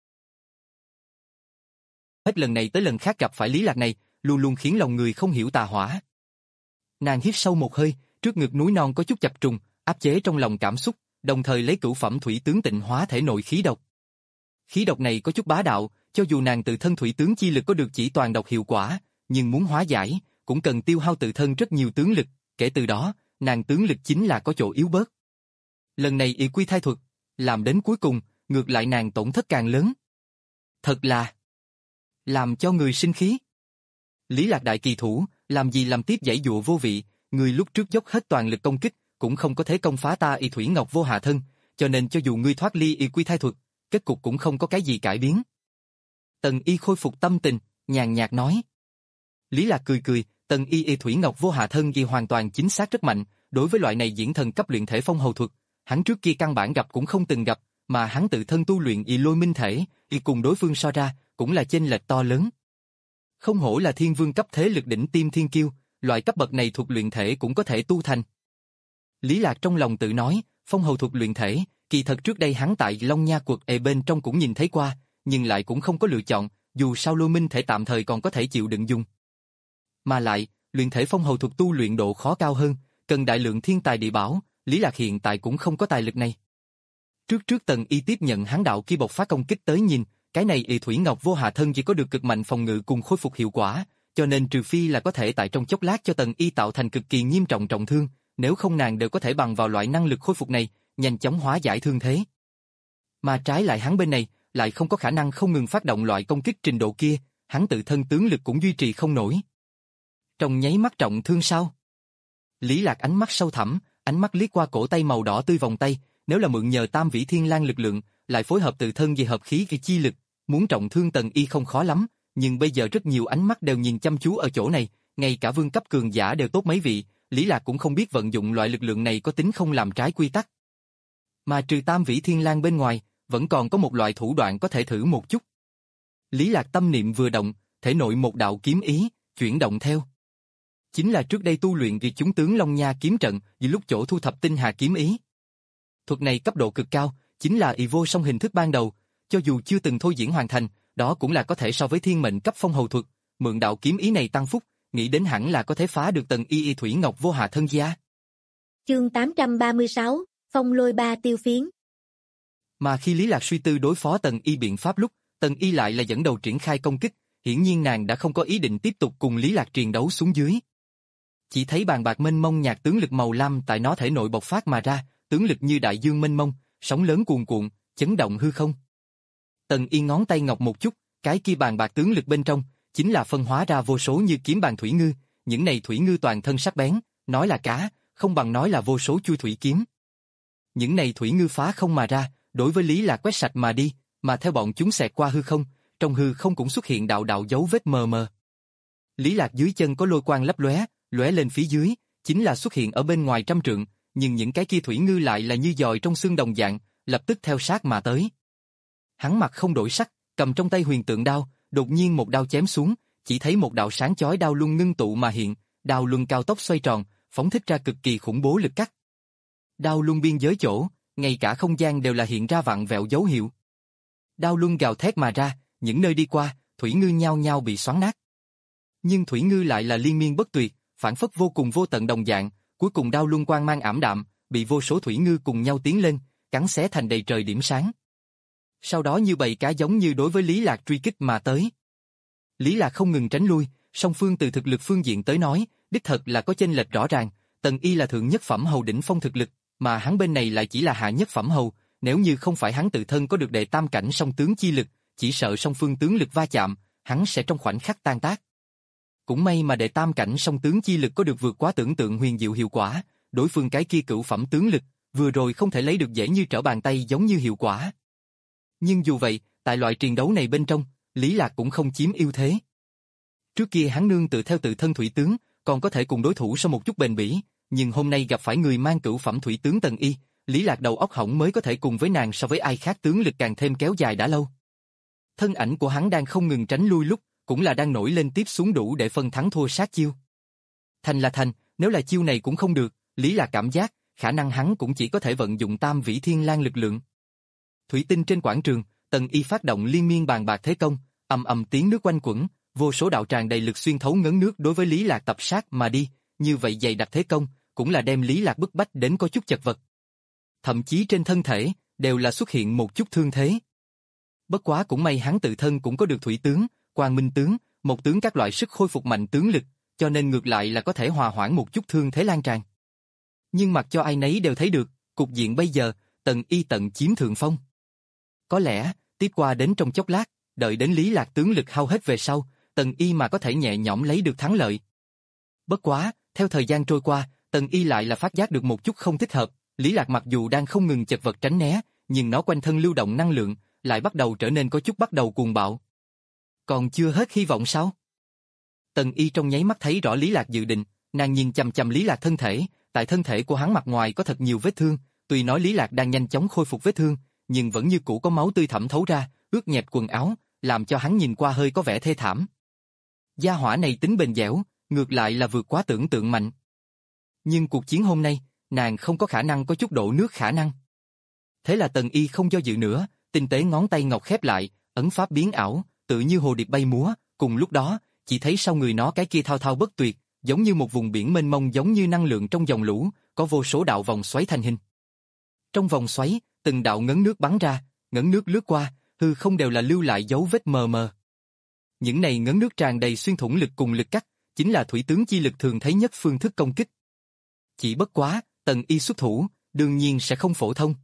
[SPEAKER 1] Hết lần này tới lần khác gặp phải Lý Lạc này, luôn luôn khiến lòng người không hiểu tà hỏa. Nàng hít sâu một hơi, trước ngực núi non có chút chập trùng, áp chế trong lòng cảm xúc, đồng thời lấy cửu phẩm thủy tướng tịnh hóa thể nội khí độc. Khí độc này có chút bá đạo, cho dù nàng tự thân thủy tướng chi lực có được chỉ toàn độc hiệu quả, nhưng muốn hóa giải, cũng cần tiêu hao tự thân rất nhiều tướng lực, kể từ đó, nàng tướng lực chính là có chỗ yếu bớt. Lần này ỷ quy thai thuật, làm đến cuối cùng, ngược lại nàng tổn thất càng lớn. Thật là làm cho người sinh khí. Lý Lạc đại kỳ thủ, làm gì làm tiếp giãy dụa vô vị, người lúc trước dốc hết toàn lực công kích, cũng không có thể công phá ta y thủy ngọc vô hạ thân, cho nên cho dù ngươi thoát ly y quy thai thuật, kết cục cũng không có cái gì cải biến. Tần Y khôi phục tâm tình, nhàn nhạt nói. Lý Lạc cười cười, Tần Y y thủy ngọc vô hạ thân y hoàn toàn chính xác rất mạnh, đối với loại này diễn thần cấp luyện thể phong hầu thuật, hắn trước kia căn bản gặp cũng không từng gặp, mà hắn tự thân tu luyện y lôi minh thể, y cùng đối phương so ra, cũng là chênh lệch to lớn. Không hổ là thiên vương cấp thế lực đỉnh tiêm thiên kiêu, loại cấp bậc này thuộc luyện thể cũng có thể tu thành. Lý Lạc trong lòng tự nói, phong hầu thuật luyện thể, kỳ thật trước đây hắn tại Long Nha quật ề bên trong cũng nhìn thấy qua, nhưng lại cũng không có lựa chọn, dù sao lôi minh thể tạm thời còn có thể chịu đựng dùng. Mà lại, luyện thể phong hầu thuật tu luyện độ khó cao hơn, cần đại lượng thiên tài địa bảo, Lý Lạc hiện tại cũng không có tài lực này. Trước trước Tần Y tiếp nhận hắn đạo kia bộc phát công kích tới nhìn, cái này y thủy ngọc vô hạ thân chỉ có được cực mạnh phòng ngự cùng khôi phục hiệu quả, cho nên trừ phi là có thể tại trong chốc lát cho Tần Y tạo thành cực kỳ nghiêm trọng trọng thương, nếu không nàng đều có thể bằng vào loại năng lực khôi phục này, nhanh chóng hóa giải thương thế. Mà trái lại hắn bên này, lại không có khả năng không ngừng phát động loại công kích trình độ kia, hắn tự thân tướng lực cũng duy trì không nổi. Trong nháy mắt trọng thương sao? Lý Lạc ánh mắt sâu thẳm, ánh mắt liếc qua cổ tay màu đỏ tươi vòng tay, nếu là mượn nhờ tam vĩ thiên lang lực lượng, lại phối hợp tự thân về hợp khí kỳ chi lực, muốn trọng thương Tần Y không khó lắm, nhưng bây giờ rất nhiều ánh mắt đều nhìn chăm chú ở chỗ này, ngay cả vương cấp cường giả đều tốt mấy vị, Lý Lạc cũng không biết vận dụng loại lực lượng này có tính không làm trái quy tắc. Mà trừ tam vĩ thiên lang bên ngoài, vẫn còn có một loại thủ đoạn có thể thử một chút. Lý Lạc tâm niệm vừa động, thể nội một đạo kiếm ý, chuyển động theo. Chính là trước đây tu luyện vì chúng tướng Long Nha kiếm trận, vì lúc chỗ thu thập tinh hà kiếm ý. Thuật này cấp độ cực cao, chính là y vô song hình thức ban đầu, cho dù chưa từng thôi diễn hoàn thành, đó cũng là có thể so với thiên mệnh cấp phong hầu thuật, mượn đạo kiếm ý này tăng phúc, nghĩ đến hẳn là có thể phá được Tần Y y thủy ngọc vô hạ thân gia.
[SPEAKER 2] Chương tám trăm ba mươi sáu, Phong lôi ba tiêu phiến.
[SPEAKER 1] Mà khi Lý Lạc suy tư đối phó Tần Y biện pháp lúc, Tần Y lại là dẫn đầu triển khai công kích, hiển nhiên nàng đã không có ý định tiếp tục cùng Lý Lạc triền đấu xuống dưới. Chỉ thấy bàn bạc mênh mông nhạt tướng lực màu lam tại nó thể nội bộc phát mà ra, tướng lực như đại dương mênh mông, sóng lớn cuồn cuộn, chấn động hư không. Tần Y ngón tay ngọc một chút, cái kia bàn bạc tướng lực bên trong, chính là phân hóa ra vô số như kiếm bàn thủy ngư, những này thủy ngư toàn thân sắc bén, nói là cá, không bằng nói là vô số chui thủy kiếm. Những này thủy ngư phá không mà ra, đối với Lý Lạc quét sạch mà đi, mà theo bọn chúng xẹt qua hư không, trong hư không cũng xuất hiện đạo đạo dấu vết mờ mờ. Lý Lạc dưới chân có lôi quang lấp lóe, lóe lên phía dưới, chính là xuất hiện ở bên ngoài trăm trượng, nhưng những cái kia thủy ngư lại là như dòi trong xương đồng dạng, lập tức theo sát mà tới. Hắn mặt không đổi sắc, cầm trong tay huyền tượng đao, đột nhiên một đao chém xuống, chỉ thấy một đạo sáng chói đao luân ngưng tụ mà hiện, đao luân cao tốc xoay tròn, phóng thích ra cực kỳ khủng bố lực cắt. Đao luân biên giới chỗ, ngay cả không gian đều là hiện ra vặn vẹo dấu hiệu. Đao luân gào thét mà ra, những nơi đi qua, thủy ngư nhao nhao bị xoắn nát. Nhưng thủy ngư lại là liên miên bất tuyệt, phản phất vô cùng vô tận đồng dạng, cuối cùng đao luân quang mang ảm đạm, bị vô số thủy ngư cùng nhau tiến lên, cắn xé thành đầy trời điểm sáng. Sau đó như bầy cá giống như đối với Lý Lạc truy kích mà tới. Lý Lạc không ngừng tránh lui, song phương từ thực lực phương diện tới nói, đích thật là có chênh lệch rõ ràng, Tần Y là thượng nhất phẩm hầu đỉnh phong thực lực, mà hắn bên này lại chỉ là hạ nhất phẩm hầu, nếu như không phải hắn tự thân có được đệ tam cảnh song tướng chi lực, chỉ sợ song phương tướng lực va chạm, hắn sẽ trong khoảnh khắc tan tác. Cũng may mà đệ tam cảnh song tướng chi lực có được vượt quá tưởng tượng huyền diệu hiệu quả, đối phương cái kia cửu phẩm tướng lực, vừa rồi không thể lấy được dễ như trở bàn tay giống như hiệu quả. Nhưng dù vậy, tại loại triền đấu này bên trong, Lý Lạc cũng không chiếm ưu thế. Trước kia hắn nương tự theo tự thân thủy tướng, còn có thể cùng đối thủ sau một chút bền bỉ, nhưng hôm nay gặp phải người mang cửu phẩm thủy tướng Tần Y, Lý Lạc đầu óc hỏng mới có thể cùng với nàng so với ai khác tướng lực càng thêm kéo dài đã lâu. Thân ảnh của hắn đang không ngừng tránh lui lúc, cũng là đang nổi lên tiếp xuống đủ để phân thắng thua sát chiêu. Thành là thành, nếu là chiêu này cũng không được, Lý Lạc cảm giác, khả năng hắn cũng chỉ có thể vận dụng tam vĩ thiên lang lực lượng. Thủy tinh trên quảng trường, Tần Y phát động liên miên bàn bạc thế công, ầm ầm tiếng nước quanh quẩn, vô số đạo tràn đầy lực xuyên thấu ngấn nước đối với Lý Lạc tập sát mà đi, như vậy dày đặc thế công, cũng là đem Lý Lạc bức bách đến có chút chật vật. Thậm chí trên thân thể, đều là xuất hiện một chút thương thế. Bất quá cũng may hắn tự thân cũng có được thủy tướng, quang minh tướng, một tướng các loại sức khôi phục mạnh tướng lực, cho nên ngược lại là có thể hòa hoãn một chút thương thế lan tràn. Nhưng mặc cho ai nấy đều thấy được, cục diện bây giờ, Tần Y tận chiếm thượng phong. Có lẽ, tiếp qua đến trong chốc lát, đợi đến Lý Lạc tướng lực hao hết về sau, Tần Y mà có thể nhẹ nhõm lấy được thắng lợi. Bất quá, theo thời gian trôi qua, Tần Y lại là phát giác được một chút không thích hợp, Lý Lạc mặc dù đang không ngừng chật vật tránh né, nhưng nó quanh thân lưu động năng lượng, lại bắt đầu trở nên có chút bắt đầu cuồng bạo. Còn chưa hết hy vọng sao? Tần Y trong nháy mắt thấy rõ Lý Lạc dự định, nàng nhìn chằm chằm Lý Lạc thân thể, tại thân thể của hắn mặt ngoài có thật nhiều vết thương, tuy nói Lý Lạc đang nhanh chóng khôi phục vết thương, nhưng vẫn như cũ có máu tươi thẩm thấu ra, ướt nhẹp quần áo, làm cho hắn nhìn qua hơi có vẻ thê thảm. Gia hỏa này tính bền dẻo, ngược lại là vượt quá tưởng tượng mạnh. Nhưng cuộc chiến hôm nay, nàng không có khả năng có chút độ nước khả năng. Thế là Tần Y không do dự nữa, tinh tế ngón tay ngọc khép lại, ấn pháp biến ảo, tự như hồ điệp bay múa, cùng lúc đó, chỉ thấy sau người nó cái kia thao thao bất tuyệt, giống như một vùng biển mênh mông giống như năng lượng trong dòng lũ, có vô số đạo vòng xoáy thành hình. Trong vòng xoáy, từng đạo ngấn nước bắn ra, ngấn nước lướt qua, hư không đều là lưu lại dấu vết mờ mờ. Những này ngấn nước tràn đầy xuyên thủng lực cùng lực cắt, chính là thủy tướng chi lực thường thấy nhất phương thức công kích. Chỉ bất quá, Tần Y xuất thủ, đương nhiên sẽ không phổ thông.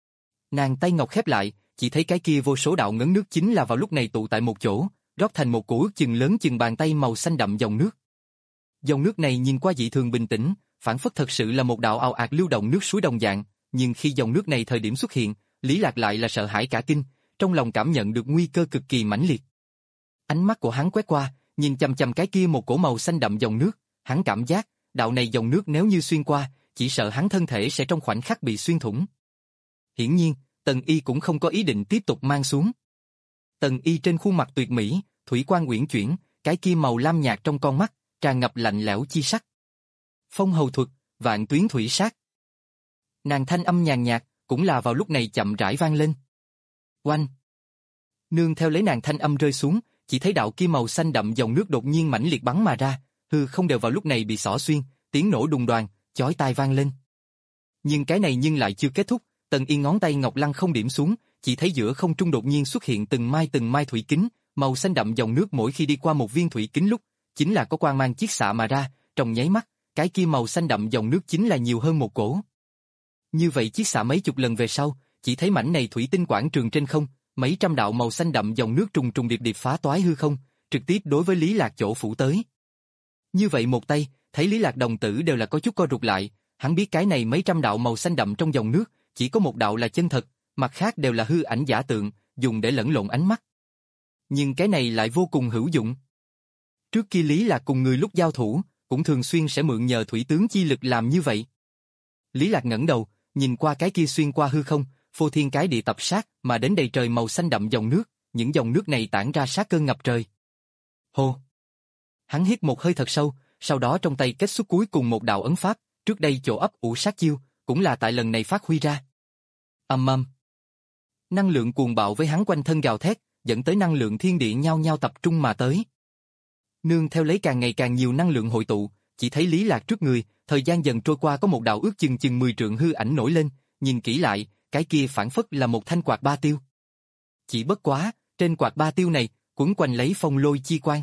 [SPEAKER 1] Nàng tay ngọc khép lại, chỉ thấy cái kia vô số đạo ngấn nước chính là vào lúc này tụ tại một chỗ, rót thành một cổ ước chừng lớn chừng bàn tay màu xanh đậm dòng nước. Dòng nước này nhìn qua dị thường bình tĩnh, phản phất thật sự là một đạo ào ạt lưu động nước suối đồng dạng, nhưng khi dòng nước này thời điểm xuất hiện, Lý Lạc lại là sợ hãi cả kinh, trong lòng cảm nhận được nguy cơ cực kỳ mãnh liệt. Ánh mắt của hắn quét qua, nhìn chằm chằm cái kia một cổ màu xanh đậm dòng nước, hắn cảm giác, đạo này dòng nước nếu như xuyên qua, chỉ sợ hắn thân thể sẽ trong khoảnh khắc bị xuyên thủng. Hiển nhiên, Tần Y cũng không có ý định tiếp tục mang xuống. Tần Y trên khuôn mặt tuyệt mỹ, thủy quang uyển chuyển, cái kia màu lam nhạt trong con mắt, tràn ngập lạnh lẽo chi sắc. Phong hầu thuật, vạn tuyến thủy sát. Nàng thanh âm nhàn nhạt, cũng là vào lúc này chậm rãi vang lên. Oanh! Nương theo lấy nàng thanh âm rơi xuống, chỉ thấy đạo kia màu xanh đậm dòng nước đột nhiên mãnh liệt bắn mà ra, hư không đều vào lúc này bị xỏ xuyên, tiếng nổ đùng đoàng, chói tai vang lên. Nhưng cái này nhưng lại chưa kết thúc, Tần Y ngón tay ngọc lăng không điểm xuống, chỉ thấy giữa không trung đột nhiên xuất hiện từng mai từng mai thủy kính, màu xanh đậm dòng nước mỗi khi đi qua một viên thủy kính lúc, chính là có quang mang chiết xạ mà ra, trong nháy mắt, cái kia màu xanh đậm dòng nước chính là nhiều hơn một cổ. Như vậy chiết xạ mấy chục lần về sau, chỉ thấy mảnh này thủy tinh quảng trường trên không, mấy trăm đạo màu xanh đậm dòng nước trùng trùng điệp điệp phá toái hư không, trực tiếp đối với Lý Lạc chỗ phủ tới. Như vậy một tay, thấy Lý Lạc đồng tử đều là có chút co rụt lại, hắn biết cái này mấy trăm đạo màu xanh đậm trong dòng nước, chỉ có một đạo là chân thật, mặt khác đều là hư ảnh giả tượng, dùng để lẫn lộn ánh mắt. Nhưng cái này lại vô cùng hữu dụng. Trước kia Lý Lạc cùng người lúc giao thủ, cũng thường xuyên sẽ mượn nhờ thủy tướng chi lực làm như vậy. Lý Lạc ngẩng đầu, nhìn qua cái kia xuyên qua hư không, phô thiên cái địa tập sát mà đến đầy trời màu xanh đậm dòng nước, những dòng nước này tản ra sát cơ ngập trời. Hô! Hắn hít một hơi thật sâu, sau đó trong tay kết xuất cuối cùng một đạo ấn pháp, trước đây chỗ ấp ủ sát chiêu, cũng là tại lần này phát huy ra. Ầm ầm. Năng lượng cuồng bạo với hắn quanh thân gào thét, dẫn tới năng lượng thiên địa nhao nhao tập trung mà tới. Nương theo lấy càng ngày càng nhiều năng lượng hội tụ, chỉ thấy Lý Lạc trước người, thời gian dần trôi qua có một đạo ước chừng chừng mười trượng hư ảnh nổi lên, nhìn kỹ lại, cái kia phản phất là một thanh quạt ba tiêu. Chỉ bất quá, trên quạt ba tiêu này, quấn quanh lấy phong lôi chi quang.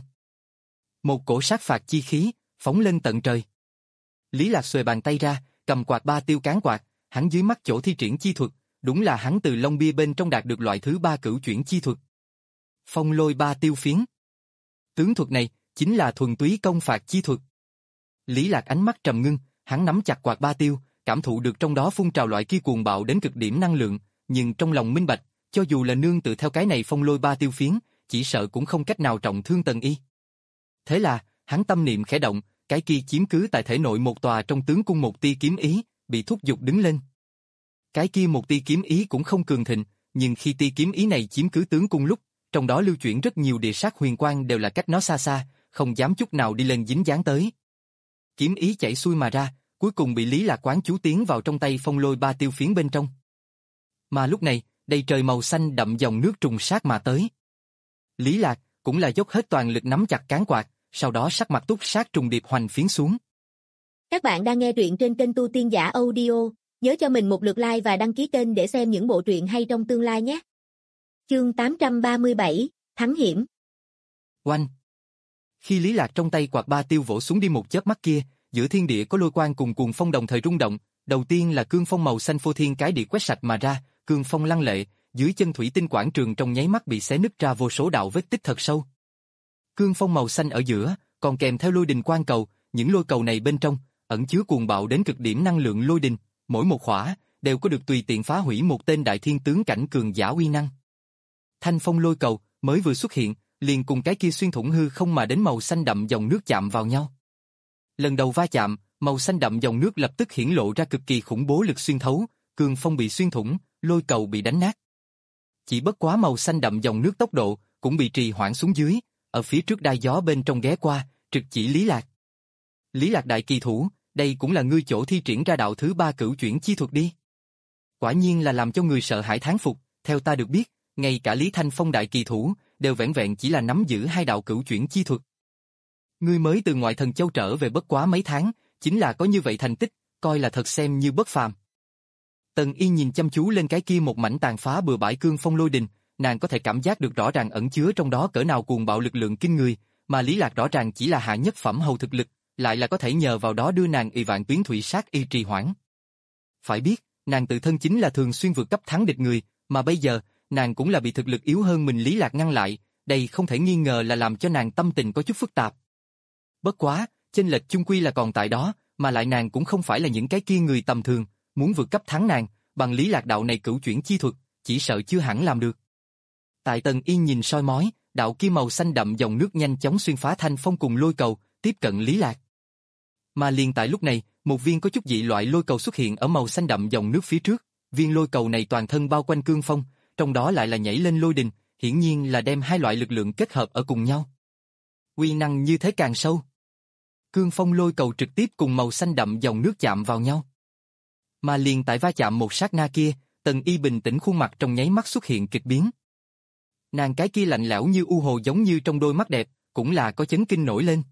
[SPEAKER 1] Một cổ sát phạt chi khí, phóng lên tận trời. Lý Lạc xuề bàn tay ra, cầm quạt ba tiêu cán quạt, hắn dưới mắt chỗ thi triển chi thuật, đúng là hắn từ Long Bia bên trong đạt được loại thứ ba cửu chuyển chi thuật. Phong lôi ba tiêu phiến. Tướng thuật này, chính là thuần túy công phạt chi thuật. Lý Lạc ánh mắt trầm ngưng, hắn nắm chặt quạt ba tiêu, cảm thụ được trong đó phun trào loại kia cuồng bạo đến cực điểm năng lượng, nhưng trong lòng minh bạch, cho dù là nương tự theo cái này phong lôi ba tiêu phiến, chỉ sợ cũng không cách nào trọng thương Tần Y. Thế là, hắn tâm niệm khẽ động, cái kia chiếm cứ tại thể nội một tòa trong tướng cung một tia kiếm ý, bị thúc giục đứng lên. Cái kia một tia kiếm ý cũng không cường thịnh, nhưng khi tia kiếm ý này chiếm cứ tướng cung lúc, trong đó lưu chuyển rất nhiều địa sát huyền quang đều là cách nó xa xa, không dám chút nào đi lên dính dáng tới. Kiếm ý chảy xuôi mà ra, cuối cùng bị Lý Lạc quán chú tiến vào trong tay phong lôi ba tiêu phiến bên trong. Mà lúc này, đầy trời màu xanh đậm dòng nước trùng sát mà tới. Lý Lạc cũng là dốc hết toàn lực nắm chặt cán quạt, sau đó sắc mặt túc sát trùng điệp hoành phiến xuống.
[SPEAKER 2] Các bạn đang nghe truyện trên kênh Tu Tiên Giả Audio, nhớ cho mình một lượt like và đăng ký kênh để xem những bộ truyện hay trong tương lai nhé. Chương tám trăm ba mươi bảy, Thắng hiểm.
[SPEAKER 1] Oanh! Khi Lý Lạc trong tay quạt ba tiêu vỗ xuống đi một chớp mắt kia, giữa thiên địa có lôi quang cùng cuồng phong đồng thời rung động, đầu tiên là cương phong màu xanh phô thiên cái địa quét sạch mà ra, cương phong lăng lệ, dưới chân thủy tinh quảng trường trong nháy mắt bị xé nứt ra vô số đạo vết tích thật sâu. Cương phong màu xanh ở giữa, còn kèm theo lôi đình quang cầu, những lôi cầu này bên trong ẩn chứa cuồng bạo đến cực điểm năng lượng lôi đình, mỗi một khỏa đều có được tùy tiện phá hủy một tên đại thiên tướng cảnh cường giả uy năng. Thanh phong lôi cầu mới vừa xuất hiện, liền cùng cái kia xuyên thủng hư không mà đến màu xanh đậm dòng nước chạm vào nhau. Lần đầu va chạm, màu xanh đậm dòng nước lập tức hiển lộ ra cực kỳ khủng bố lực xuyên thấu, cương phong bị xuyên thủng, lôi cầu bị đánh nát. Chỉ bất quá màu xanh đậm dòng nước tốc độ cũng bị trì hoãn xuống dưới, ở phía trước đai gió bên trong ghé qua, trực chỉ Lý Lạc. Lý Lạc đại kỳ thủ, đây cũng là ngươi chỗ thi triển ra đạo thứ ba cửu chuyển chi thuật đi. Quả nhiên là làm cho người sợ hãi thán phục, theo ta được biết, ngay cả Lý Thanh Phong đại kỳ thủ đều vẻn vẹn chỉ là nắm giữ hai đạo cửu chuyển chi thuật. Ngươi mới từ ngoại thần châu trở về bất quá mấy tháng, chính là có như vậy thành tích, coi là thật xem như bất phàm. Tần Y nhìn chăm chú lên cái kia một mảnh tàn phá bừa bãi cương phong lôi đình, nàng có thể cảm giác được rõ ràng ẩn chứa trong đó cỡ nào cuồng bạo lực lượng kinh người, mà Lý Lạc rõ ràng chỉ là hạ nhất phẩm hầu thực lực, lại là có thể nhờ vào đó đưa nàng y vạn tuyến thủy sát y trì hoãn. Phải biết, nàng tự thân chính là thường xuyên vượt cấp thắng địch người, mà bây giờ, nàng cũng là bị thực lực yếu hơn mình Lý Lạc ngăn lại, đây không thể nghi ngờ là làm cho nàng tâm tình có chút phức tạp. Bất quá, chênh lệch chung quy là còn tại đó, mà lại nàng cũng không phải là những cái kia người tầm thường, muốn vượt cấp thắng nàng, bằng Lý Lạc đạo này cửu chuyển chi thuật, chỉ sợ chưa hẳn làm được. Tại Tần Yên nhìn soi mói, đạo kia màu xanh đậm dòng nước nhanh chóng xuyên phá thanh phong cùng lôi cầu, tiếp cận Lý Lạc. Mà liền tại lúc này, một viên có chút dị loại lôi cầu xuất hiện ở màu xanh đậm dòng nước phía trước, viên lôi cầu này toàn thân bao quanh cương phong, trong đó lại là nhảy lên lôi đình, hiển nhiên là đem hai loại lực lượng kết hợp ở cùng nhau. Uy năng như thế càng sâu. Cương phong lôi cầu trực tiếp cùng màu xanh đậm dòng nước chạm vào nhau. Mà liền tại va chạm một sát na kia, Tần Y bình tĩnh khuôn mặt trong nháy mắt xuất hiện kịch biến. Nàng cái kia lạnh lẽo như u hồ giống như trong đôi mắt đẹp, cũng là có chấn kinh nổi lên.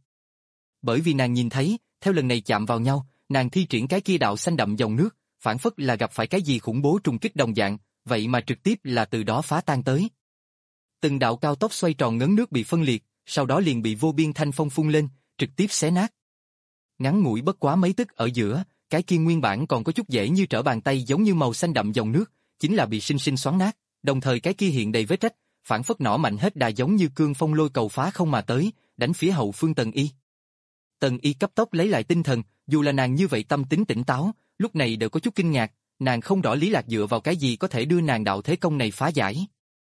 [SPEAKER 1] Bởi vì nàng nhìn thấy, theo lần này chạm vào nhau, nàng thi triển cái kia đạo xanh đậm dòng nước, phản phất là gặp phải cái gì khủng bố trùng kích đồng dạng, vậy mà trực tiếp là từ đó phá tan tới. Từng đạo cao tốc xoay tròn ngấn nước bị phân liệt, sau đó liền bị vô biên thanh phong phun lên, trực tiếp xé nát. Ngắn ngủi bất quá mấy tức ở giữa, cái kia nguyên bản còn có chút dễ như trở bàn tay giống như màu xanh đậm dòng nước, chính là bị sinh sinh xoắn nát, đồng thời cái kia hiện đầy vết rách, phản phất nỏ mạnh hết đà giống như cương phong lôi cầu phá không mà tới, đánh phía hậu phương Tần Y. Tần Y cấp tốc lấy lại tinh thần, dù là nàng như vậy tâm tính tỉnh táo, lúc này đều có chút kinh ngạc, nàng không rõ Lý Lạc dựa vào cái gì có thể đưa nàng đạo thế công này phá giải.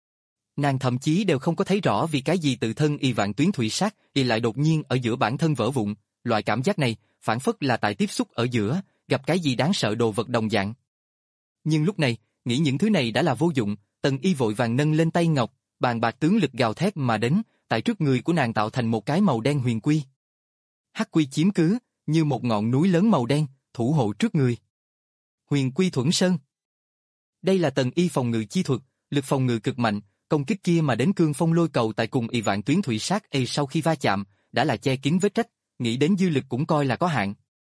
[SPEAKER 1] Nàng thậm chí đều không có thấy rõ vì cái gì tự thân y vạn tuyến thủy sát, y lại đột nhiên ở giữa bản thân vỡ vụn, loại cảm giác này, phản phất là tại tiếp xúc ở giữa, gặp cái gì đáng sợ đồ vật đồng dạng. Nhưng lúc này, nghĩ những thứ này đã là vô dụng, Tần Y vội vàng nâng lên tay ngọc, bàn bạc tướng lực gào thét mà đến, tại trước người của nàng tạo thành một cái màu đen huyền quy. Hắc quy chiếm cứ, như một ngọn núi lớn màu đen, thủ hộ trước người. Huyền quy thuẫn sơn. Đây là Tần Y phòng ngự chi thuật, lực phòng ngự cực mạnh, công kích kia mà đến cương phong lôi cầu tại cùng y vạn tuyến thủy sát y sau khi va chạm, đã là che kín vết rách, nghĩ đến dư lực cũng coi là có hạn.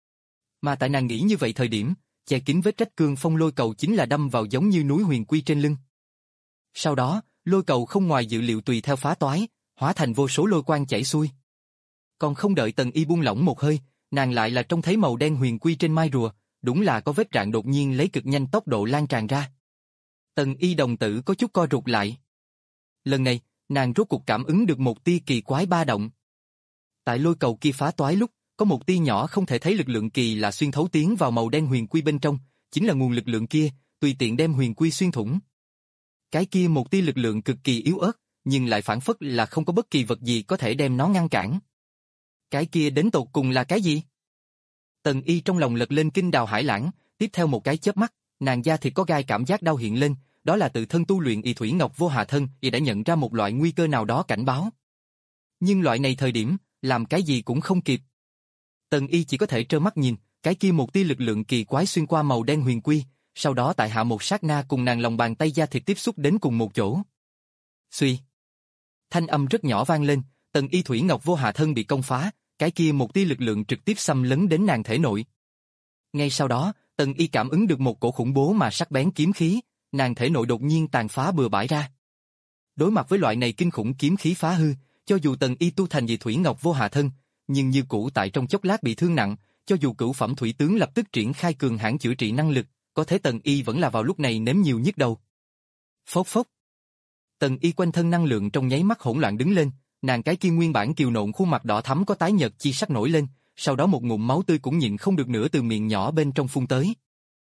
[SPEAKER 1] Mà tại nàng nghĩ như vậy thời điểm, che kín vết rách cương phong lôi cầu chính là đâm vào giống như núi huyền quy trên lưng. Sau đó, lôi cầu không ngoài dự liệu tùy theo phá toái, hóa thành vô số lôi quang chảy xuôi. Còn không đợi Tần Y buông lỏng một hơi, nàng lại là trông thấy màu đen huyền quy trên mai rùa, đúng là có vết rạn đột nhiên lấy cực nhanh tốc độ lan tràn ra. Tần Y đồng tử có chút co rụt lại. Lần này, nàng rốt cuộc cảm ứng được một tia kỳ quái ba động. Tại lôi cầu kia phá toái lúc, có một tia nhỏ không thể thấy lực lượng kỳ lạ xuyên thấu tiến vào màu đen huyền quy bên trong, chính là nguồn lực lượng kia, tùy tiện đem huyền quy xuyên thủng. Cái kia một tia lực lượng cực kỳ yếu ớt, nhưng lại phản phất là không có bất kỳ vật gì có thể đem nó ngăn cản. Cái kia đến tột cùng là cái gì? Tần Y trong lòng lật lên kinh đào hải lãng, tiếp theo một cái chớp mắt, nàng da thịt có gai cảm giác đau hiện lên, đó là tự thân tu luyện y thủy ngọc vô hạ thân, y đã nhận ra một loại nguy cơ nào đó cảnh báo. Nhưng loại này thời điểm, làm cái gì cũng không kịp. Tần Y chỉ có thể trơ mắt nhìn, cái kia một tia lực lượng kỳ quái xuyên qua màu đen huyền quy, sau đó tại hạ một sát na cùng nàng lòng bàn tay da thịt tiếp xúc đến cùng một chỗ. Xuy. Thanh âm rất nhỏ vang lên, Tần Y thủy ngọc vô hạ thân bị công phá, cái kia một tia lực lượng trực tiếp xâm lấn đến nàng thể nội. Ngay sau đó, Tần Y cảm ứng được một cổ khủng bố mà sắc bén kiếm khí, nàng thể nội đột nhiên tàn phá bừa bãi ra. Đối mặt với loại này kinh khủng kiếm khí phá hư, cho dù Tần Y tu thành dị thủy ngọc vô hạ thân, nhưng như cũ tại trong chốc lát bị thương nặng, cho dù cửu phẩm thủy tướng lập tức triển khai cường hãn chữa trị năng lực, có thể Tần Y vẫn là vào lúc này nếm nhiều nhức đầu. Phốc phốc. Tần Y quanh thân năng lượng trong nháy mắt hỗn loạn đứng lên, nàng cái kia nguyên bản kiều nộn khuôn mặt đỏ thắm có tái nhợt chi sắc nổi lên, sau đó một ngụm máu tươi cũng nhịn không được nữa từ miệng nhỏ bên trong phun tới.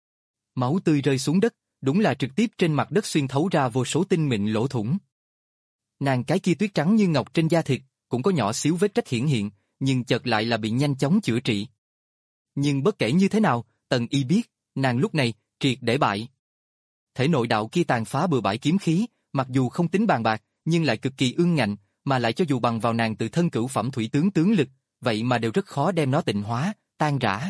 [SPEAKER 1] Máu tươi rơi xuống đất, đúng là trực tiếp trên mặt đất xuyên thấu ra vô số tinh mịn lỗ thủng. Nàng cái kia tuyết trắng như ngọc trên da thịt, cũng có nhỏ xíu vết rách hiển hiện, nhưng chợt lại là bị nhanh chóng chữa trị. Nhưng bất kể như thế nào, Tần Y biết, nàng lúc này, triệt để bại. Thể nội đạo kia tàn phá bừa bãi kiếm khí, mặc dù không tính bàn bạc, nhưng lại cực kỳ ương ngạnh, mà lại cho dù bằng vào nàng tự thân cửu phẩm thủy tướng tướng lực, vậy mà đều rất khó đem nó tịnh hóa, tan rã.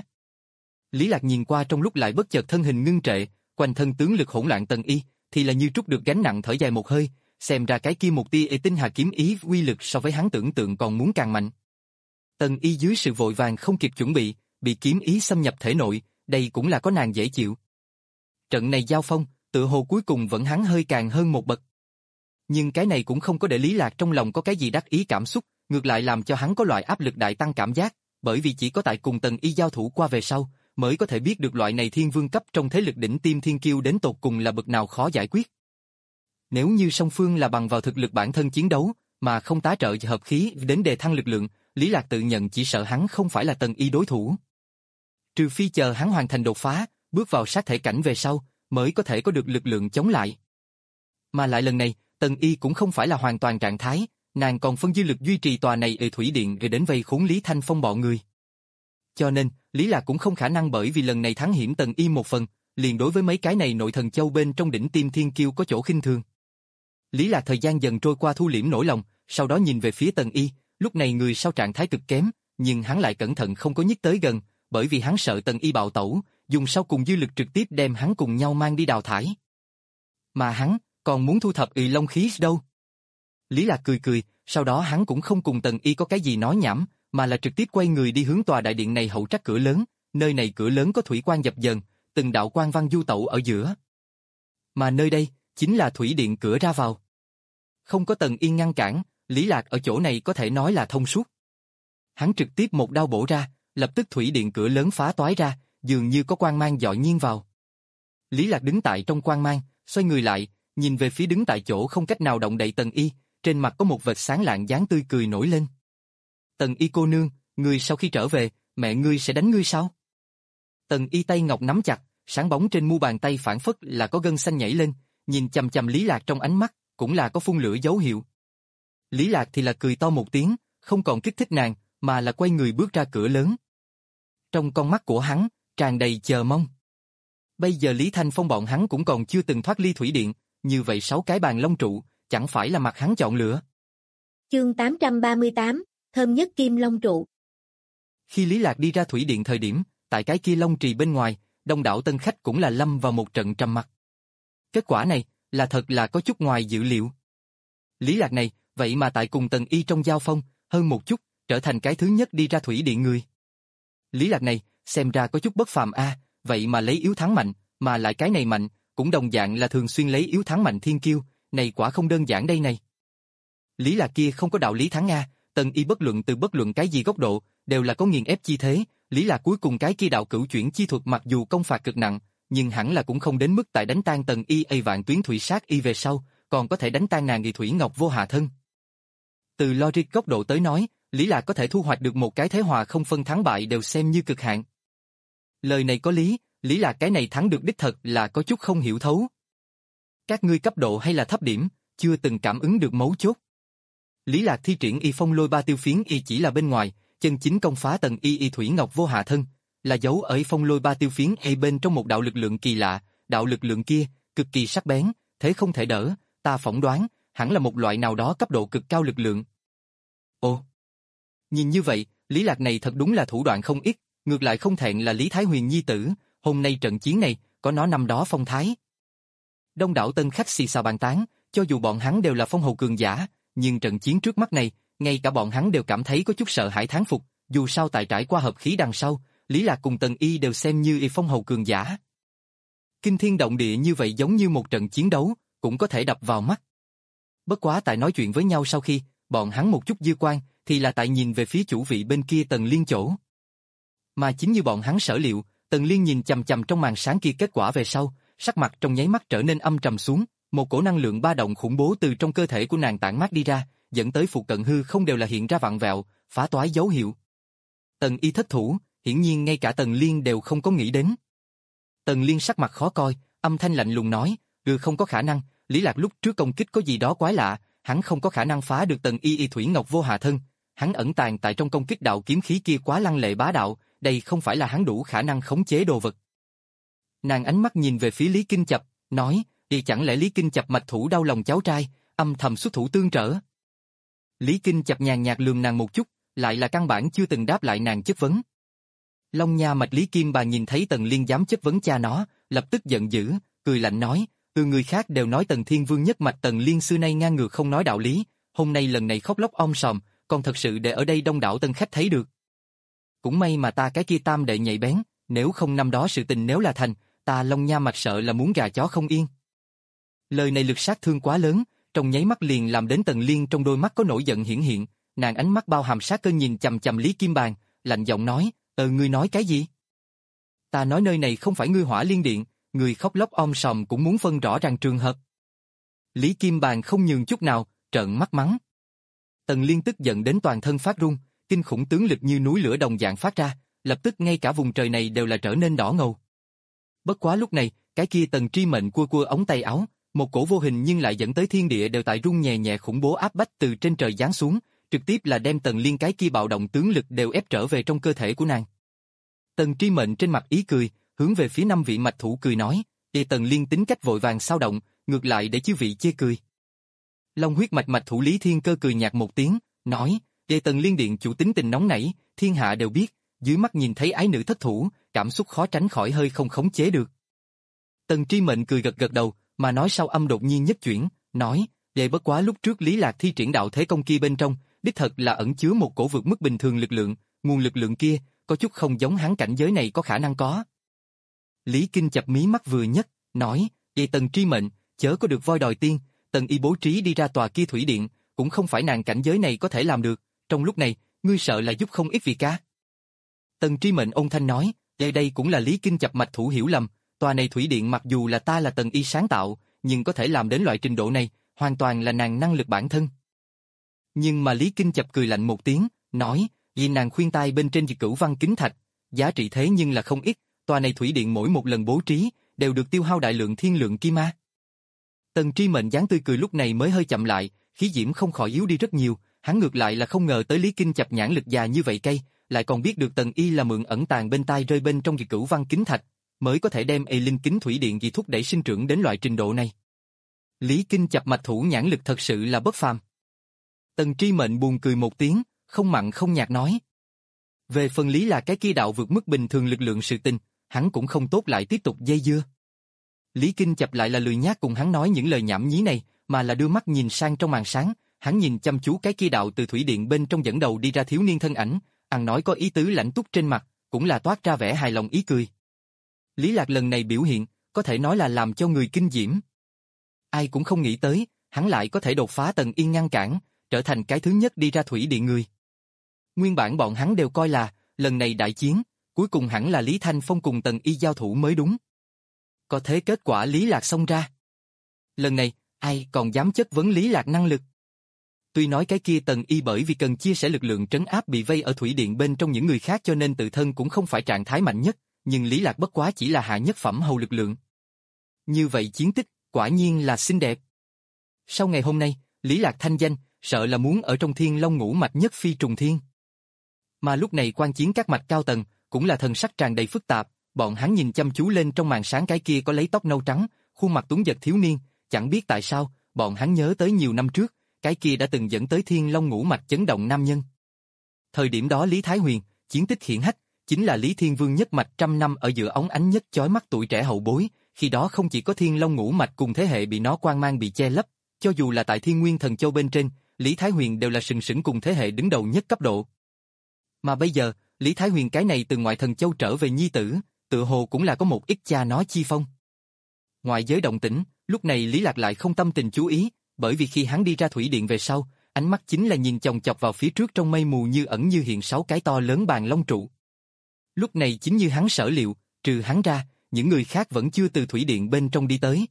[SPEAKER 1] Lý Lạc nhìn qua trong lúc lại bất chợt thân hình ngưng trệ, quanh thân tướng lực hỗn loạn Tần Y, thì là như trút được gánh nặng thở dài một hơi, xem ra cái kia một tia ê tinh hà kiếm ý uy lực so với hắn tưởng tượng còn muốn càng mạnh. Tần Y dưới sự vội vàng không kịp chuẩn bị, bị kiếm ý xâm nhập thể nội, đây cũng là có nàng dễ chịu. Trận này giao phong, tự hồ cuối cùng vẫn hắn hơi càng hơn một bậc. Nhưng cái này cũng không có để Lý Lạc trong lòng có cái gì đắc ý cảm xúc, ngược lại làm cho hắn có loại áp lực đại tăng cảm giác, bởi vì chỉ có tại cùng Tần Y giao thủ qua về sau, mới có thể biết được loại này thiên vương cấp trong thế lực đỉnh tiêm thiên kiêu đến tột cùng là bậc nào khó giải quyết. Nếu như song phương là bằng vào thực lực bản thân chiến đấu, mà không tá trợ hợp khí đến đề thăng lực lượng, Lý Lạc tự nhận chỉ sợ hắn không phải là Tần Y đối thủ. Trừ phi chờ hắn hoàn thành đột phá, bước vào sát thể cảnh về sau, mới có thể có được lực lượng chống lại. Mà lại lần này, Tần Y cũng không phải là hoàn toàn trạng thái, nàng còn phân dư lực duy trì tòa này ở thủy điện rồi đến vây khốn Lý Thanh Phong bọn người. Cho nên, Lý Lạc cũng không khả năng bởi vì lần này thắng hiểm Tần Y một phần, liền đối với mấy cái này nội thần châu bên trong đỉnh tiêm thiên kiêu có chỗ khinh thường. Lý Lạc thời gian dần trôi qua thu liễm nỗi lòng, sau đó nhìn về phía Tần Y, lúc này người sau trạng thái cực kém, nhưng hắn lại cẩn thận không có nhích tới gần, bởi vì hắn sợ Tần Y bạo tẩu, dùng sau cùng dư lực trực tiếp đem hắn cùng nhau mang đi đào thải. Mà hắn, còn muốn thu thập ỳ long khí đâu. Lý Lạc cười cười, sau đó hắn cũng không cùng Tần Y có cái gì nói nhảm, mà là trực tiếp quay người đi hướng tòa đại điện này hậu trắc cửa lớn, nơi này cửa lớn có thủy quang dập dờn, từng đạo quang văn du tẩu ở giữa. Mà nơi đây, chính là thủy điện cửa ra vào. Không có Tần Y ngăn cản, Lý Lạc ở chỗ này có thể nói là thông suốt. Hắn trực tiếp một đao bổ ra, lập tức thủy điện cửa lớn phá toái ra, dường như có quang mang dọi nhiên vào. Lý Lạc đứng tại trong quang mang, xoay người lại, nhìn về phía đứng tại chỗ không cách nào động đậy Tần Y, trên mặt có một vệt sáng lạng dáng tươi cười nổi lên. Tần Y cô nương, ngươi sau khi trở về, mẹ ngươi sẽ đánh ngươi sao? Tần Y tay ngọc nắm chặt, sáng bóng trên mu bàn tay phản phất là có gân xanh nhảy lên, nhìn chằm chằm Lý Lạc trong ánh mắt, cũng là có phun lửa dấu hiệu. Lý Lạc thì là cười to một tiếng, không còn kích thích nàng, mà là quay người bước ra cửa lớn. Trong con mắt của hắn, tràn đầy chờ mong. Bây giờ Lý Thanh Phong bọn hắn cũng còn chưa từng thoát ly thủy điện, như vậy sáu cái bàn long trụ, chẳng phải là mặt hắn chọn lựa.
[SPEAKER 2] Chương tám trăm ba mươi tám, thơm nhất kim long trụ.
[SPEAKER 1] Khi Lý Lạc đi ra thủy điện thời điểm, tại cái kia long trì bên ngoài, đông đảo tân khách cũng là lâm vào một trận trầm mặc. Kết quả này, là thật là có chút ngoài dự liệu. Lý Lạc này, vậy mà tại cùng Tần Y trong giao phong, hơn một chút, trở thành cái thứ nhất đi ra thủy điện người. Lý Lạc này, xem ra có chút bất phàm a, à, vậy mà lấy yếu thắng mạnh, mà lại cái này mạnh, cũng đồng dạng là thường xuyên lấy yếu thắng mạnh thiên kiêu, này quả không đơn giản đây này. Lý Lạc kia không có đạo lý thắng a, Tần Y bất luận từ bất luận cái gì góc độ, đều là có nghiền ép chi thế, Lý Lạc cuối cùng cái kia đạo cửu chuyển chi thuật mặc dù công phạt cực nặng, nhưng hẳn là cũng không đến mức tại đánh tan Tần Y a vạn tuyến thủy sát y về sau, còn có thể đánh tan nàng Nghị Thủy Ngọc vô hạ thân. Từ logic góc độ tới nói, Lý Lạc có thể thu hoạch được một cái thế hòa không phân thắng bại đều xem như cực hạn. Lời này có lý, Lý Lạc cái này thắng được đích thật là có chút không hiểu thấu. Các ngươi cấp độ hay là thấp điểm, chưa từng cảm ứng được mấu chốt. Lý Lạc thi triển y phong lôi ba tiêu phiến y chỉ là bên ngoài, chân chính công phá Tần Y Y Thủy Ngọc Vô Hạ Thân, là dấu ở phong lôi ba tiêu phiến A bên trong một đạo lực lượng kỳ lạ, đạo lực lượng kia, cực kỳ sắc bén, thế không thể đỡ, ta phỏng đoán, hẳn là một loại nào đó cấp độ cực cao lực lượng. Ồ! Nhìn như vậy, Lý Lạc này thật đúng là thủ đoạn không ít, ngược lại không thẹn là Lý Thái Huyền nhi tử, hôm nay trận chiến này, có nó năm đó phong thái. Đông đảo tân khách xì xào bàn tán, cho dù bọn hắn đều là phong hầu cường giả, nhưng trận chiến trước mắt này, ngay cả bọn hắn đều cảm thấy có chút sợ hãi thán phục, dù sao tại trải qua hợp khí đằng sau, Lý Lạc cùng Tần Y đều xem như y phong hầu cường giả. Kinh thiên động địa như vậy giống như một trận chiến đấu, cũng có thể đập vào mắt. Bất quá tại nói chuyện với nhau sau khi, bọn hắn một chút dư quan, thì là tại nhìn về phía chủ vị bên kia Tần Liên chỗ. Mà chính như bọn hắn sở liệu, Tần Liên nhìn chằm chằm trong màn sáng kia kết quả về sau, sắc mặt trong nháy mắt trở nên âm trầm xuống, một cổ năng lượng ba động khủng bố từ trong cơ thể của nàng tản mát đi ra, dẫn tới phụ cận hư không đều là hiện ra vặn vẹo, phá toái dấu hiệu. Tần Y thất thủ, hiển nhiên ngay cả Tần Liên đều không có nghĩ đến. Tần Liên sắc mặt khó coi, âm thanh lạnh lùng nói, "Ừ, không có khả năng, Lý Lạc lúc trước công kích có gì đó quái lạ, hắn không có khả năng phá được Tần Y Y Thủy Ngọc Vô Hạ Thân, hắn ẩn tàng tại trong công kích đạo kiếm khí kia quá lăng lệ bá đạo, đây không phải là hắn đủ khả năng khống chế đồ vật." Nàng ánh mắt nhìn về phía Lý Kinh Chập, nói, "Thì chẳng lẽ Lý Kinh Chập mạch thủ đau lòng cháu trai, âm thầm xuất thủ tương trợ?" Lý Kinh Chập nhàn nhạt lườm nàng một chút, lại là căn bản chưa từng đáp lại nàng chất vấn. Long Nha mạch Lý Kim Bà nhìn thấy Tần Liên dám chất vấn cha nó, lập tức giận dữ, cười lạnh nói, "Ừ, người khác đều nói Tần Thiên Vương nhất mạch Tần Liên xưa nay ngang ngược không nói đạo lý, hôm nay lần này khóc lóc om sòm, còn thật sự để ở đây đông đảo tân khách thấy được. Cũng may mà ta cái kia tam đệ nhạy bén, nếu không năm đó sự tình nếu là thành, ta Long Nha mạch sợ là muốn gà chó không yên." Lời này lực sát thương quá lớn, trong nháy mắt liền làm đến Tần Liên trong đôi mắt có nổi giận hiển hiện, nàng ánh mắt bao hàm sát cơ nhìn chằm chằm Lý Kim Bàn, lạnh giọng nói, "Ờ ngươi nói cái gì?" "Ta nói nơi này không phải ngươi Hỏa Liên Điện, người khóc lóc om sòm cũng muốn phân rõ ràng trường hợp." Lý Kim Bàn không nhường chút nào, trợn mắt mắng. Tần Liên tức giận đến toàn thân phát run, kinh khủng tướng lực như núi lửa đồng dạng phát ra, lập tức ngay cả vùng trời này đều là trở nên đỏ ngầu. Bất quá lúc này, cái kia Tần Tri Mệnh cua cua ống tay áo, một cổ vô hình nhưng lại dẫn tới thiên địa đều tại rung nhẹ nhẹ khủng bố áp bách từ trên trời giáng xuống, trực tiếp là đem Tần Liên cái kia bạo động tướng lực đều ép trở về trong cơ thể của nàng. Tần Tri Mệnh trên mặt ý cười, hướng về phía năm vị mạch thủ cười nói, "Ê Tần Liên tính cách vội vàng sao động, ngược lại để chư vị chê cười." Long huyết mạch mạch thủ Lý Thiên Cơ cười nhạt một tiếng, nói, "Ê Tần Liên điện chủ tính tình nóng nảy, thiên hạ đều biết, dưới mắt nhìn thấy ái nữ thất thủ, cảm xúc khó tránh khỏi hơi không khống chế được." Tần Tri Mệnh cười gật gật đầu, mà nói sau âm đột nhiên nhất chuyển, nói, "Vậy bất quá lúc trước Lý Lạc thi triển đạo thế công kia bên trong, đích thật là ẩn chứa một cổ vượt mức bình thường lực lượng, nguồn lực lượng kia, có chút không giống hắn cảnh giới này có khả năng có." Lý Kinh chập mí mắt vừa nhất, nói, "Vậy Tần Tri Mệnh, chớ có được voi đòi tiên, Tần Y bố trí đi ra tòa kia thủy điện, cũng không phải nàng cảnh giới này có thể làm được, trong lúc này, ngươi sợ là giúp không ít việc ca." Tần Tri Mệnh ôn thanh nói, "Đây đây cũng là Lý Kinh chập mạch thủ hiểu lầm, tòa này thủy điện mặc dù là ta là Tần Y sáng tạo, nhưng có thể làm đến loại trình độ này, hoàn toàn là nàng năng lực bản thân." Nhưng mà Lý Kinh chập cười lạnh một tiếng, nói, "Vì nàng khuyên tai bên trên Diệt Cửu Văn Kính Thạch, giá trị thế nhưng là không ít, tòa này thủy điện mỗi một lần bố trí, đều được tiêu hao đại lượng thiên lượng kim ma." Tần Tri Mệnh dáng tươi cười lúc này mới hơi chậm lại, khí diễm không khỏi yếu đi rất nhiều, hắn ngược lại là không ngờ tới Lý Kinh chập nhãn lực già như vậy cây, lại còn biết được Tần Y là mượn ẩn tàng bên tai rơi bên trong Diệt Cửu Văn Kính Thạch, mới có thể đem A Linh Kính Thủy Điện gì thúc đẩy sinh trưởng đến loại trình độ này. Lý Kinh chập mạch thủ nhãn lực thật sự là bất phàm. Tần Tri Mệnh buồn cười một tiếng, không mặn không nhạt nói. Về phần Lý là cái kia đạo vượt mức bình thường lực lượng sự tình, hắn cũng không tốt lại tiếp tục dây dưa. Lý Kinh chập lại là lười nhác cùng hắn nói những lời nhảm nhí này, mà là đưa mắt nhìn sang trong màn sáng, hắn nhìn chăm chú cái kia đạo từ thủy điện bên trong dẫn đầu đi ra thiếu niên thân ảnh, ăn nói có ý tứ lãnh túc trên mặt, cũng là toát ra vẻ hài lòng ý cười. Lý Lạc lần này biểu hiện, có thể nói là làm cho người kinh diễm. Ai cũng không nghĩ tới, hắn lại có thể đột phá Tần Yên ngăn cản, trở thành cái thứ nhất đi ra thủy điện người. Nguyên bản bọn hắn đều coi là, lần này đại chiến, cuối cùng hẳn là Lý Thanh Phong cùng Tần Y giao thủ mới đúng. Có thế kết quả Lý Lạc xông ra. Lần này, ai còn dám chất vấn Lý Lạc năng lực? Tuy nói cái kia Tần Y bởi vì cần chia sẻ lực lượng trấn áp bị vây ở thủy điện bên trong những người khác cho nên tự thân cũng không phải trạng thái mạnh nhất, nhưng Lý Lạc bất quá chỉ là hạ nhất phẩm hầu lực lượng. Như vậy chiến tích, quả nhiên là xinh đẹp. Sau ngày hôm nay, Lý Lạc thanh danh, sợ là muốn ở trong Thiên Long ngũ mạch nhất phi trùng thiên. Mà lúc này quan chiến các mạch cao tầng, cũng là thần sắc tràn đầy phức tạp, bọn hắn nhìn chăm chú lên trong màn sáng cái kia có lấy tóc nâu trắng, khuôn mặt tuấn giật thiếu niên, chẳng biết tại sao, bọn hắn nhớ tới nhiều năm trước, cái kia đã từng dẫn tới Thiên Long ngũ mạch chấn động nam nhân. Thời điểm đó Lý Thái Huyền, chiến tích hiển hách, chính là Lý Thiên Vương nhất mạch trăm năm ở giữa óng ánh nhất chói mắt tuổi trẻ hậu bối, khi đó không chỉ có Thiên Long ngũ mạch cùng thế hệ bị nó quang mang bị che lấp, cho dù là tại Thiên Nguyên Thần Châu bên trên, Lý Thái Huyền đều là sừng sững cùng thế hệ đứng đầu nhất cấp độ. Mà bây giờ, Lý Thái Huyền cái này từ ngoại thần châu trở về nhi tử, tự hồ cũng là có một ít cha nó chi phong. Ngoại giới động tĩnh, lúc này Lý Lạc lại không tâm tình chú ý, bởi vì khi hắn đi ra thủy điện về sau, ánh mắt chính là nhìn chòng chọc vào phía trước trong mây mù như ẩn như hiện sáu cái to lớn bàn long trụ. Lúc này chính như hắn sở liệu, trừ hắn ra, những người khác vẫn chưa từ thủy điện bên trong đi tới.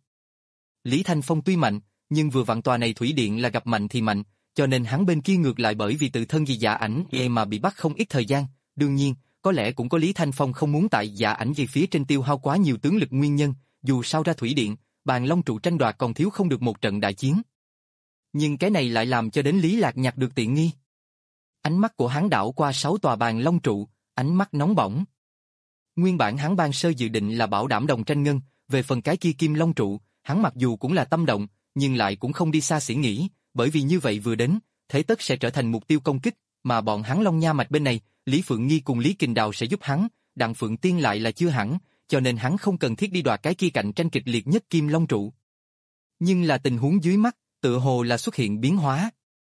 [SPEAKER 1] Lý Thanh Phong tuy mạnh, nhưng vừa vặn tòa này thủy điện là gặp mạnh thì mạnh, cho nên hắn bên kia ngược lại bởi vì tự thân vì Dạ Ảnh Dây mà bị bắt không ít thời gian. Đương nhiên, có lẽ cũng có Lý Thanh Phong không muốn tại Dạ Ảnh Dây phía trên tiêu hao quá nhiều tướng lực nguyên nhân, dù sao ra thủy điện, bàn long trụ tranh đoạt còn thiếu không được một trận đại chiến. Nhưng cái này lại làm cho đến Lý Lạc nhặt được tiện nghi. Ánh mắt của hắn đảo qua sáu tòa bàn long trụ, ánh mắt nóng bỏng. Nguyên bản hắn ban sơ dự định là bảo đảm đồng tranh ngân, về phần cái kia kim long trụ, hắn mặc dù cũng là tâm động, nhưng lại cũng không đi xa xỉ nghĩ, bởi vì như vậy vừa đến, thế tất sẽ trở thành mục tiêu công kích, mà bọn hắn Long Nha mạch bên này, Lý Phượng Nghi cùng Lý Kình Đào sẽ giúp hắn, Đặng Phượng Tiên lại là chưa hẳn, cho nên hắn không cần thiết đi đoạt cái kia cạnh tranh kịch liệt nhất kim long trụ. Nhưng là tình huống dưới mắt, tựa hồ là xuất hiện biến hóa.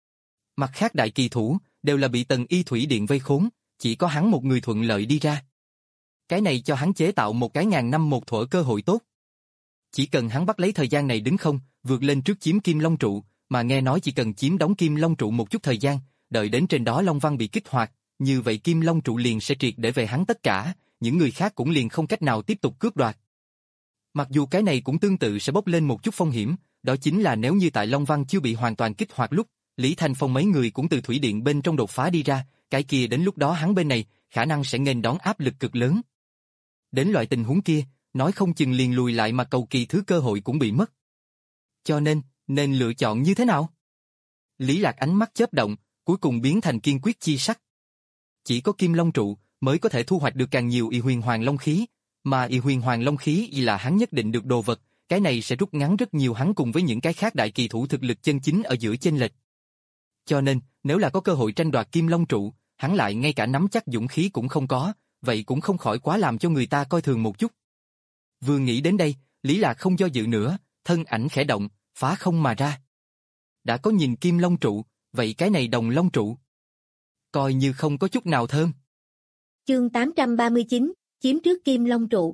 [SPEAKER 1] Mặt khác đại kỳ thủ, đều là bị Tần Y Thủy Điện vây khốn, chỉ có hắn một người thuận lợi đi ra. Cái này cho hắn chế tạo một cái ngàn năm một thuở cơ hội tốt. Chỉ cần hắn bắt lấy thời gian này đứng không, vượt lên trước chiếm kim long trụ, mà nghe nói chỉ cần chiếm đóng kim long trụ một chút thời gian, đợi đến trên đó long văn bị kích hoạt, như vậy kim long trụ liền sẽ triệt để về hắn tất cả, những người khác cũng liền không cách nào tiếp tục cướp đoạt. Mặc dù cái này cũng tương tự sẽ bốc lên một chút phong hiểm, đó chính là nếu như tại long văn chưa bị hoàn toàn kích hoạt lúc, Lý Thanh Phong mấy người cũng từ thủy điện bên trong đột phá đi ra, cái kia đến lúc đó hắn bên này, khả năng sẽ nghênh đón áp lực cực lớn. Đến loại tình huống kia, nói không chừng liền lùi lại mà cầu kỳ thứ cơ hội cũng bị mất. Cho nên, nên lựa chọn như thế nào? Lý Lạc ánh mắt chớp động, cuối cùng biến thành kiên quyết chi sắc. Chỉ có kim long trụ mới có thể thu hoạch được càng nhiều y huyền hoàng long khí, mà y huyền hoàng long khí là hắn nhất định được đồ vật, cái này sẽ rút ngắn rất nhiều hắn cùng với những cái khác đại kỳ thủ thực lực chân chính ở giữa chênh lệch. Cho nên, nếu là có cơ hội tranh đoạt kim long trụ, hắn lại ngay cả nắm chắc dũng khí cũng không có, vậy cũng không khỏi quá làm cho người ta coi thường một chút. Vừa nghĩ đến đây, Lý Lạc không do dự nữa, thân ảnh khẽ động, phá không mà ra. Đã có nhìn kim long trụ, vậy cái này đồng long trụ coi như không có chút nào thơm.
[SPEAKER 2] Chương tám trăm ba mươi chín, chiếm trước kim long trụ.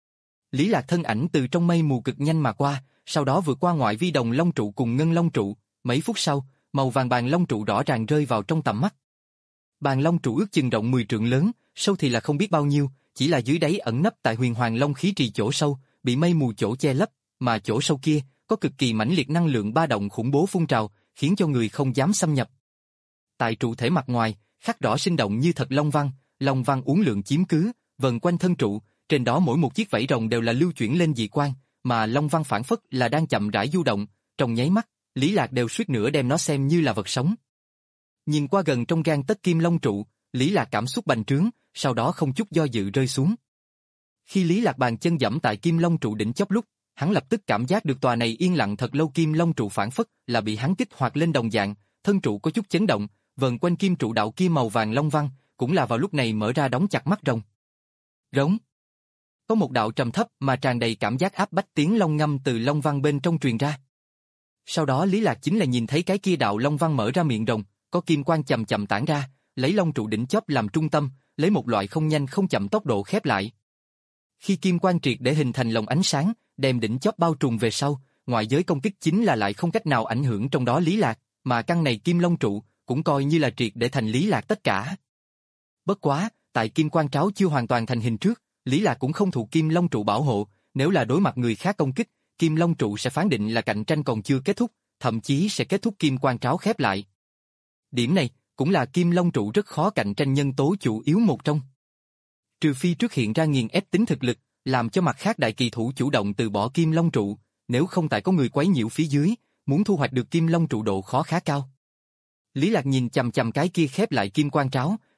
[SPEAKER 1] Lý Lạc thân ảnh từ trong mây mù cực nhanh mà qua, sau đó vượt qua ngoại vi đồng long trụ cùng ngân long trụ, mấy phút sau, màu vàng bàn long trụ rõ ràng rơi vào trong tầm mắt. Bàn long trụ ước chừng rộng mười trượng lớn, sâu thì là không biết bao nhiêu, chỉ là dưới đáy ẩn nấp tại huyền hoàng long khí trì chỗ sâu, bị mây mù chỗ che lấp, mà chỗ sâu kia có cực kỳ mãnh liệt năng lượng ba động khủng bố phun trào, khiến cho người không dám xâm nhập. Tại trụ thể mặt ngoài, khắc rõ sinh động như thật long văn, long văn uốn lượn chiếm cứ, vần quanh thân trụ, trên đó mỗi một chiếc vảy rồng đều là lưu chuyển lên dị quang, mà long văn phản phất là đang chậm rãi du động, trong nháy mắt, Lý Lạc đều suýt nữa đem nó xem như là vật sống. Nhìn qua gần trong gang tấc kim long trụ, Lý Lạc cảm xúc bành trướng, sau đó không chút do dự rơi xuống. Khi Lý Lạc bàn chân dẫm tại kim long trụ đỉnh chóp lúc, hắn lập tức cảm giác được tòa này yên lặng thật lâu kim long trụ phản phất là bị hắn kích hoạt lên đồng dạng, thân trụ có chút chấn động, vần quanh kim trụ đạo kia màu vàng long văn, cũng là vào lúc này mở ra đóng chặt mắt rồng. Rống. Có một đạo trầm thấp mà tràn đầy cảm giác áp bách tiếng long ngâm từ long văn bên trong truyền ra. Sau đó Lý Lạc chính là nhìn thấy cái kia đạo long văn mở ra miệng rồng, có kim quang chậm chậm tản ra, lấy long trụ đỉnh chóp làm trung tâm, lấy một loại không nhanh không chậm tốc độ khép lại. Khi kim quang triệt để hình thành lồng ánh sáng, đem đỉnh chóp bao trùm về sau, ngoại giới công kích chính là lại không cách nào ảnh hưởng trong đó Lý Lạc, mà căn này kim long trụ cũng coi như là triệt để thành Lý Lạc tất cả. Bất quá, tại kim quang tráo chưa hoàn toàn thành hình trước, Lý Lạc cũng không thụ kim long trụ bảo hộ, nếu là đối mặt người khác công kích, kim long trụ sẽ phán định là cạnh tranh còn chưa kết thúc, thậm chí sẽ kết thúc kim quang tráo khép lại. Điểm này cũng là kim long trụ rất khó cạnh tranh nhân tố chủ yếu một trong. Trừ phi trước hiện ra nghiền ép tính thực lực, làm cho mặt khác đại kỳ thủ chủ động từ bỏ kim long trụ, nếu không tại có người quấy nhiễu phía dưới, muốn thu hoạch được kim long trụ độ khó khá cao. Lý Lạc nhìn chằm chằm cái kia khép lại kim quang tráo,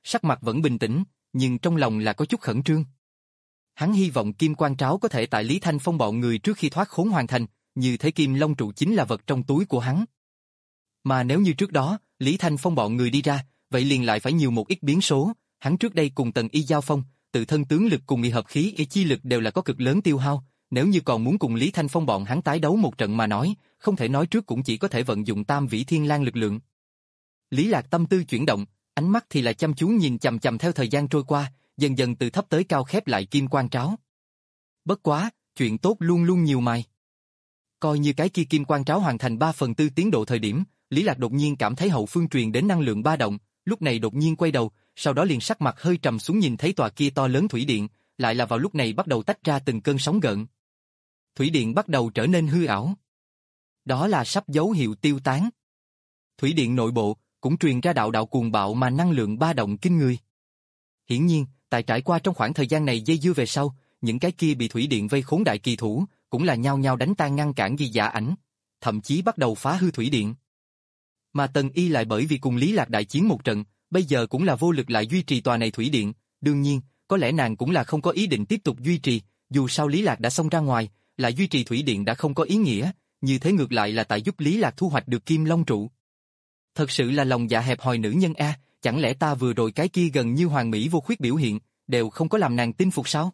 [SPEAKER 1] sắc mặt vẫn bình tĩnh, nhưng trong lòng là có chút khẩn trương. Hắn hy vọng Kim Quang Tráo có thể tại Lý Thanh Phong bọn người trước khi thoát khốn hoàn thành, như thế Kim Long trụ chính là vật trong túi của hắn. Mà nếu như trước đó, Lý Thanh Phong bọn người đi ra, vậy liền lại phải nhiều một ít biến số, hắn trước đây cùng Tần Y giao phong, tự thân tướng lực cùng y hợp khí y chi lực đều là có cực lớn tiêu hao, nếu như còn muốn cùng Lý Thanh Phong bọn hắn tái đấu một trận mà nói, không thể nói trước cũng chỉ có thể vận dụng Tam Vĩ Thiên Lang lực lượng. Lý Lạc tâm tư chuyển động, ánh mắt thì là chăm chú nhìn chằm chằm theo thời gian trôi qua, dần dần từ thấp tới cao khép lại Kim Quang Tráo. Bất quá, chuyện tốt luôn luôn nhiều mài. Coi như cái kia Kim Quang Tráo hoàn thành ba phần tư tiến độ thời điểm, Lý Lạc đột nhiên cảm thấy hậu phương truyền đến năng lượng ba động, lúc này đột nhiên quay đầu, sau đó liền sắc mặt hơi trầm xuống nhìn thấy tòa kia to lớn thủy điện, lại là vào lúc này bắt đầu tách ra từng cơn sóng gợn. Thủy điện bắt đầu trở nên hư ảo. Đó là sắp dấu hiệu tiêu tán. Thủy điện nội bộ cũng truyền ra đạo đạo cuồng bạo mà năng lượng ba động kinh người. Hiển nhiên, tại trải qua trong khoảng thời gian này dây dưa về sau, những cái kia bị thủy điện vây khốn đại kỳ thủ cũng là nhao nhao đánh tan ngăn cản Di Dạ Ảnh, thậm chí bắt đầu phá hư thủy điện. Mà Tần Y lại bởi vì cùng Lý Lạc đại chiến một trận, bây giờ cũng là vô lực lại duy trì tòa này thủy điện, đương nhiên, có lẽ nàng cũng là không có ý định tiếp tục duy trì, dù sao Lý Lạc đã xông ra ngoài, lại duy trì thủy điện đã không có ý nghĩa, như thế ngược lại là tại giúp Lý Lạc thu hoạch được Kim Long trụ. Thật sự là lòng dạ hẹp hòi nữ nhân a, chẳng lẽ ta vừa rồi cái kia gần như hoàn mỹ vô khuyết biểu hiện, đều không có làm nàng tin phục sao?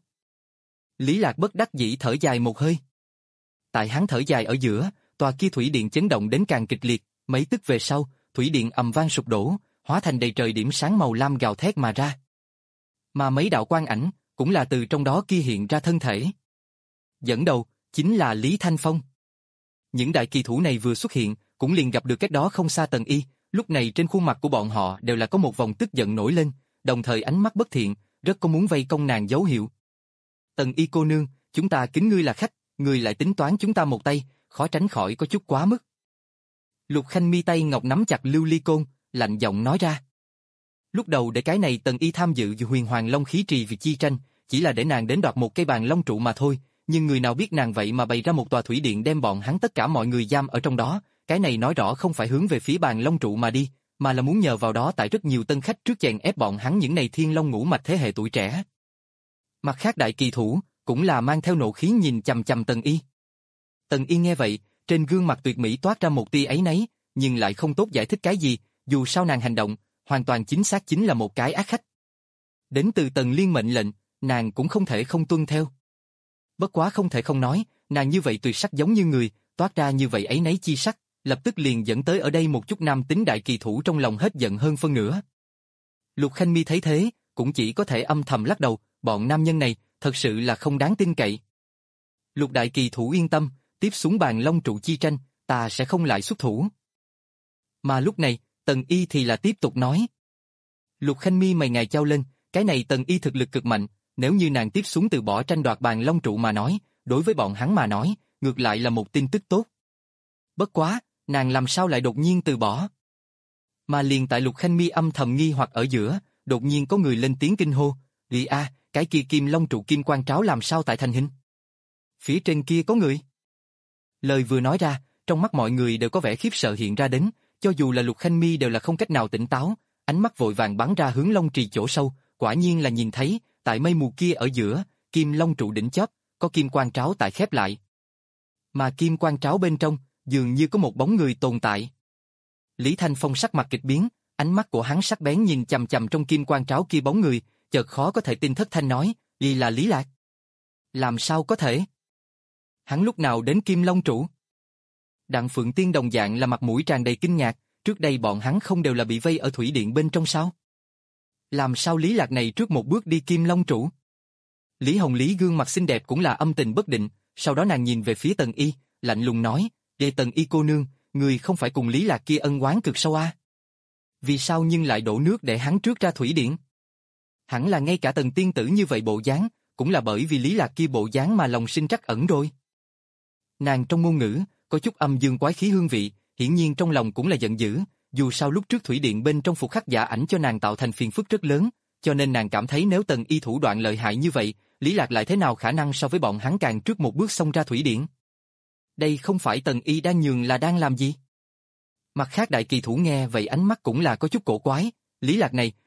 [SPEAKER 1] Lý Lạc bất đắc dĩ thở dài một hơi. Tại hắn thở dài ở giữa, tòa kia thủy điện chấn động đến càng kịch liệt, mấy tức về sau, thủy điện ầm vang sụp đổ, hóa thành đầy trời điểm sáng màu lam gào thét mà ra. Mà mấy đạo quang ảnh, cũng là từ trong đó kia hiện ra thân thể. Dẫn đầu, chính là Lý Thanh Phong. Những đại kỳ thủ này vừa xuất hiện, cũng liền gặp được cách đó không xa Tần Y, lúc này trên khuôn mặt của bọn họ đều là có một vòng tức giận nổi lên, đồng thời ánh mắt bất thiện, rất có muốn vây công nàng dấu hiệu. Tần Y cô nương, chúng ta kính ngươi là khách, ngươi lại tính toán chúng ta một tay, khó tránh khỏi có chút quá mức. Lục Khanh Mi tay ngọc nắm chặt lưu ly côn, lạnh giọng nói ra. Lúc đầu để cái này Tần Y tham dự huyền hoàng long khí trì vì chi tranh, chỉ là để nàng đến đoạt một cây bàn long trụ mà thôi, nhưng người nào biết nàng vậy mà bày ra một tòa thủy điện đem bọn hắn tất cả mọi người giam ở trong đó, cái này nói rõ không phải hướng về phía bàn long trụ mà đi, mà là muốn nhờ vào đó tại rất nhiều tân khách trước chèn ép bọn hắn những này thiên long ngũ mạch thế hệ tuổi trẻ. Mặt khác đại kỳ thủ, cũng là mang theo nộ khí nhìn chằm chằm Tần Y. Tần Y nghe vậy, trên gương mặt tuyệt mỹ toát ra một tia áy náy, nhưng lại không tốt giải thích cái gì, dù sao nàng hành động, hoàn toàn chính xác chính là một cái ác khách. Đến từ Tần Liên mệnh lệnh, nàng cũng không thể không tuân theo. Bất quá không thể không nói, nàng như vậy tuyệt sắc giống như người, toát ra như vậy áy náy chi sắc, lập tức liền dẫn tới ở đây một chút nam tính đại kỳ thủ trong lòng hết giận hơn phân nửa. Lục Khanh Mi thấy thế, cũng chỉ có thể âm thầm lắc đầu, bọn nam nhân này, thật sự là không đáng tin cậy. Lục đại kỳ thủ yên tâm, tiếp xuống bàn long trụ chi tranh, ta sẽ không lại xuất thủ. Mà lúc này, Tần Y thì là tiếp tục nói. Lục Khanh Mi mày ngài trao lên, cái này Tần Y thực lực cực mạnh, nếu như nàng tiếp xuống từ bỏ tranh đoạt bàn long trụ mà nói, đối với bọn hắn mà nói, ngược lại là một tin tức tốt. Bất quá, nàng làm sao lại đột nhiên từ bỏ? Mà liền tại Lục Khanh Mi âm thầm nghi hoặc ở giữa, đột nhiên có người lên tiếng kinh hô, "Lì a, cái kia Kim Long trụ Kim Quang Tráo làm sao tại thành hình?" Phía trên kia có người. Lời vừa nói ra, trong mắt mọi người đều có vẻ khiếp sợ hiện ra đến, cho dù là Lục Khanh Mi đều là không cách nào tỉnh táo, ánh mắt vội vàng bắn ra hướng Long Trì chỗ sâu, quả nhiên là nhìn thấy, tại mây mù kia ở giữa, Kim Long trụ đỉnh chóp, có Kim Quang Tráo tại khép lại. Mà Kim Quang Tráo bên trong, dường như có một bóng người tồn tại. Lý Thanh Phong sắc mặt kịch biến, ánh mắt của hắn sắc bén nhìn chằm chằm trong Kim Quang Tráo kia bóng người, chợt khó có thể tin thất thanh nói, "Y là Lý Lạc." Làm sao có thể? Hắn lúc nào đến Kim Long trụ? Đặng Phượng Tiên đồng dạng là mặt mũi tràn đầy kinh ngạc, trước đây bọn hắn không đều là bị vây ở thủy điện bên trong sao? Làm sao Lý Lạc này trước một bước đi Kim Long trụ? Lý Hồng Lý gương mặt xinh đẹp cũng là âm tình bất định, sau đó nàng nhìn về phía Tần Y, lạnh lùng nói, "Để Tần Y cô nương, người không phải cùng Lý Lạc kia ân oán cực sâu à? Vì sao nhưng lại đổ nước để hắn trước ra thủy điện? Hẳn là ngay cả Tần tiên tử như vậy bộ dáng, cũng là bởi vì Lý Lạc kia bộ dáng mà lòng sinh trắc ẩn rồi." Nàng trong ngôn ngữ có chút âm dương quái khí hương vị, hiển nhiên trong lòng cũng là giận dữ, dù sao lúc trước thủy điện bên trong phục khắc Dạ Ảnh cho nàng tạo thành phiền phức rất lớn, cho nên nàng cảm thấy nếu Tần Y thủ đoạn lợi hại như vậy, Lý Lạc lại thế nào khả năng so với bọn hắn càng trước một bước xông ra thủy điện? Đây không phải Tần Y đang nhường là đang làm gì? Mặt khác đại kỳ thủ nghe vậy ánh mắt cũng là có chút cổ quái, Lý Lạc này,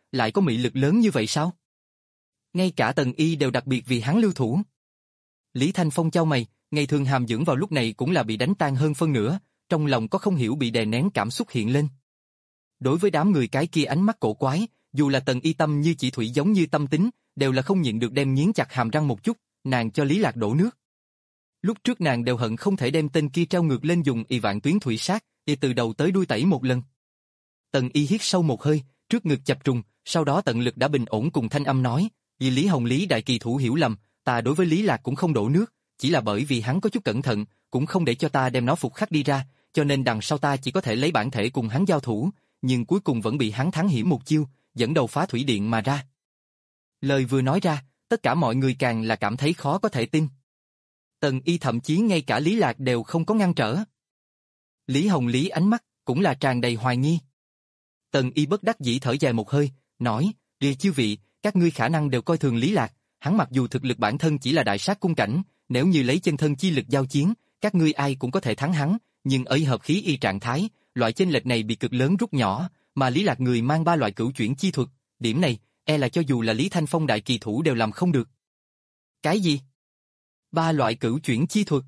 [SPEAKER 1] lại có mị lực lớn như vậy sao? Ngay cả Tần Y đều đặc biệt vì hắn lưu thủ. Lý Thanh Phong chau mày, ngày thường hàm dưỡng vào lúc này cũng là bị đánh tan hơn phân nửa, trong lòng có không hiểu bị đè nén cảm xúc hiện lên. Đối với đám người cái kia ánh mắt cổ quái, dù là Tần Y tâm như chỉ thủy giống như tâm tính, đều là không nhịn được đem nghiến chặt hàm răng một chút, nàng cho Lý Lạc đổ nước. Lúc trước nàng đều hận không thể đem tên kia treo ngược lên dùng y vạn tuyến thủy sát, y từ đầu tới đuôi tẩy một lần. Tần Y hít sâu một hơi, trước ngực chập trùng, sau đó tận lực đã bình ổn cùng thanh âm nói, vì Lý Hồng Lý đại kỳ thủ hiểu lầm, ta đối với Lý Lạc cũng không đổ nước, chỉ là bởi vì hắn có chút cẩn thận, cũng không để cho ta đem nó phục khắc đi ra, cho nên đằng sau ta chỉ có thể lấy bản thể cùng hắn giao thủ, nhưng cuối cùng vẫn bị hắn thắng hiểm một chiêu, dẫn đầu phá thủy điện mà ra. Lời vừa nói ra, tất cả mọi người càng là cảm thấy khó có thể tin. Tần Y thậm chí ngay cả Lý Lạc đều không có ngăn trở. Lý Hồng Lý ánh mắt cũng là tràn đầy hoài nghi. Tần Y bất đắc dĩ thở dài một hơi, nói, "Lìa chư vị, các ngươi khả năng đều coi thường Lý Lạc, hắn mặc dù thực lực bản thân chỉ là đại sát cung cảnh, nếu như lấy chân thân chi lực giao chiến, các ngươi ai cũng có thể thắng hắn, nhưng ở hợp khí y trạng thái, loại chênh lệch này bị cực lớn rút nhỏ, mà Lý Lạc người mang ba loại cửu chuyển chi thuật, điểm này, e là cho dù là Lý Thanh Phong đại kỳ thủ đều làm không được." Cái gì? Ba loại cửu chuyển chi thuật?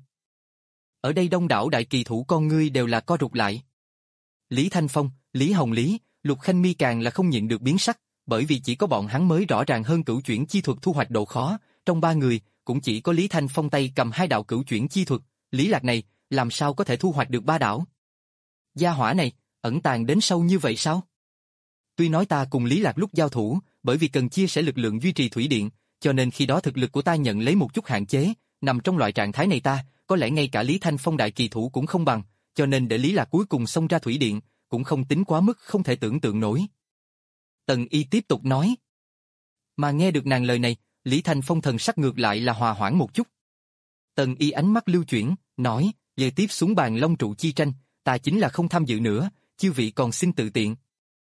[SPEAKER 1] Ở đây đông đảo đại kỳ thủ con ngươi đều là co rụt lại. Lý Thanh Phong, Lý Hồng Lý, Lục Khanh Mi càng là không nhịn được biến sắc, bởi vì chỉ có bọn hắn mới rõ ràng hơn cửu chuyển chi thuật thu hoạch độ khó, trong ba người, cũng chỉ có Lý Thanh Phong tay cầm hai đạo cửu chuyển chi thuật, Lý Lạc này, làm sao có thể thu hoạch được ba đạo? Gia hỏa này, ẩn tàng đến sâu như vậy sao? Tuy nói ta cùng Lý Lạc lúc giao thủ, bởi vì cần chia sẻ lực lượng duy trì thủy điện, cho nên khi đó thực lực của ta nhận lấy một chút hạn chế, nằm trong loại trạng thái này ta, có lẽ ngay cả Lý Thanh Phong đại kỳ thủ cũng không bằng, cho nên để Lý Lạc cuối cùng xông ra thủy điện, cũng không tính quá mức không thể tưởng tượng nổi. Tần Y tiếp tục nói. Mà nghe được nàng lời này, Lý Thanh Phong thần sắc ngược lại là hòa hoãn một chút. Tần Y ánh mắt lưu chuyển, nói, về tiếp xuống bàn long trụ chi tranh, ta chính là không tham dự nữa, chư vị còn xin tự tiện.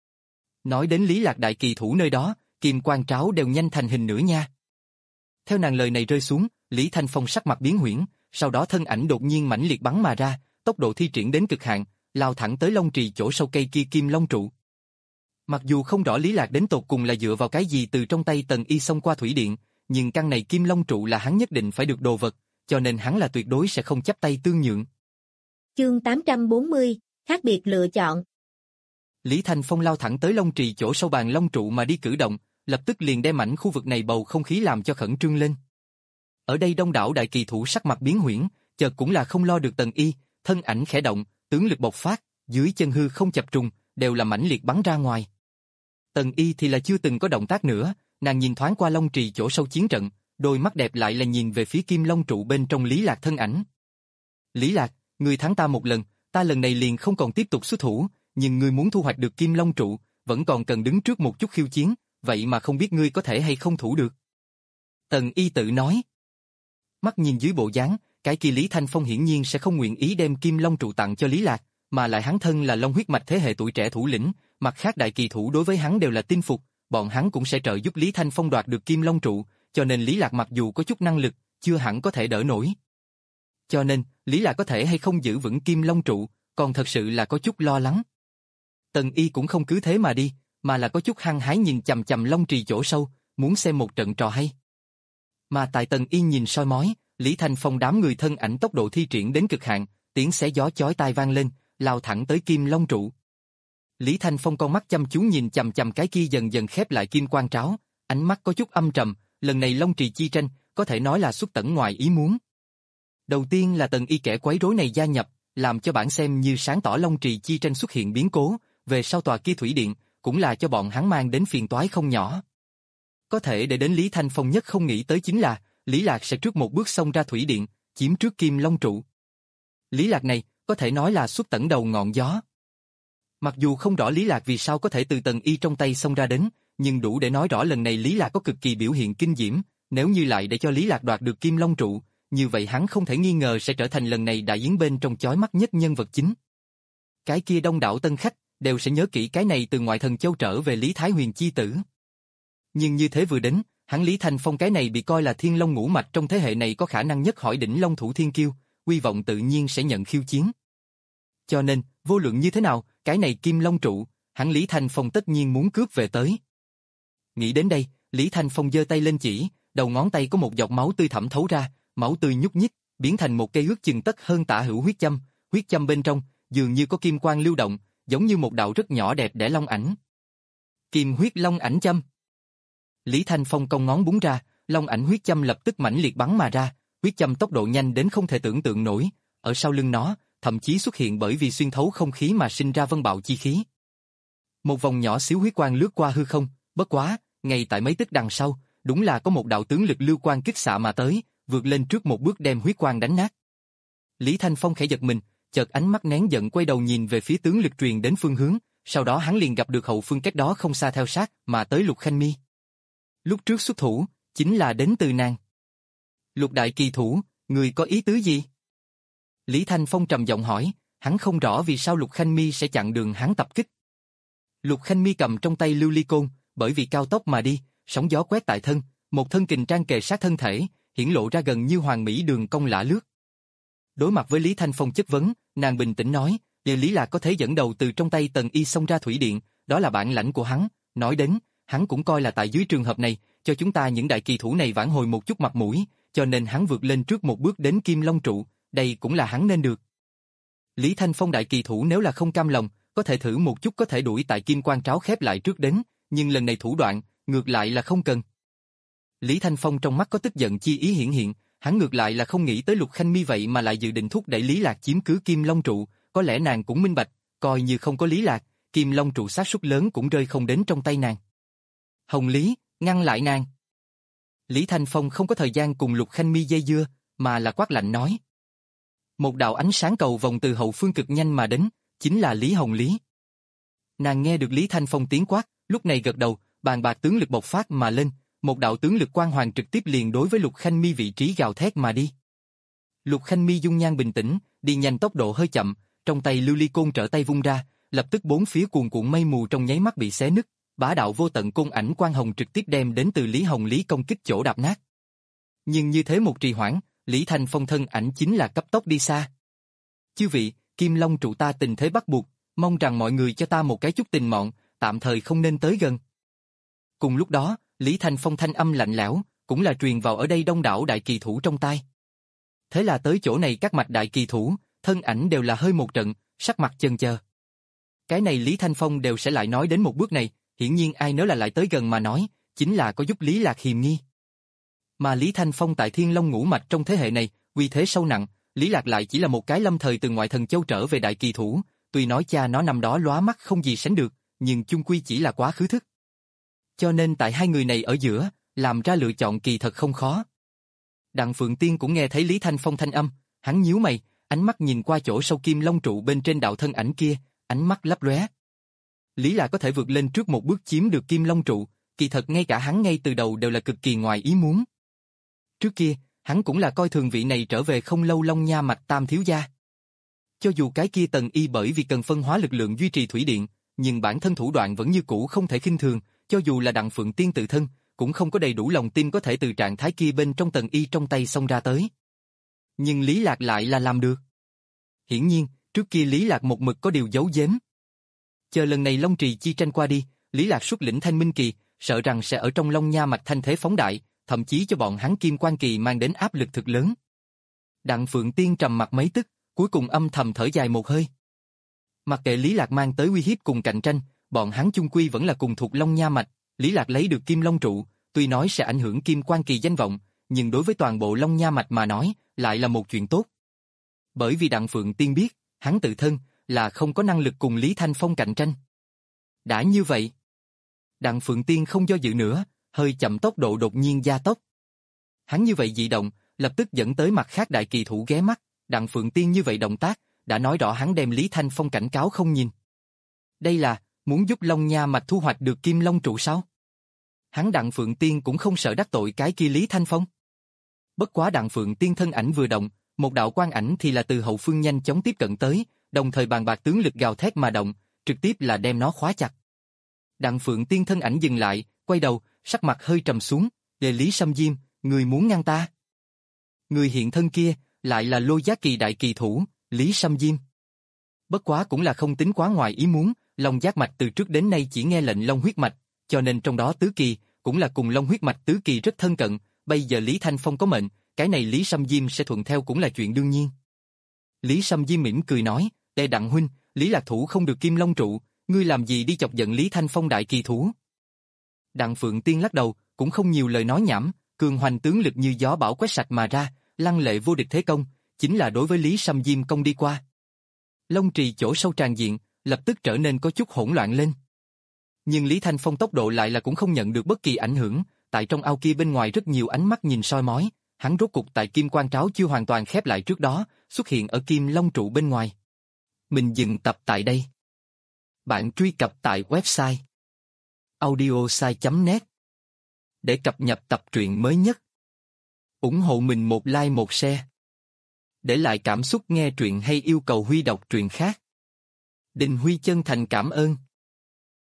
[SPEAKER 1] Nói đến Lý Lạc đại kỳ thủ nơi đó, kim quan tráo đều nhanh thành hình nữa nha. Theo nàng lời này rơi xuống, Lý Thanh Phong sắc mặt biến huyễn, sau đó thân ảnh đột nhiên mãnh liệt bắn mà ra, tốc độ thi triển đến cực hạn, lao thẳng tới long trì chỗ sâu cây kia kim long trụ. Mặc dù không rõ Lý Lạc đến tột cùng là dựa vào cái gì từ trong tay Tần Y xông qua thủy điện, nhưng căn này kim long trụ là hắn nhất định phải được đồ vật, cho nên hắn là tuyệt đối sẽ không chấp tay tương nhượng.
[SPEAKER 2] Chương tám trăm bốn mươi, khác biệt lựa chọn.
[SPEAKER 1] Lý Thanh Phong lao thẳng tới long trì chỗ sâu bàn long trụ mà đi cử động, lập tức liền đem mảnh khu vực này bầu không khí làm cho khẩn trương lên. Ở đây đông đảo đại kỳ thủ sắc mặt biến huyễn, chợt cũng là không lo được Tần Y, thân ảnh khẽ động, tướng lực bộc phát, dưới chân hư không chập trùng, đều là mãnh liệt bắn ra ngoài. Tần Y thì là chưa từng có động tác nữa, nàng nhìn thoáng qua long trì chỗ sâu chiến trận, đôi mắt đẹp lại là nhìn về phía kim long trụ bên trong Lý Lạc thân ảnh. Lý Lạc, ngươi thắng ta một lần, ta lần này liền không còn tiếp tục xuất thủ, nhưng ngươi muốn thu hoạch được kim long trụ, vẫn còn cần đứng trước một chút khiêu chiến, vậy mà không biết ngươi có thể hay không thủ được. Tần Y tự nói. Mắt nhìn dưới bộ dáng, cái kia Lý Thanh Phong hiển nhiên sẽ không nguyện ý đem kim long trụ tặng cho Lý Lạc, mà lại hắn thân là long huyết mạch thế hệ tuổi trẻ thủ lĩnh, mặt khác đại kỳ thủ đối với hắn đều là tin phục, bọn hắn cũng sẽ trợ giúp Lý Thanh Phong đoạt được kim long trụ, cho nên Lý Lạc mặc dù có chút năng lực, chưa hẳn có thể đỡ nổi. Cho nên, Lý Lạc có thể hay không giữ vững kim long trụ, còn thật sự là có chút lo lắng. Tần Y cũng không cứ thế mà đi, mà là có chút hăng hái nhìn chằm chằm long trì chỗ sâu, muốn xem một trận trò hay. Mà tại Tần Y nhìn soi mói, Lý Thanh Phong đám người thân ảnh tốc độ thi triển đến cực hạn, tiếng xé gió chói tai vang lên, lao thẳng tới kim long trụ. Lý Thanh Phong con mắt chăm chú nhìn chằm chằm cái kia dần dần khép lại kim quang tráo, ánh mắt có chút âm trầm, lần này long trì chi tranh, có thể nói là xuất tẩn ngoài ý muốn. Đầu tiên là Tần Y kẻ quấy rối này gia nhập, làm cho bản xem như sáng tỏ long trì chi tranh xuất hiện biến cố, về sau tòa kia thủy điện, cũng là cho bọn hắn mang đến phiền toái không nhỏ. Có thể để đến Lý Thanh Phong nhất không nghĩ tới chính là, Lý Lạc sẽ trước một bước xông ra thủy điện, chiếm trước kim long trụ. Lý Lạc này, có thể nói là xuất tẩn đầu ngọn gió. Mặc dù không rõ Lý Lạc vì sao có thể từ Tần Y trong tay xông ra đến, nhưng đủ để nói rõ lần này Lý Lạc có cực kỳ biểu hiện kinh diễm, nếu như lại để cho Lý Lạc đoạt được kim long trụ, như vậy hắn không thể nghi ngờ sẽ trở thành lần này đại yến bên trong chói mắt nhất nhân vật chính. Cái kia đông đảo tân khách, đều sẽ nhớ kỹ cái này từ ngoại thần châu trở về Lý Thái Huyền chi tử. Nhưng như thế vừa đến, hắn Lý Thanh Phong cái này bị coi là thiên long ngũ mạch trong thế hệ này có khả năng nhất hỏi đỉnh long thủ thiên kiêu, uy vọng tự nhiên sẽ nhận khiêu chiến. Cho nên, vô luận như thế nào, cái này kim long trụ, hắn Lý Thanh Phong tất nhiên muốn cướp về tới. nghĩ đến đây, Lý Thanh Phong giơ tay lên chỉ, đầu ngón tay có một giọt máu tươi thẩm thấu ra, máu tươi nhúc nhích, biến thành một cây ước chừng tấc hơn tả hữu huyết châm, huyết châm bên trong dường như có kim quang lưu động, giống như một đạo rất nhỏ đẹp đẽ long ảnh. Kim huyết long ảnh châm. Lý Thanh Phong cong ngón búng ra, long ảnh huyết châm lập tức mãnh liệt bắn mà ra, huyết châm tốc độ nhanh đến không thể tưởng tượng nổi, ở sau lưng nó, thậm chí xuất hiện bởi vì xuyên thấu không khí mà sinh ra vân bạo chi khí. Một vòng nhỏ xíu huyết quang lướt qua hư không, bất quá, ngay tại mấy tức đằng sau, đúng là có một đạo tướng lực lưu quang kích xạ mà tới, vượt lên trước một bước đem huyết quang đánh nát. Lý Thanh Phong khẽ giật mình, chợt ánh mắt nén giận quay đầu nhìn về phía tướng lực truyền đến phương hướng, sau đó hắn liền gặp được hậu phương cách đó không xa theo sát mà tới Lục Khanh Mi. Lúc trước xuất thủ, chính là đến từ nàng. Lục đại kỳ thủ, người có ý tứ gì? Lý Thanh Phong trầm giọng hỏi, hắn không rõ vì sao Lục Khanh Mi sẽ chặn đường hắn tập kích. Lục Khanh Mi cầm trong tay lưu ly côn, bởi vì cao tốc mà đi, sóng gió quét tại thân, một thân kình trang kề sát thân thể, hiển lộ ra gần như hoàng mỹ đường cong lả lướt. Đối mặt với Lý Thanh Phong chất vấn, nàng bình tĩnh nói, "Giờ Lý Lạc có thể dẫn đầu từ trong tay Tần Y xông ra thủy điện, đó là bản lãnh của hắn, nói đến, hắn cũng coi là tại dưới trường hợp này, cho chúng ta những đại kỳ thủ này vãn hồi một chút mặt mũi, cho nên hắn vượt lên trước một bước đến Kim Long trụ, đây cũng là hắn nên được." Lý Thanh Phong đại kỳ thủ nếu là không cam lòng, có thể thử một chút có thể đuổi tại Kim Quan Tráo khép lại trước đến, nhưng lần này thủ đoạn, ngược lại là không cần. Lý Thanh Phong trong mắt có tức giận chi ý hiển hiện, hắn ngược lại là không nghĩ tới Lục Khanh Mi vậy mà lại dự định thúc đẩy Lý Lạc chiếm cứ Kim Long trụ, có lẽ nàng cũng minh bạch, coi như không có Lý Lạc, Kim Long trụ xác suất lớn cũng rơi không đến trong tay nàng. Hồng Lý, ngăn lại nàng. Lý Thanh Phong không có thời gian cùng Lục Khanh Mi dây dưa, mà là quát lạnh nói. Một đạo ánh sáng cầu vòng từ hậu phương cực nhanh mà đến, chính là Lý Hồng Lý. Nàng nghe được Lý Thanh Phong tiếng quát, lúc này gật đầu, bàn bạc tướng lực bộc phát mà lên, một đạo tướng lực quang hoàng trực tiếp liền đối với Lục Khanh Mi vị trí gào thét mà đi. Lục Khanh Mi dung nhan bình tĩnh, đi nhanh tốc độ hơi chậm, trong tay lưu ly côn trở tay vung ra, lập tức bốn phía cuồn cuộn mây mù trong nháy mắt bị xé nứt, bá đạo vô tận côn ảnh quang hồng trực tiếp đem đến từ Lý Hồng Lý công kích chỗ đạp nát. Nhưng như thế một trì hoãn, Lý Thanh Phong thân ảnh chính là cấp tốc đi xa. Chư vị, Kim Long trụ ta tình thế bắt buộc, mong rằng mọi người cho ta một cái chút tình mọn, tạm thời không nên tới gần. Cùng lúc đó, Lý Thanh Phong thanh âm lạnh lẽo, cũng là truyền vào ở đây đông đảo đại kỳ thủ trong tai. Thế là tới chỗ này các mạch đại kỳ thủ, thân ảnh đều là hơi một trận, sắc mặt chần chờ. Cái này Lý Thanh Phong đều sẽ lại nói đến một bước này, hiển nhiên ai nếu là lại tới gần mà nói, chính là có giúp Lý Lạc hiềm nghi. Mà Lý Thanh Phong tại Thiên Long ngũ mạch trong thế hệ này, uy thế sâu nặng, Lý Lạc lại chỉ là một cái lâm thời từ ngoại thần châu trở về đại kỳ thủ, tuy nói cha nó năm đó lóa mắt không gì sánh được, nhưng chung quy chỉ là quá khứ thức. Cho nên tại hai người này ở giữa, làm ra lựa chọn kỳ thật không khó. Đặng Phượng Tiên cũng nghe thấy Lý Thanh Phong thanh âm, hắn nhíu mày, ánh mắt nhìn qua chỗ sâu Kim Long trụ bên trên đạo thân ảnh kia, ánh mắt lấp lóe. Lý Lạc có thể vượt lên trước một bước chiếm được Kim Long trụ, kỳ thật ngay cả hắn ngay từ đầu đều là cực kỳ ngoài ý muốn. Trước kia, hắn cũng là coi thường vị này trở về không lâu Long Nha mạch tam thiếu gia. Cho dù cái kia Tần Y bởi vì cần phân hóa lực lượng duy trì thủy điện, nhưng bản thân thủ đoạn vẫn như cũ không thể khinh thường, cho dù là Đặng Phượng Tiên tự thân, cũng không có đầy đủ lòng tin có thể từ trạng thái kia bên trong Tần Y trong tay xông ra tới. Nhưng Lý Lạc lại là làm được. Hiển nhiên, trước kia Lý Lạc một mực có điều giấu giếm. Chờ lần này Long Trì chi tranh qua đi, Lý Lạc xuất lĩnh Thanh Minh Kỳ, sợ rằng sẽ ở trong Long Nha mạch thanh thế phóng đại, thậm chí cho bọn hắn Kim Quan Kỳ mang đến áp lực thực lớn. Đặng Phượng Tiên trầm mặt mấy tức, cuối cùng âm thầm thở dài một hơi. Mặc kệ Lý Lạc mang tới uy hiếp cùng cạnh tranh, bọn hắn chung quy vẫn là cùng thuộc Long Nha mạch, Lý Lạc lấy được Kim Long trụ, tuy nói sẽ ảnh hưởng Kim Quan Kỳ danh vọng, nhưng đối với toàn bộ Long Nha mạch mà nói, lại là một chuyện tốt. Bởi vì Đặng Phượng Tiên biết, hắn tự thân là không có năng lực cùng Lý Thanh Phong cạnh tranh. Đã như vậy, Đặng Phượng Tiên không do dự nữa, hơi chậm tốc độ đột nhiên gia tốc. Hắn như vậy dị động, lập tức dẫn tới mặt khác đại kỳ thủ ghé mắt, Đặng Phượng Tiên như vậy động tác, đã nói rõ hắn đem Lý Thanh Phong cảnh cáo không nhìn. Đây là, muốn giúp Long Nha mạch thu hoạch được Kim Long trụ sao? Hắn Đặng Phượng Tiên cũng không sợ đắc tội cái kia Lý Thanh Phong. Bất quá Đặng Phượng Tiên thân ảnh vừa động, một đạo quang ảnh thì là từ hậu phương nhanh chóng tiếp cận tới, đồng thời bàn bạc tướng lực gào thét mà động, trực tiếp là đem nó khóa chặt. Đặng Phượng Tiên thân ảnh dừng lại, quay đầu, sắc mặt hơi trầm xuống, "Lê Lý Sâm Diêm, người muốn ngăn ta?" Người hiện thân kia, lại là Lôi Giác Kỳ đại kỳ thủ, Lý Sâm Diêm. Bất quá cũng là không tính quá ngoài ý muốn, Long Giác mạch từ trước đến nay chỉ nghe lệnh Long huyết mạch, cho nên trong đó tứ kỳ, cũng là cùng long huyết mạch tứ kỳ rất thân cận, bây giờ Lý Thanh Phong có mệnh, cái này Lý Sâm Diêm sẽ thuận theo cũng là chuyện đương nhiên. Lý Sâm Diêm mỉm cười nói, Tề Đặng huynh, Lý Lạc Thủ không được kim long trụ, ngươi làm gì đi chọc giận Lý Thanh Phong đại kỳ thú. Đặng Phượng Tiên lắc đầu, cũng không nhiều lời nói nhảm, cường hoành tướng lực như gió bão quét sạch mà ra, lăng lệ vô địch thế công, chính là đối với Lý Sâm Diêm công đi qua. Long trì chỗ sâu tràn diện, lập tức trở nên có chút hỗn loạn lên. Nhưng Lý Thanh Phong tốc độ lại là cũng không nhận được bất kỳ ảnh hưởng, tại trong ao kia bên ngoài rất nhiều ánh mắt nhìn soi mói, hắn rốt cục tại kim quan tráo chưa hoàn toàn khép lại trước đó, xuất hiện ở kim long trụ bên ngoài. Mình dừng tập tại đây. Bạn truy cập tại website audiosai chấm net để cập nhật tập truyện mới nhất. Ủng hộ mình một like một share. Để lại cảm xúc nghe truyện hay yêu cầu Huy đọc truyện khác. Đình Huy chân thành cảm ơn.